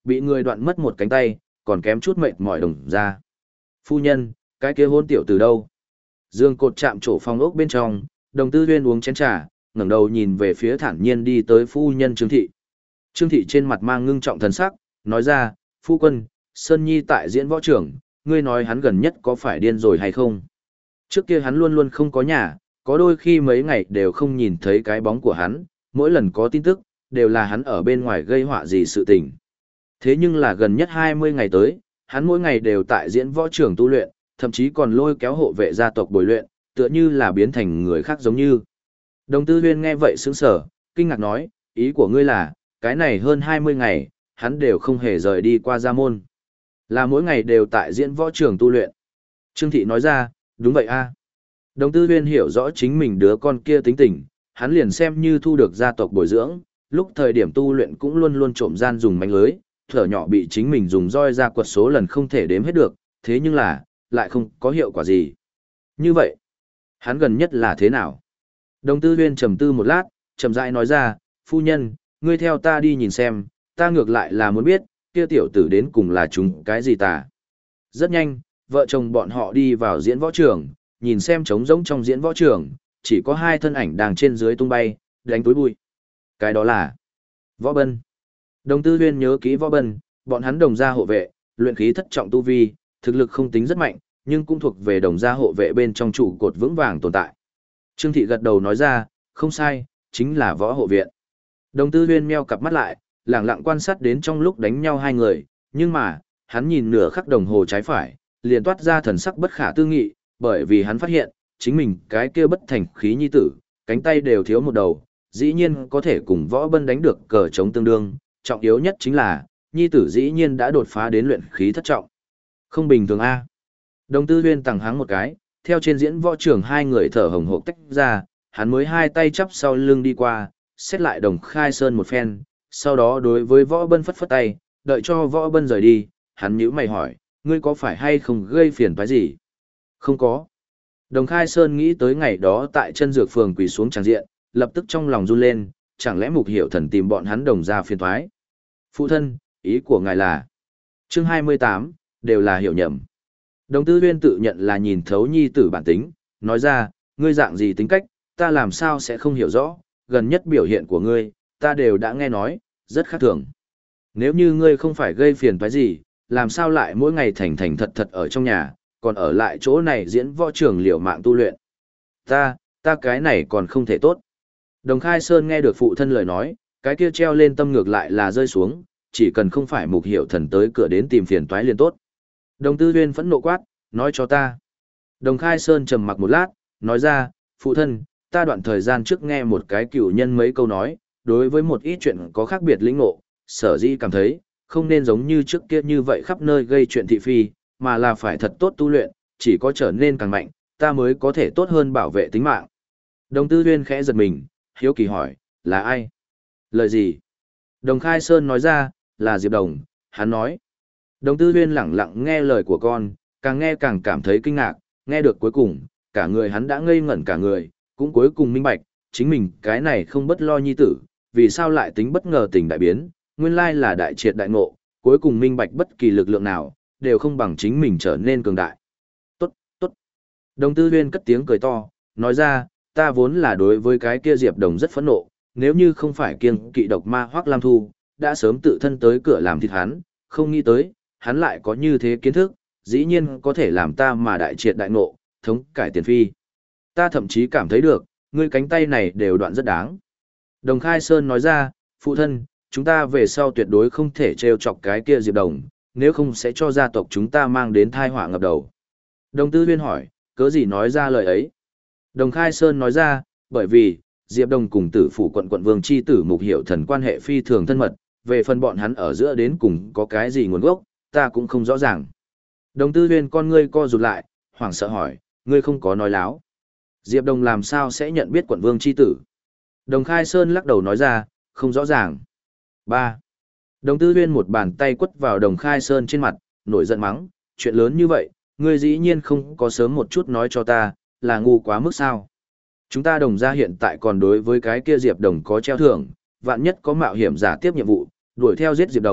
A: bị người đoạn mất một cánh tay, còn kém chút mệt mỏi đồng ra. Phu nhân, cái kia hôn tiểu từ đâu? Dương cột chạm chỗ phòng ốc bên trong, Đồng Tư Huyên uống chén trà, ngẩng đầu nhìn về phía thản nhiên đi tới phu nhân Trương Thị. Trương Thị trên mặt mang ngưng trọng thần sắc, nói ra, phu quân, Sơn Nhi tại diễn võ trưởng, ngươi nói hắn gần nhất có phải điên rồi hay không? Trước kia hắn luôn luôn không có nhà, có đôi khi mấy ngày đều không nhìn thấy cái bóng của hắn, mỗi lần có tin tức, đều là hắn ở bên ngoài gây họa gì sự tình. Thế nhưng là gần nhất hai mươi ngày tới, hắn mỗi ngày đều tại diễn võ trưởng tu luyện, thậm chí còn lôi kéo hộ vệ gia tộc bồi luyện, tựa như là biến thành người khác giống như. Đồng Tư Huyên nghe vậy sững sờ, kinh ngạc nói, ý của ngươi là, cái này hơn hai mươi ngày, hắn đều không hề rời đi qua gia môn. Là mỗi ngày đều tại diễn võ trường tu luyện. Trương Thị nói ra, đúng vậy a. Đồng Tư Huyên hiểu rõ chính mình đứa con kia tính tình, hắn liền xem như thu được gia tộc bồi dưỡng, lúc thời điểm tu luyện cũng luôn luôn trộm gian dùng mánh lưới, thở nhỏ bị chính mình dùng roi ra quật số lần không thể đếm hết được, thế nhưng là, lại không có hiệu quả gì. Như vậy, hắn gần nhất là thế nào? Đồng Tư Huyên trầm tư một lát, chậm rãi nói ra, phu nhân, ngươi theo ta đi nhìn xem, ta ngược lại là muốn biết, kia tiểu tử đến cùng là chúng cái gì ta. Rất nhanh, vợ chồng bọn họ đi vào diễn võ trường, nhìn xem trống rỗng trong diễn võ trường, chỉ có hai thân ảnh đang trên dưới tung bay, đánh túi bụi. Cái đó là Võ Bân. Đồng Tư Huyên nhớ kỹ Võ Bân, bọn hắn đồng gia hộ vệ, luyện khí thất trọng tu vi, thực lực không tính rất mạnh, nhưng cũng thuộc về đồng gia hộ vệ bên trong trụ cột vững vàng tồn tại. Trương Thị gật đầu nói ra, không sai, chính là Võ hộ viện. Đồng Tư Huyên meo cặp mắt lại, lặng lặng quan sát đến trong lúc đánh nhau hai người, nhưng mà, hắn nhìn nửa khắc đồng hồ trái phải, liền toát ra thần sắc bất khả tư nghị, bởi vì hắn phát hiện, chính mình cái kia bất thành khí nhi tử, cánh tay đều thiếu một đầu, dĩ nhiên có thể cùng Võ Bân đánh được cờ chống tương đương, trọng yếu nhất chính là, nhi tử dĩ nhiên đã đột phá đến luyện khí thất trọng. Không bình thường a. Đồng Tư Huyên tằng hắng một cái, theo trên diễn võ trưởng hai người thở hồng hộc tách ra, hắn mới hai tay chắp sau lưng đi qua, xét lại Đồng Khai Sơn một phen, sau đó đối với Võ Bân phất phất tay, đợi cho Võ Bân rời đi, hắn nhíu mày hỏi, ngươi có phải hay không gây phiền toái gì? Không có. Đồng Khai Sơn nghĩ tới ngày đó tại chân dược phường quỳ xuống tràng diện, lập tức trong lòng run lên, chẳng lẽ Mục Hiểu Thần tìm bọn hắn đồng ra phiền toái? Phụ thân, ý của ngài là? Chương hai mươi tám, đều là hiểu nhầm. Đồng Tư Huyên tự nhận là nhìn thấu nhi tử bản tính, nói ra, ngươi dạng gì tính cách, ta làm sao sẽ không hiểu rõ, gần nhất biểu hiện của ngươi, ta đều đã nghe nói, rất khác thường. Nếu như ngươi không phải gây phiền toái gì, làm sao lại mỗi ngày thành thành thật thật ở trong nhà, còn ở lại chỗ này diễn võ trường liều mạng tu luyện. Ta, ta cái này còn không thể tốt. Đồng Khai Sơn nghe được phụ thân lời nói, cái kia treo lên tâm ngược lại là rơi xuống, chỉ cần không phải Mục Hiểu Thần tới cửa đến tìm phiền toái liền tốt. Đồng Tư Huyên phẫn nộ quát, nói cho ta. Đồng Khai Sơn trầm mặc một lát, nói ra, phụ thân, ta đoạn thời gian trước nghe một cái cựu nhân mấy câu nói, đối với một ít chuyện có khác biệt lĩnh ngộ, sở dĩ cảm thấy, không nên giống như trước kia như vậy khắp nơi gây chuyện thị phi, mà là phải thật tốt tu luyện, chỉ có trở nên càng mạnh, ta mới có thể tốt hơn bảo vệ tính mạng. Đồng Tư Huyên khẽ giật mình, hiếu kỳ hỏi, là ai? Lời gì? Đồng Khai Sơn nói ra, là Diệp Đồng, hắn nói. Đồng Tư Huyên lẳng lặng nghe lời của con, càng nghe càng cảm thấy kinh ngạc, nghe được cuối cùng, cả người hắn đã ngây ngẩn cả người, cũng cuối cùng minh bạch, chính mình cái này không bất lo nhi tử, vì sao lại tính bất ngờ tình đại biến, nguyên lai là đại triệt đại ngộ, cuối cùng minh bạch bất kỳ lực lượng nào, đều không bằng chính mình trở nên cường đại. Tốt, tốt. Đồng Tư Huyên cất tiếng cười to, nói ra, ta vốn là đối với cái kia Diệp Đồng rất phẫn nộ, nếu như không phải kiêng kỵ độc ma Hoắc Lam Thu, đã sớm tự thân tới cửa làm thịt hắn, không nghĩ tới, hắn lại có như thế kiến thức, dĩ nhiên có thể làm ta mà đại triệt đại ngộ, thống cải tiền phi. Ta thậm chí cảm thấy được, ngươi cánh tay này đều đoạn rất đáng. Đồng Khai Sơn nói ra, phụ thân, chúng ta về sau tuyệt đối không thể trêu chọc cái kia Diệp Đồng, nếu không sẽ cho gia tộc chúng ta mang đến tai họa ngập đầu. Đồng Tư Huyên hỏi, cớ gì nói ra lời ấy? Đồng Khai Sơn nói ra, bởi vì, Diệp Đồng cùng tử phủ quận quận vương chi tử Mục Hiểu Thần quan hệ phi thường thân mật, về phần bọn hắn ở giữa đến cùng có cái gì nguồn gốc, ta cũng không rõ ràng. Đồng Tư Huyên con ngươi co rụt lại, hoảng sợ hỏi, ngươi không có nói láo. Diệp Đồng làm sao sẽ nhận biết quận vương chi tử? Đồng Khai Sơn lắc đầu nói ra, không rõ ràng. ba. Đồng Tư Huyên một bàn tay quất vào Đồng Khai Sơn trên mặt, nổi giận mắng, chuyện lớn như vậy, ngươi dĩ nhiên không có sớm một chút nói cho ta, là ngu quá mức sao? Chúng ta Đồng gia hiện tại còn đối với cái kia Diệp Đồng có treo thưởng, vạn nhất có mạo hiểm giả tiếp nhiệm vụ, đuổi theo giết Diệp Đồng,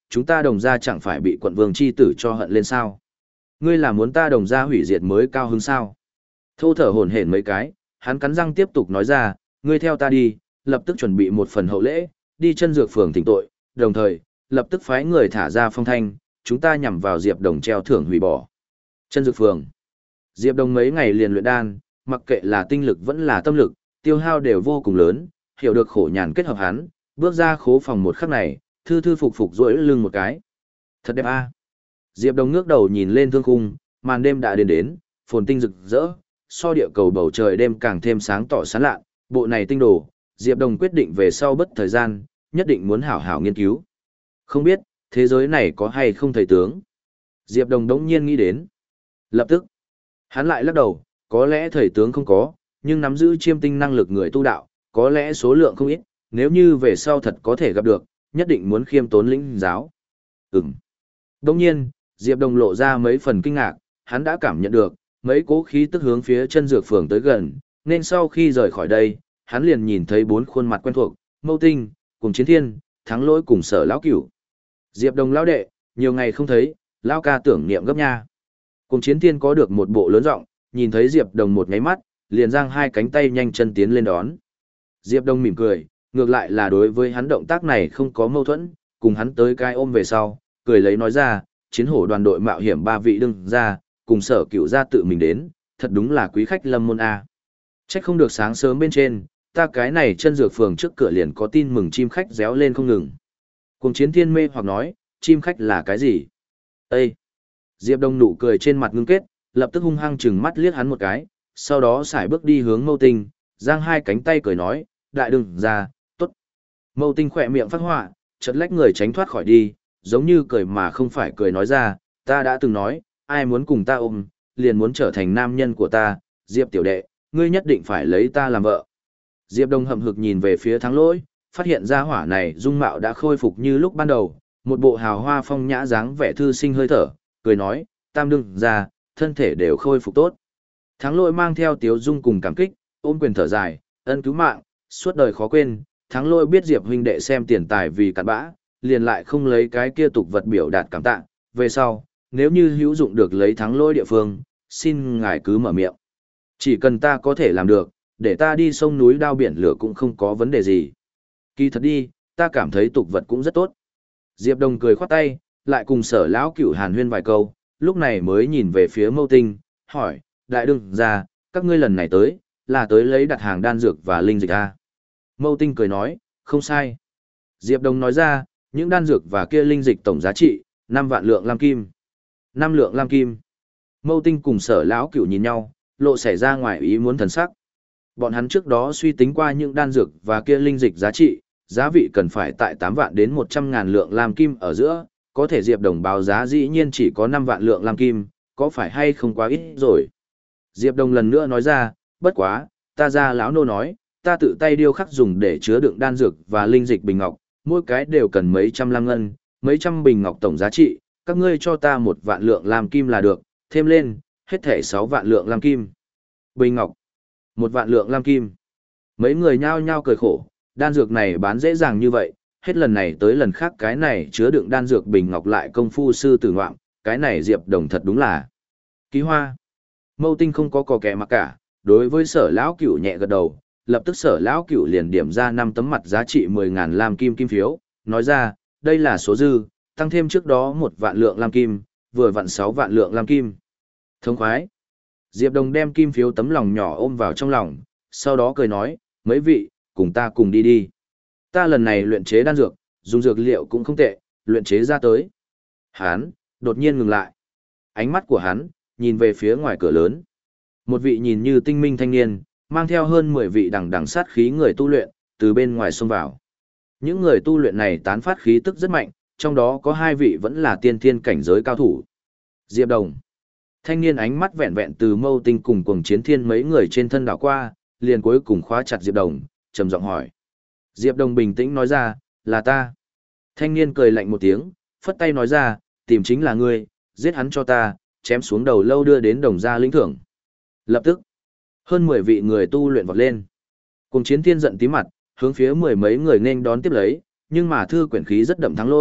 A: chúng ta đồng gia chẳng phải bị quận vương chi tử cho hận lên sao? Ngươi là muốn ta đồng gia hủy diệt mới cao hứng sao? Thô thở hổn hển mấy cái, hắn cắn răng tiếp tục nói ra, ngươi theo ta đi, lập tức chuẩn bị một phần hậu lễ, đi chân dược phường thỉnh tội, đồng thời, lập tức phái người thả ra phong thanh, chúng ta nhằm vào Diệp Đồng treo thưởng hủy bỏ. Chân dược phường. Diệp Đồng mấy ngày liền luyện đan, mặc kệ là tinh lực vẫn là tâm lực, tiêu hao đều vô cùng lớn, hiểu được khổ nhàn kết hợp hắn, bước ra khố phòng một khắc này, thư thư phục phục duỗi lưng một cái. Thật đẹp a. Diệp Đồng ngước đầu nhìn lên thương khung, màn đêm đã đến đến, phồn tinh rực rỡ, so địa cầu bầu trời đêm càng thêm sáng tỏ sáng lạ, bộ này tinh đồ, Diệp Đồng quyết định về sau bất thời gian, nhất định muốn hảo hảo nghiên cứu. Không biết, thế giới này có hay không thầy tướng? Diệp Đồng đống nhiên nghĩ đến. Lập tức, hắn lại lắc đầu, có lẽ thầy tướng không có, nhưng nắm giữ chiêm tinh năng lực người tu đạo, có lẽ số lượng không ít, nếu như về sau thật có thể gặp được, nhất định muốn khiêm tốn lĩnh giáo. Ừm. Đống nhiên, Diệp Đồng lộ ra mấy phần kinh ngạc, hắn đã cảm nhận được, mấy cố khí tức hướng phía chân dược phường tới gần, nên sau khi rời khỏi đây, hắn liền nhìn thấy bốn khuôn mặt quen thuộc, Mâu Tinh, cùng Chiến Thiên, Thắng Lỗi cùng Sở lão cửu. Diệp Đồng lão đệ, nhiều ngày không thấy, lão ca tưởng niệm gấp nha. Cùng Chiến Thiên có được một bộ lớn rộng, nhìn thấy Diệp Đồng một nháy mắt, liền giang hai cánh tay nhanh chân tiến lên đón. Diệp Đồng mỉm cười, ngược lại là đối với hắn động tác này không có mâu thuẫn, cùng hắn tới cái ôm về sau, cười lấy nói ra, chiến hổ đoàn đội mạo hiểm ba vị đương ra, cùng Sở Cửu gia tự mình đến, thật đúng là quý khách lâm môn a. Trách không được sáng sớm bên trên, ta cái này chân dược phường trước cửa liền có tin mừng chim khách réo lên không ngừng. Cùng Chiến Thiên mê hoặc nói, chim khách là cái gì? Ê! Diệp Đông nụ cười trên mặt ngưng kết, lập tức hung hăng chừng mắt liếc hắn một cái, sau đó xài bước đi hướng Mâu Tinh, giang hai cánh tay cười nói, đại đừng ra, tốt. Mâu Tinh khỏe miệng phát họa, chợt lách người tránh thoát khỏi đi, giống như cười mà không phải cười nói ra, ta đã từng nói, ai muốn cùng ta ôm, liền muốn trở thành nam nhân của ta, Diệp tiểu đệ, ngươi nhất định phải lấy ta làm vợ. Diệp Đông hậm hực nhìn về phía Thắng Lỗi, phát hiện ra hỏa này dung mạo đã khôi phục như lúc ban đầu, một bộ hào hoa phong nhã dáng vẻ thư sinh hơi thở, cười nói, tam đương ra, thân thể đều khôi phục tốt. Thắng Lỗi mang theo tiếu dung cùng cảm kích, ôm quyền thở dài, ân cứu mạng, suốt đời khó quên, Thắng Lỗi biết Diệp huynh đệ xem tiền tài vì cặn bã, liền lại không lấy cái kia tục vật biểu đạt cảm tạ, về sau, nếu như hữu dụng được lấy Thắng Lỗi địa phương, xin ngài cứ mở miệng. Chỉ cần ta có thể làm được, để ta đi sông núi đao biển lửa cũng không có vấn đề gì. Kỳ thật đi, ta cảm thấy tục vật cũng rất tốt. Diệp Đông cười khoát tay, lại cùng Sở lão cửu hàn huyên vài câu, lúc này mới nhìn về phía Mâu Tinh, hỏi, đại đương ra, các ngươi lần này tới, là tới lấy đặt hàng đan dược và linh dịch à? Mâu Tinh cười nói, không sai. Diệp Đông nói ra, những đan dược và kia linh dịch tổng giá trị, năm vạn lượng lam kim. năm lượng lam kim. Mâu Tinh cùng Sở lão cửu nhìn nhau, lộ xảy ra ngoài ý muốn thần sắc. Bọn hắn trước đó suy tính qua những đan dược và kia linh dịch giá trị, giá vị cần phải tại tám vạn đến một trăm ngàn lượng lam kim ở giữa, có thể Diệp Đồng báo giá dĩ nhiên chỉ có năm vạn lượng lam kim, có phải hay không quá ít rồi. Diệp Đồng lần nữa nói ra, bất quá, ta ra lão nô nói, ta tự tay điêu khắc dùng để chứa đựng đan dược và linh dịch bình ngọc, mỗi cái đều cần mấy trăm lam ngân, mấy trăm bình ngọc tổng giá trị, các ngươi cho ta một vạn lượng lam kim là được, thêm lên, hết thể sáu vạn lượng lam kim. Bình ngọc, một vạn lượng lam kim. Mấy người nhao nhao cười khổ, đan dược này bán dễ dàng như vậy, hết lần này tới lần khác cái này chứa đựng đan dược bình ngọc lại công phu sư tử ngoạm, cái này Diệp Đồng thật đúng là ký hoa. Mâu Tinh không có cò kẻ mặc cả, đối với Sở lão cửu nhẹ gật đầu, lập tức Sở lão cửu liền điểm ra năm tấm mặt giá trị mười ngàn lam kim kim phiếu, nói ra, đây là số dư, tăng thêm trước đó một vạn lượng lam kim, vừa vặn sáu vạn lượng lam kim. Thông khoái. Diệp Đồng đem kim phiếu tấm lòng nhỏ ôm vào trong lòng, sau đó cười nói, mấy vị, cùng ta cùng đi đi. Ta lần này luyện chế đan dược, dùng dược liệu cũng không tệ, luyện chế ra tới. Hán, đột nhiên ngừng lại. Ánh mắt của hắn, nhìn về phía ngoài cửa lớn. Một vị nhìn như tinh minh thanh niên, mang theo hơn mười vị đằng đằng sát khí người tu luyện, từ bên ngoài xông vào. Những người tu luyện này tán phát khí tức rất mạnh, trong đó có hai vị vẫn là tiên thiên cảnh giới cao thủ. Diệp Đồng. Thanh niên ánh mắt vẹn vẹn từ Mâu Tinh cùng Cuồng Chiến Thiên mấy người trên thân đảo qua, liền cuối cùng khóa chặt Diệp Đồng, trầm giọng hỏi. Diệp Đồng bình tĩnh nói ra, là ta. Thanh niên cười lạnh một tiếng, phất tay nói ra, tìm chính là ngươi, giết hắn cho ta, chém xuống đầu lâu đưa đến Đồng gia lĩnh thưởng. Lập tức, hơn mười vị người tu luyện vọt lên. Cuồng Chiến Thiên giận tí mặt, hướng phía mười mấy người nên đón tiếp lấy, nhưng mà thư quyển khí rất đậm thắng lỗi,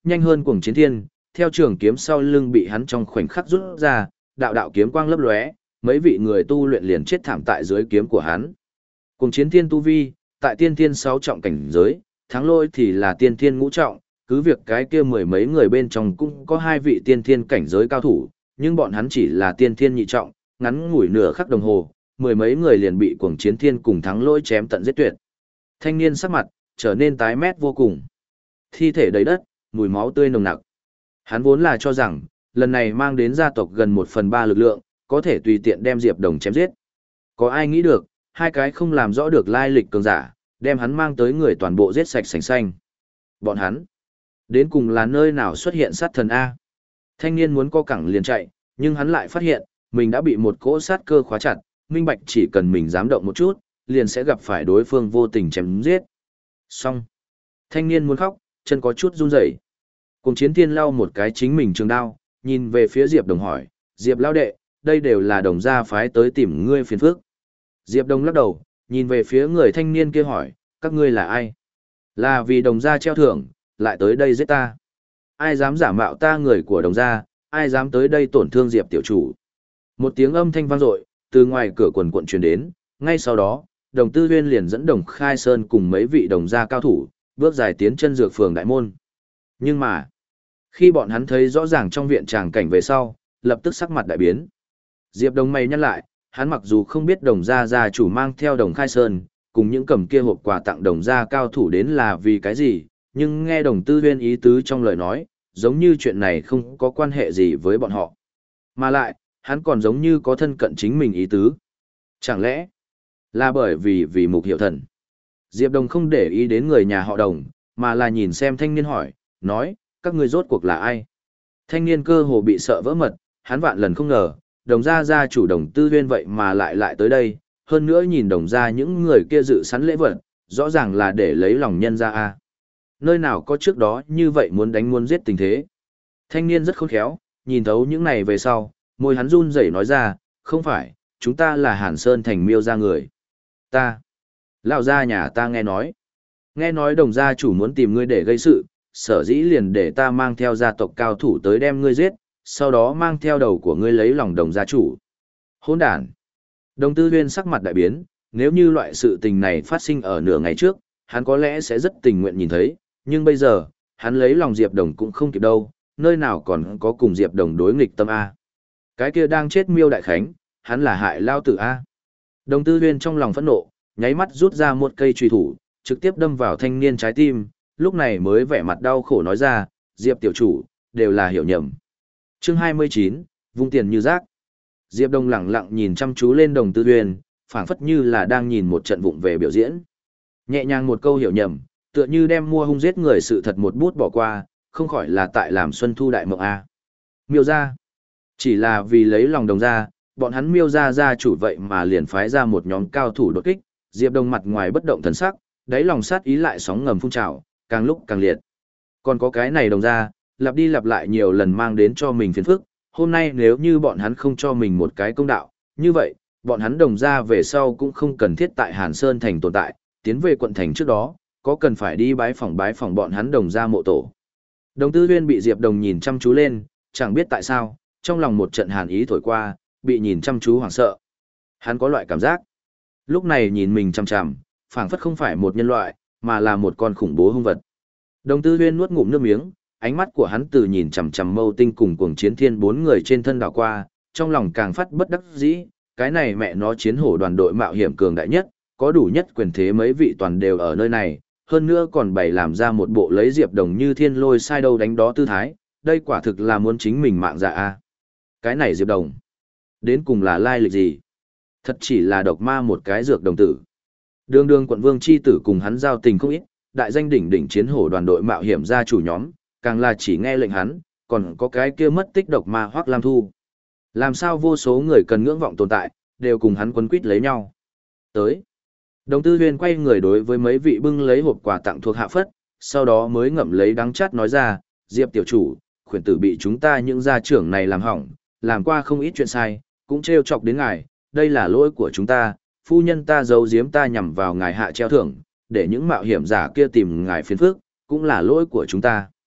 A: nhanh hơn cuồng chiến thiên, theo trường kiếm sau lưng bị hắn trong khoảnh khắc rút ra, đạo đạo kiếm quang lấp lóe, mấy vị người tu luyện liền chết thảm tại dưới kiếm của hắn. Cuồng chiến thiên tu vi, tại tiên thiên sáu trọng cảnh giới, thắng lôi thì là tiên thiên ngũ trọng, cứ việc cái kia mười mấy người bên trong cũng có hai vị tiên thiên cảnh giới cao thủ, nhưng bọn hắn chỉ là tiên thiên nhị trọng, ngắn ngủi nửa khắc đồng hồ, mười mấy người liền bị cuồng chiến thiên cùng thắng lôi chém tận giết tuyệt. Thanh niên sắc mặt trở nên tái mét vô cùng. Thi thể đầy đất, mùi máu tươi nồng nặc. Hắn vốn là cho rằng, lần này mang đến gia tộc gần một phần ba lực lượng, có thể tùy tiện đem Diệp Đồng chém giết. Có ai nghĩ được, hai cái không làm rõ được lai lịch cường giả, đem hắn mang tới người toàn bộ giết sạch sành xanh. Bọn hắn, đến cùng là nơi nào xuất hiện sát thần A. Thanh niên muốn co cẳng liền chạy, nhưng hắn lại phát hiện, mình đã bị một cỗ sát cơ khóa chặt, minh bạch chỉ cần mình dám động một chút, liền sẽ gặp phải đối phương vô tình chém giết. Xong. Thanh niên muốn khóc, chân có chút run rẩy. Cùng chiến thiên lau một cái chính mình trường đao, nhìn về phía Diệp Đồng hỏi, Diệp lao đệ, đây đều là đồng gia phái tới tìm ngươi phiền phức. Diệp Đồng lắc đầu, nhìn về phía người thanh niên kia hỏi, các ngươi là ai? Là vì đồng gia treo thưởng, lại tới đây giết ta. Ai dám giả mạo ta người của đồng gia, ai dám tới đây tổn thương Diệp tiểu chủ. Một tiếng âm thanh vang dội, từ ngoài cửa quần quận truyền đến, ngay sau đó, Đồng Tư Huyên liền dẫn Đồng Khai Sơn cùng mấy vị đồng gia cao thủ, bước dài tiến chân dược phường đại môn. Nhưng mà, khi bọn hắn thấy rõ ràng trong viện tràng cảnh về sau, lập tức sắc mặt đại biến. Diệp Đồng mày nhăn lại, hắn mặc dù không biết đồng gia gia chủ mang theo Đồng Khai Sơn, cùng những cầm kia hộp quà tặng đồng gia cao thủ đến là vì cái gì, nhưng nghe Đồng Tư Huyên ý tứ trong lời nói, giống như chuyện này không có quan hệ gì với bọn họ. Mà lại, hắn còn giống như có thân cận chính mình ý tứ. Chẳng lẽ là bởi vì vì mục hiệu thần? Diệp Đồng không để ý đến người nhà họ Đồng, mà là nhìn xem thanh niên hỏi, nói, các ngươi rốt cuộc là ai? Thanh niên cơ hồ bị sợ vỡ mật, hắn vạn lần không ngờ, đồng gia gia chủ Đồng Tư Huyên vậy mà lại lại tới đây, hơn nữa nhìn đồng gia những người kia dự sẵn lễ vật, rõ ràng là để lấy lòng nhân gia a. Nơi nào có trước đó như vậy muốn đánh muốn giết tình thế. Thanh niên rất khôn khéo, nhìn thấu những này về sau, môi hắn run rẩy nói ra, không phải, chúng ta là Hàn Sơn thành miêu gia người. Ta, lão gia nhà ta nghe nói. Nghe nói đồng gia chủ muốn tìm ngươi để gây sự, sở dĩ liền để ta mang theo gia tộc cao thủ tới đem ngươi giết, sau đó mang theo đầu của ngươi lấy lòng đồng gia chủ. Hỗn đản. Đồng Tư Huyên sắc mặt đại biến, nếu như loại sự tình này phát sinh ở nửa ngày trước, hắn có lẽ sẽ rất tình nguyện nhìn thấy, nhưng bây giờ, hắn lấy lòng Diệp Đồng cũng không kịp đâu, nơi nào còn có cùng Diệp Đồng đối nghịch tâm A. Cái kia đang chết miêu đại khánh, hắn là hại lao tử A. Đồng Tư Huyên trong lòng phẫn nộ, nháy mắt rút ra một cây truy thủ, trực tiếp đâm vào thanh niên trái tim, lúc này mới vẻ mặt đau khổ nói ra, Diệp tiểu chủ, đều là hiểu nhầm. Chương hai mươi chín, vung tiền như rác. Diệp Đồng lẳng lặng nhìn chăm chú lên Đồng Tư Huyên, phảng phất như là đang nhìn một trận vụng về biểu diễn. Nhẹ nhàng một câu hiểu nhầm, tựa như đem mua hung giết người sự thật một bút bỏ qua, không khỏi là tại làm Xuân Thu đại mộng a. Miêu gia, chỉ là vì lấy lòng đồng gia, bọn hắn Miêu gia gia chủ vậy mà liền phái ra một nhóm cao thủ đột kích, Diệp Đồng mặt ngoài bất động thần sắc, đáy lòng sát ý lại sóng ngầm phun trào, càng lúc càng liệt. Còn có cái này đồng gia, lặp đi lặp lại nhiều lần mang đến cho mình phiền phức, hôm nay nếu như bọn hắn không cho mình một cái công đạo, như vậy, bọn hắn đồng gia về sau cũng không cần thiết tại Hàn Sơn thành tồn tại, tiến về quận thành trước đó, có cần phải đi bái phỏng bái phỏng bọn hắn đồng gia mộ tổ. Đồng Tư Huyên bị Diệp Đồng nhìn chăm chú lên, chẳng biết tại sao, trong lòng một trận hàn ý thổi qua, bị nhìn chăm chú hoảng sợ. Hắn có loại cảm giác, lúc này nhìn mình chằm chằm, phảng phất không phải một nhân loại, mà là một con khủng bố hung vật. Đồng Tư Huyên nuốt ngụm nước miếng, ánh mắt của hắn từ nhìn chằm chằm Mâu Tinh cùng Cuồng Chiến Thiên bốn người trên thân đảo qua, trong lòng càng phát bất đắc dĩ, cái này mẹ nó chiến hổ đoàn đội mạo hiểm cường đại nhất, có đủ nhất quyền thế mấy vị toàn đều ở nơi này, hơn nữa còn bày làm ra một bộ lấy Diệp Đồng như thiên lôi sai đâu đánh đó tư thái, đây quả thực là muốn chính mình mạng dạ a. Cái này Diệp Đồng, đến cùng là lai lịch gì? Thật chỉ là độc ma một cái dược đồng tử. Đường đường quận vương chi tử cùng hắn giao tình không ít, đại danh đỉnh đỉnh chiến hổ đoàn đội mạo hiểm gia chủ nhóm, càng là chỉ nghe lệnh hắn, còn có cái kia mất tích độc ma Hoắc Lam Thu. Làm sao vô số người cần ngưỡng vọng tồn tại, đều cùng hắn quấn quýt lấy nhau. Tới. Đồng Tư Huyên quay người đối với mấy vị bưng lấy hộp quà tặng thuộc hạ phất, sau đó mới ngậm lấy đắng chát nói ra, Diệp tiểu chủ, khuyển tử bị chúng ta những gia trưởng này làm hỏng, làm qua không ít chuyện sai, cũng trêu chọc đến ngài, đây là lỗi của chúng ta, phu nhân ta giấu giếm ta nhằm vào ngài hạ treo thưởng, để những mạo hiểm giả kia tìm ngài phiền phức, cũng là lỗi của chúng ta.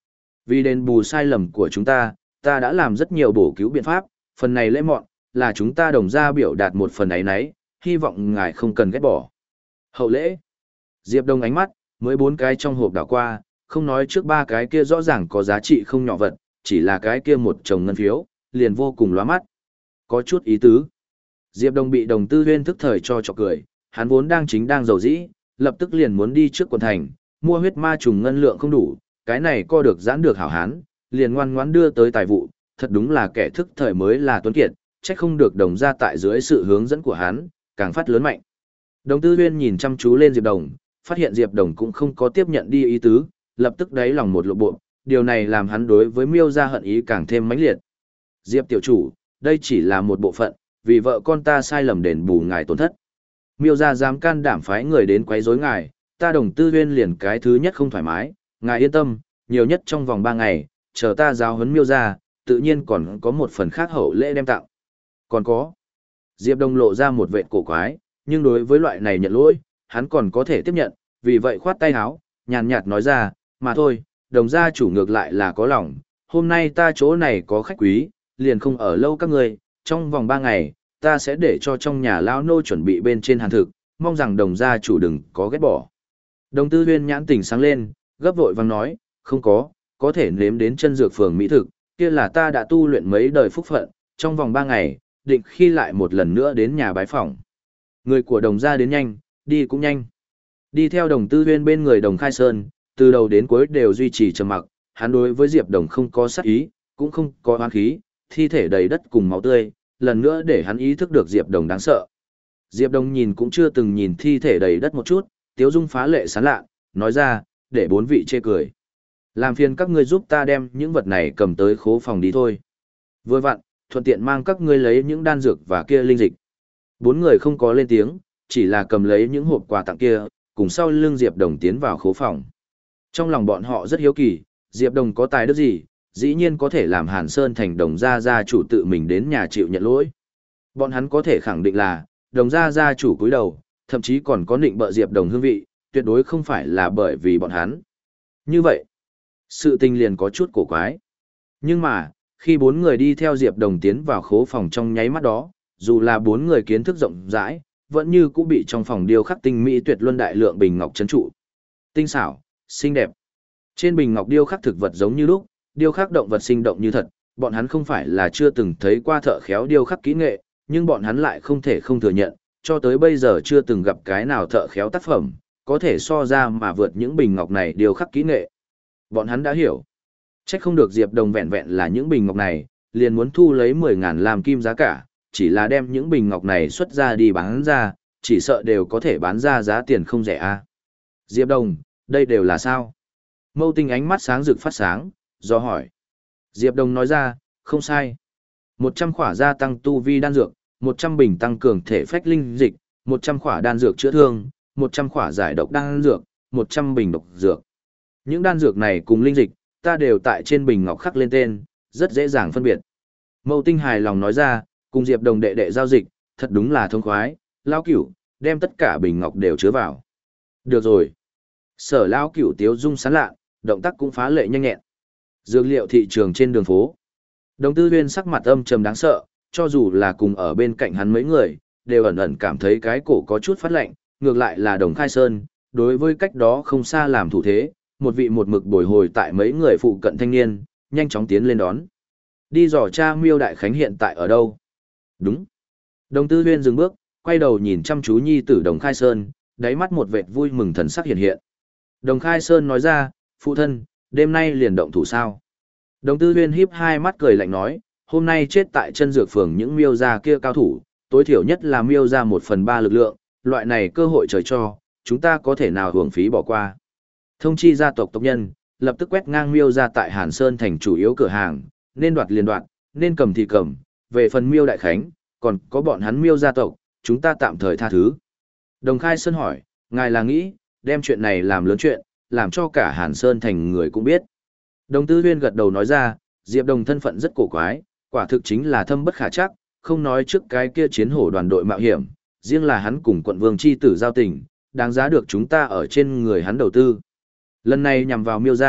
A: Vì đền bù sai lầm của chúng ta, ta đã làm rất nhiều bổ cứu biện pháp, phần này lễ mọn, là chúng ta đồng ra biểu đạt một phần ấy nấy, hy vọng ngài không cần ghét bỏ. Hậu lễ. Diệp Đông ánh mắt, mới bốn cái trong hộp đảo qua, không nói trước ba cái kia rõ ràng có giá trị không nhỏ vật, chỉ là cái kia một chồng ngân phiếu, liền vô cùng lóa mắt. Có chút ý tứ. Diệp Đông bị đồng tư huyên thức thời cho chọc cười, hắn vốn đang chính đang giàu dĩ, lập tức liền muốn đi trước quần thành, mua huyết ma trùng ngân lượng không đủ, cái này co được giãn được hảo hán, liền ngoan ngoãn đưa tới tài vụ, thật đúng là kẻ thức thời mới là tuấn kiệt, trách không được đồng ra tại dưới sự hướng dẫn của hắn, càng phát lớn mạnh. Đồng tư huyên nhìn chăm chú lên Diệp Đồng, phát hiện Diệp Đồng cũng không có tiếp nhận đi ý tứ, lập tức đáy lòng một lộ bộ, điều này làm hắn đối với Miêu gia hận ý càng thêm mãnh liệt. Diệp tiểu chủ, đây chỉ là một bộ phận, vì vợ con ta sai lầm đền bù ngài tổn thất. Miêu gia dám can đảm phái người đến quấy rối ngài, ta đồng tư huyên liền cái thứ nhất không thoải mái, ngài yên tâm, nhiều nhất trong vòng ba ngày, chờ ta giáo huấn Miêu gia, tự nhiên còn có một phần khác hậu lễ đem tặng. Còn có. Diệp Đông lộ ra một vệt cổ quái, nhưng đối với loại này nhận lỗi, hắn còn có thể tiếp nhận, vì vậy khoát tay áo, nhàn nhạt nói ra, mà thôi, đồng gia chủ ngược lại là có lòng, hôm nay ta chỗ này có khách quý, liền không ở lâu các người, trong vòng ba ngày, ta sẽ để cho trong nhà lão nô chuẩn bị bên trên hàn thực, mong rằng đồng gia chủ đừng có ghét bỏ. Đồng tư huyên nhãn tỉnh sáng lên, gấp vội vàng nói, không có, có thể nếm đến chân dược phường mỹ thực, kia là ta đã tu luyện mấy đời phúc phận, trong vòng ba ngày, định khi lại một lần nữa đến nhà bái phỏng. Người của đồng gia đến nhanh, đi cũng nhanh. Đi theo đồng tư huyên bên người đồng khai sơn, từ đầu đến cuối đều duy trì trầm mặc, hắn đối với Diệp Đồng không có sát ý, cũng không có oán khí, thi thể đầy đất cùng máu tươi, lần nữa để hắn ý thức được Diệp Đồng đáng sợ. Diệp Đồng nhìn cũng chưa từng nhìn thi thể đầy đất một chút, tiếu dung phá lệ sán lạ, nói ra, để bốn vị chê cười. Làm phiền các ngươi giúp ta đem những vật này cầm tới khố phòng đi thôi. Vừa vặn, thuận tiện mang các ngươi lấy những đan dược và kia linh dịch. Bốn người không có lên tiếng, chỉ là cầm lấy những hộp quà tặng kia, cùng sau lưng Diệp Đồng tiến vào khố phòng. Trong lòng bọn họ rất hiếu kỳ, Diệp Đồng có tài đức gì, dĩ nhiên có thể làm Hàn Sơn thành đồng gia gia chủ tự mình đến nhà chịu nhận lỗi. Bọn hắn có thể khẳng định là, đồng gia gia chủ cúi đầu, thậm chí còn có định bợ Diệp Đồng hương vị, tuyệt đối không phải là bởi vì bọn hắn. Như vậy, sự tình liền có chút cổ quái. Nhưng mà, khi bốn người đi theo Diệp Đồng tiến vào khố phòng trong nháy mắt đó, dù là bốn người kiến thức rộng rãi, vẫn như cũng bị trong phòng điêu khắc tinh mỹ tuyệt luân đại lượng bình ngọc trấn trụ. Tinh xảo, xinh đẹp. Trên bình ngọc điêu khắc thực vật giống như lúc, điêu khắc động vật sinh động như thật, bọn hắn không phải là chưa từng thấy qua thợ khéo điêu khắc kỹ nghệ, nhưng bọn hắn lại không thể không thừa nhận, cho tới bây giờ chưa từng gặp cái nào thợ khéo tác phẩm, có thể so ra mà vượt những bình ngọc này điêu khắc kỹ nghệ. Bọn hắn đã hiểu. Chắc không được Diệp Đồng vẹn vẹn là những bình ngọc này, liền muốn thu lấy mười ngàn làm kim giá cả, chỉ là đem những bình ngọc này xuất ra đi bán ra, chỉ sợ đều có thể bán ra giá tiền không rẻ a. Diệp Đồng, đây đều là sao? Mâu Tinh ánh mắt sáng rực phát sáng, do hỏi. Diệp Đồng nói ra, không sai. một trăm khỏa gia tăng tu vi đan dược, một trăm bình tăng cường thể phách linh dịch, một trăm khỏa đan dược chữa thương, một trăm khỏa giải độc đan dược, một trăm bình độc dược. Những đan dược này cùng linh dịch, ta đều tại trên bình ngọc khắc lên tên, rất dễ dàng phân biệt. Mâu Tinh hài lòng nói ra, cùng Diệp Đồng đệ đệ giao dịch, thật đúng là thông khoái, lão cửu, đem tất cả bình ngọc đều chứa vào. Được rồi. Sở lão cửu tiếu dung sán lạ, động tác cũng phá lệ nhanh nhẹn. Dược liệu thị trường trên đường phố. Đồng Tư Huyên sắc mặt âm trầm đáng sợ, cho dù là cùng ở bên cạnh hắn mấy người, đều ẩn ẩn cảm thấy cái cổ có chút phát lạnh, ngược lại là Đồng Khai Sơn, đối với cách đó không xa làm thủ thế, một vị một mực bồi hồi tại mấy người phụ cận thanh niên, nhanh chóng tiến lên đón. Đi dò cha Miêu Đại Khánh hiện tại ở đâu? Đúng. Đồng Tư Huyên dừng bước, quay đầu nhìn chăm chú nhi tử Đồng Khai Sơn, đáy mắt một vệt vui mừng thần sắc hiện hiện. Đồng Khai Sơn nói ra, phụ thân, đêm nay liền động thủ sao? Đồng Tư Huyên híp hai mắt cười lạnh nói, hôm nay chết tại chân dược phường những Miêu gia kia cao thủ, tối thiểu nhất là Miêu gia một phần ba lực lượng, loại này cơ hội trời cho, chúng ta có thể nào hưởng phí bỏ qua. Thông chi gia tộc tộc nhân, lập tức quét ngang Miêu gia tại Hàn Sơn thành chủ yếu cửa hàng, nên đoạt liền đoạt, nên cầm thì cầm, về phần Miêu Đại Khánh, còn có bọn hắn Miêu gia tộc, chúng ta tạm thời tha thứ. Đồng Khai Sơn hỏi, ngài là nghĩ, đem chuyện này làm lớn chuyện, làm cho cả Hàn Sơn thành người cũng biết. Đồng Tư Huyên gật đầu nói ra, Diệp Đồng thân phận rất cổ quái, quả thực chính là thâm bất khả trắc, không nói trước cái kia chiến hổ đoàn đội mạo hiểm, riêng là hắn cùng quận vương chi tử giao tình, đáng giá được chúng ta ở trên người hắn đầu tư. Lần này nhằm vào Miêu gia,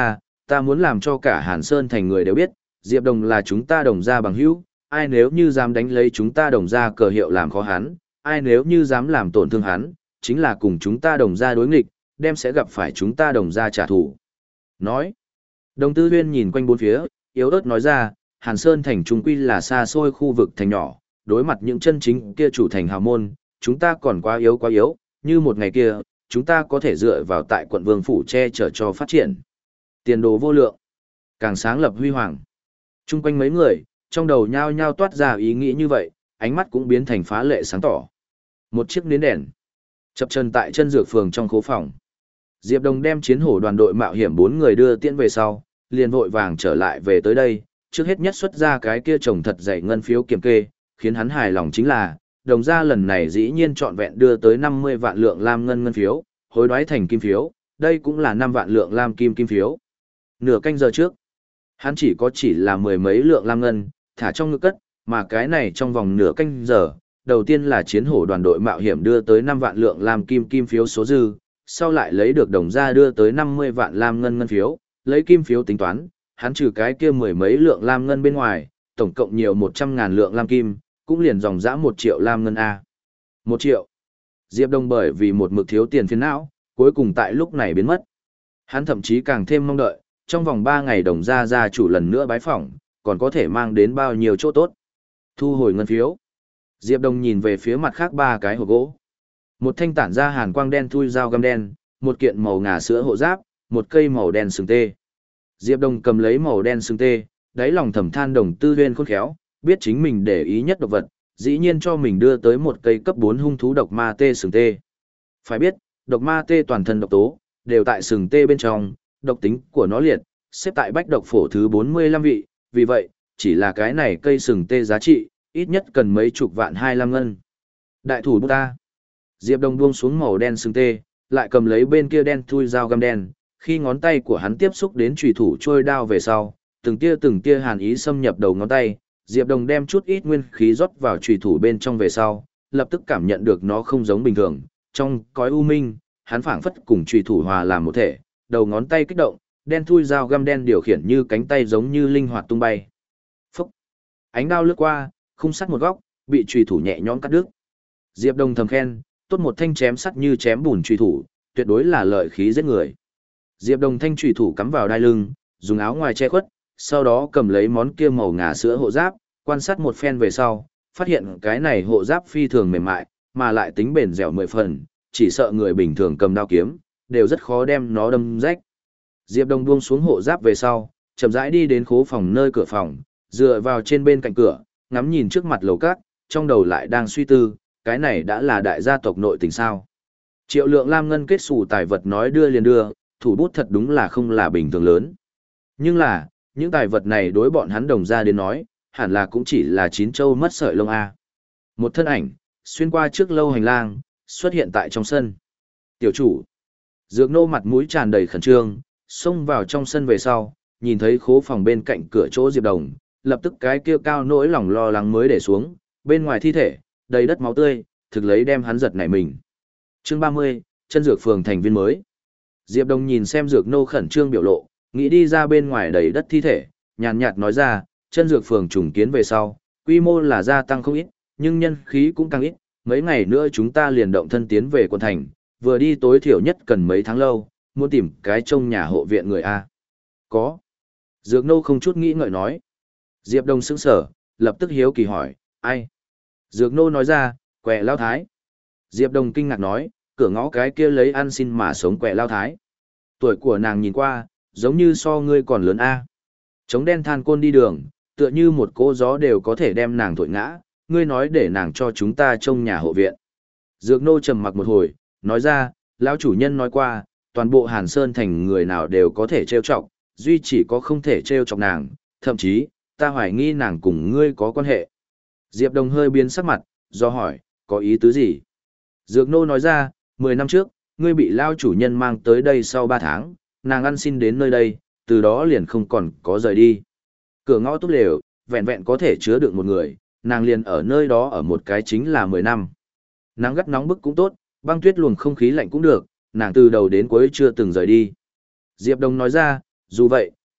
A: ta muốn làm cho cả Hàn Sơn thành người đều biết, Diệp Đồng là chúng ta Đồng gia bằng hữu, ai nếu như dám đánh lấy chúng ta Đồng gia cờ hiệu làm khó hắn, ai nếu như dám làm tổn thương hắn, chính là cùng chúng ta Đồng gia đối nghịch, đem sẽ gặp phải chúng ta Đồng gia trả thù. Nói, Đồng Tư Huyên nhìn quanh bốn phía, yếu ớt nói ra, Hàn Sơn thành trung quy là xa xôi khu vực thành nhỏ, đối mặt những chân chính kia chủ thành hào môn, chúng ta còn quá yếu quá yếu, như một ngày kia, chúng ta có thể dựa vào tại quận Vương Phủ che chở cho phát triển. Tiền đồ vô lượng, càng sáng lập huy hoàng. Trung quanh mấy người, trong đầu nhao nhao toát ra ý nghĩ như vậy, ánh mắt cũng biến thành phá lệ sáng tỏ. Một chiếc nến đèn, chập chân tại chân dược phường trong khố phòng. Diệp Đồng đem chiến hổ đoàn đội mạo hiểm bốn người đưa tiễn về sau, liền vội vàng trở lại về tới đây, trước hết nhất xuất ra cái kia trồng thật dày ngân phiếu kiểm kê, khiến hắn hài lòng chính là, Đồng gia lần này dĩ nhiên trọn vẹn đưa tới năm mươi vạn lượng lam ngân ngân phiếu, hối đoái thành kim phiếu, đây cũng là năm vạn lượng lam kim kim phiếu. Nửa canh giờ trước, hắn chỉ có chỉ là mười mấy lượng lam ngân, thả trong ngực cất, mà cái này trong vòng nửa canh giờ, đầu tiên là chiến hổ đoàn đội mạo hiểm đưa tới năm vạn lượng lam kim kim phiếu số dư, sau lại lấy được Đồng gia đưa tới năm mươi vạn lam ngân ngân phiếu, lấy kim phiếu tính toán, hắn trừ cái kia mười mấy lượng lam ngân bên ngoài, tổng cộng nhiều một trăm ngàn lượng lam kim, cũng liền dòng dã một triệu lam ngân A. Một triệu. Diệp Đông bởi vì một mực thiếu tiền phiền não, cuối cùng tại lúc này biến mất. Hắn thậm chí càng thêm mong đợi, trong vòng ba ngày Đồng gia gia chủ lần nữa bái phỏng, còn có thể mang đến bao nhiêu chỗ tốt. Thu hồi ngân phiếu. Diệp Đông nhìn về phía mặt khác ba cái hộp gỗ. Một thanh tản ra hàn quang đen thui dao găm đen, một kiện màu ngà sữa hộ giáp, một cây màu đen sừng tê. Diệp Đông cầm lấy màu đen sừng tê, đáy lòng thầm than Đồng Tư Huyên khôn khéo, biết chính mình để ý nhất độc vật, dĩ nhiên cho mình đưa tới một cây cấp bốn hung thú độc ma tê sừng tê. Phải biết, độc ma tê toàn thân độc tố, đều tại sừng tê bên trong, độc tính của nó liệt, xếp tại bách độc phổ thứ bốn mươi lăm vị, vì vậy, chỉ là cái này cây sừng tê giá trị, ít nhất cần mấy chục vạn hai lăm ngân. Đại thủ bút ta. Diệp Đông buông xuống màu đen sừng tê, lại cầm lấy bên kia đen thui dao găm đen, khi ngón tay của hắn tiếp xúc đến chùy thủ trôi đao về sau, từng tia từng tia hàn ý xâm nhập đầu ngón tay, Diệp Đồng đem chút ít nguyên khí rót vào chùy thủ bên trong về sau, lập tức cảm nhận được nó không giống bình thường, trong cõi u minh, hắn phảng phất cùng chùy thủ hòa làm một thể, đầu ngón tay kích động, đen thui dao găm đen điều khiển như cánh tay giống như linh hoạt tung bay. Phúc! Ánh đao lướt qua, khung sắt một góc, bị chùy thủ nhẹ nhõm cắt đứt. Diệp Đồng thầm khen, tốt một thanh chém sắt như chém bùn chùy thủ, tuyệt đối là lợi khí giết người. Diệp Đồng thanh chùy thủ cắm vào đai lưng, dùng áo ngoài che khuất, sau đó cầm lấy món kia màu ngà sữa hộ giáp, quan sát một phen về sau, phát hiện cái này hộ giáp phi thường mềm mại, mà lại tính bền dẻo mười phần, chỉ sợ người bình thường cầm đao kiếm, đều rất khó đem nó đâm rách. Diệp Đồng buông xuống hộ giáp về sau, chậm rãi đi đến khố phòng nơi cửa phòng, dựa vào trên bên cạnh cửa, ngắm nhìn trước mặt lầu cát, trong đầu lại đang suy tư, cái này đã là đại gia tộc nội tình sao. Triệu lượng lam ngân kết xù tài vật nói đưa liền đưa, thủ bút thật đúng là không là bình thường lớn. Nhưng là, những tài vật này đối bọn hắn Đồng gia đến nói, hẳn là cũng chỉ là chín châu mất sợi lông A. Một thân ảnh, xuyên qua trước lâu hành lang, xuất hiện tại trong sân. Tiểu chủ, Dược Nô mặt mũi tràn đầy khẩn trương, xông vào trong sân về sau, nhìn thấy khố phòng bên cạnh cửa chỗ Diệp Đồng, lập tức cái kia cao nỗi lòng lo lắng mới để xuống, bên ngoài thi thể, đầy đất máu tươi, thực lấy đem hắn giật nảy mình. Chương ba mươi, chân dược phường thành viên mới. Diệp Đồng nhìn xem Dược Nô khẩn trương biểu lộ, nghĩ đi ra bên ngoài đầy đất thi thể, nhàn nhạt nói ra, chân dược phường trùng kiến về sau, quy mô là gia tăng không ít, nhưng nhân khí cũng càng ít, mấy ngày nữa chúng ta liền động thân tiến về quận thành, vừa đi tối thiểu nhất cần mấy tháng lâu, muốn tìm cái trông nhà hộ viện người A. Có. Dược Nô không chút nghĩ ngợi nói. Diệp Đông sững sở, lập tức hiếu kỳ hỏi, ai? Dược Nô nói ra, Quẹ Lao Thái. Diệp Đông kinh ngạc nói, cửa ngõ cái kia lấy ăn xin mà sống Quẹ Lao Thái. Tuổi của nàng nhìn qua, giống như so ngươi còn lớn A. Chống đen than côn đi đường, tựa như một cỗ gió đều có thể đem nàng thổi ngã, ngươi nói để nàng cho chúng ta trông nhà hộ viện. Dược Nô trầm mặc một hồi, nói ra, lão chủ nhân nói qua, toàn bộ Hàn Sơn thành người nào đều có thể trêu chọc, duy chỉ có không thể trêu chọc nàng, thậm chí, ta hoài nghi nàng cùng ngươi có quan hệ. Diệp Đồng hơi biến sắc mặt, do hỏi, có ý tứ gì? Dược Nô nói ra, mười năm trước, ngươi bị lão chủ nhân mang tới đây sau ba tháng, nàng ăn xin đến nơi đây, từ đó liền không còn có rời đi. Cửa ngõ túp lều, vẹn vẹn có thể chứa được một người, nàng liền ở nơi đó ở một cái chính là mười năm. Nắng gắt nóng bức cũng tốt, băng tuyết luồng không khí lạnh cũng được, nàng từ đầu đến cuối chưa từng rời đi. Diệp Đông nói ra, dù vậy,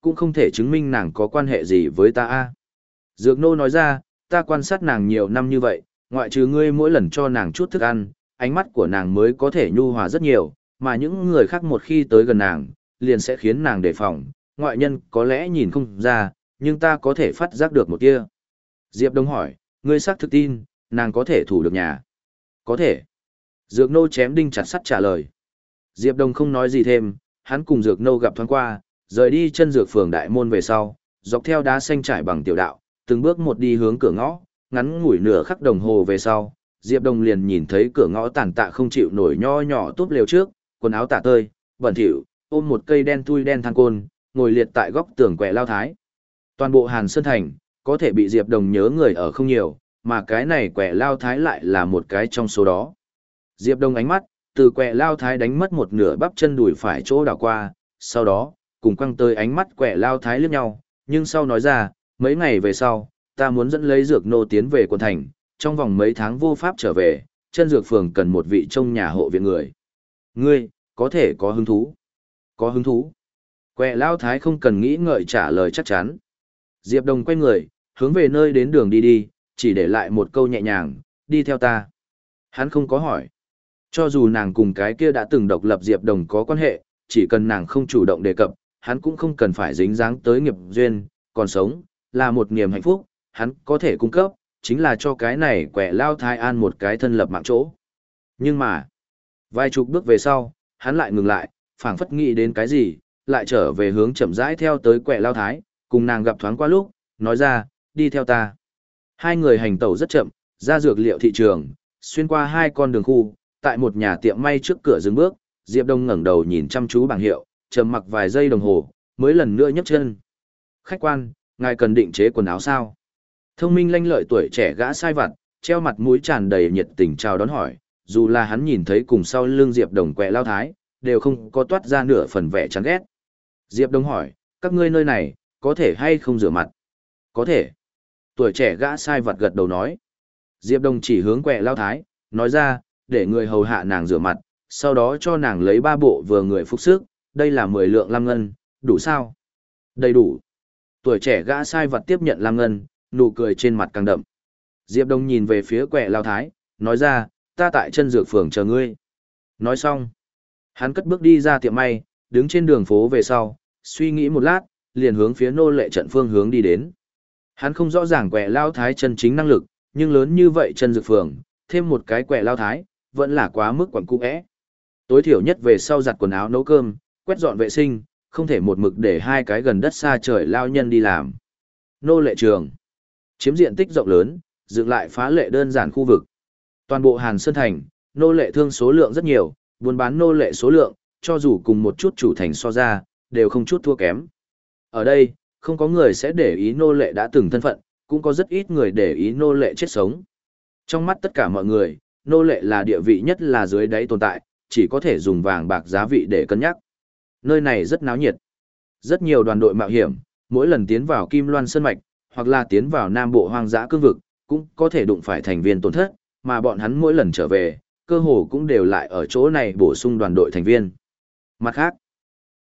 A: cũng không thể chứng minh nàng có quan hệ gì với ta a. Dược nô nói ra, ta quan sát nàng nhiều năm như vậy, ngoại trừ ngươi mỗi lần cho nàng chút thức ăn, ánh mắt của nàng mới có thể nhu hòa rất nhiều, mà những người khác một khi tới gần nàng, liền sẽ khiến nàng đề phòng, ngoại nhân có lẽ nhìn không ra, nhưng ta có thể phát giác được một tia. Diệp Đông hỏi, ngươi xác thực tin, nàng có thể thủ được nhà? Có thể. Dược nô chém đinh chặt sắt trả lời. Diệp Đông không nói gì thêm, hắn cùng Dược nô gặp thoáng qua, rời đi chân dược phường đại môn về sau, dọc theo đá xanh trải bằng tiểu đạo, từng bước một đi hướng cửa ngõ, ngắn ngủi nửa khắc đồng hồ về sau, Diệp Đông liền nhìn thấy cửa ngõ tàn tạ không chịu nổi nho nhỏ túp lều trước, quần áo tả tơi, bẩn thỉu, ôm một cây đen thui đen than côn, ngồi liệt tại góc tường quẹ lao thái. Toàn bộ Hàn Sơn Thành, có thể bị Diệp Đông nhớ người ở không nhiều, mà cái này quẹ lao thái lại là một cái trong số đó. Diệp Đông ánh mắt, từ quẹ lao thái đánh mất một nửa bắp chân đùi phải chỗ đảo qua, sau đó, cùng quăng tới ánh mắt quẹ lao thái liếc nhau, nhưng sau nói ra, mấy ngày về sau, ta muốn dẫn lấy dược nô tiến về quận thành, trong vòng mấy tháng vô pháp trở về, chân dược phường cần một vị trông nhà hộ viện người. Ngươi, có thể có hứng thú. Có hứng thú. Quẹ lao thái không cần nghĩ ngợi trả lời chắc chắn. Diệp Đông quay người, hướng về nơi đến đường đi đi, chỉ để lại một câu nhẹ nhàng, đi theo ta. Hắn không có hỏi. Cho dù nàng cùng cái kia đã từng độc lập Diệp Đông có quan hệ, chỉ cần nàng không chủ động đề cập, hắn cũng không cần phải dính dáng tới nghiệp duyên, còn sống, là một niềm hạnh phúc, hắn có thể cung cấp, chính là cho cái này quẻ lao thái an một cái thân lập mạng chỗ. Nhưng mà, vài chục bước về sau, hắn lại ngừng lại, phảng phất nghĩ đến cái gì, lại trở về hướng chậm rãi theo tới quẻ lao thái, cùng nàng gặp thoáng qua lúc, nói ra, đi theo ta. Hai người hành tẩu rất chậm, ra dược liệu thị trường, xuyên qua hai con đường khu, tại một nhà tiệm may trước cửa dừng bước, Diệp Đông ngẩng đầu nhìn chăm chú bảng hiệu, trầm mặc vài giây đồng hồ, mới lần nữa nhấc chân. Khách quan, ngài cần định chế quần áo sao? Thông minh lanh lợi tuổi trẻ gã sai vặt, treo mặt mũi tràn đầy nhiệt tình chào đón hỏi, dù là hắn nhìn thấy cùng sau lưng Diệp Đông quẹ lao thái, đều không có toát ra nửa phần vẻ chán ghét. Diệp Đông hỏi, các ngươi nơi này, có thể hay không rửa mặt? Có thể. Tuổi trẻ gã sai vặt gật đầu nói. Diệp Đông chỉ hướng quẹ lao thái, nói ra, để người hầu hạ nàng rửa mặt, sau đó cho nàng lấy ba bộ vừa người phục sức, đây là mười lượng lam ngân, đủ sao? Đầy đủ. Tuổi trẻ gã sai vặt tiếp nhận lam ngân, nụ cười trên mặt càng đậm. Diệp Đông nhìn về phía quẹ lao thái, nói ra, ta tại chân dược phường chờ ngươi. Nói xong, hắn cất bước đi ra tiệm may, đứng trên đường phố về sau, suy nghĩ một lát, liền hướng phía nô lệ trận phương hướng đi đến. Hắn không rõ ràng quẹ lao thái chân chính năng lực, nhưng lớn như vậy chân dược phường, thêm một cái quẹ lao thái, vẫn là quá mức quẩn cung ẽ. Tối thiểu nhất về sau giặt quần áo nấu cơm, quét dọn vệ sinh, không thể một mực để hai cái gần đất xa trời lao nhân đi làm. Nô lệ trường, chiếm diện tích rộng lớn, dựng lại phá lệ đơn giản khu vực. Toàn bộ Hàn Sơn Thành, nô lệ thương số lượng rất nhiều, buôn bán nô lệ số lượng, cho dù cùng một chút chủ thành so ra, đều không chút thua kém. Ở đây, không có người sẽ để ý nô lệ đã từng thân phận, cũng có rất ít người để ý nô lệ chết sống. Trong mắt tất cả mọi người, nô lệ là địa vị nhất là dưới đáy tồn tại, chỉ có thể dùng vàng bạc giá vị để cân nhắc. Nơi này rất náo nhiệt. Rất nhiều đoàn đội mạo hiểm, mỗi lần tiến vào Kim Loan Sơn Mạch, hoặc là tiến vào Nam Bộ hoang dã cương vực, cũng có thể đụng phải thành viên tổn thất, mà bọn hắn mỗi lần trở về, cơ hồ cũng đều lại ở chỗ này bổ sung đoàn đội thành viên. Mặt khác,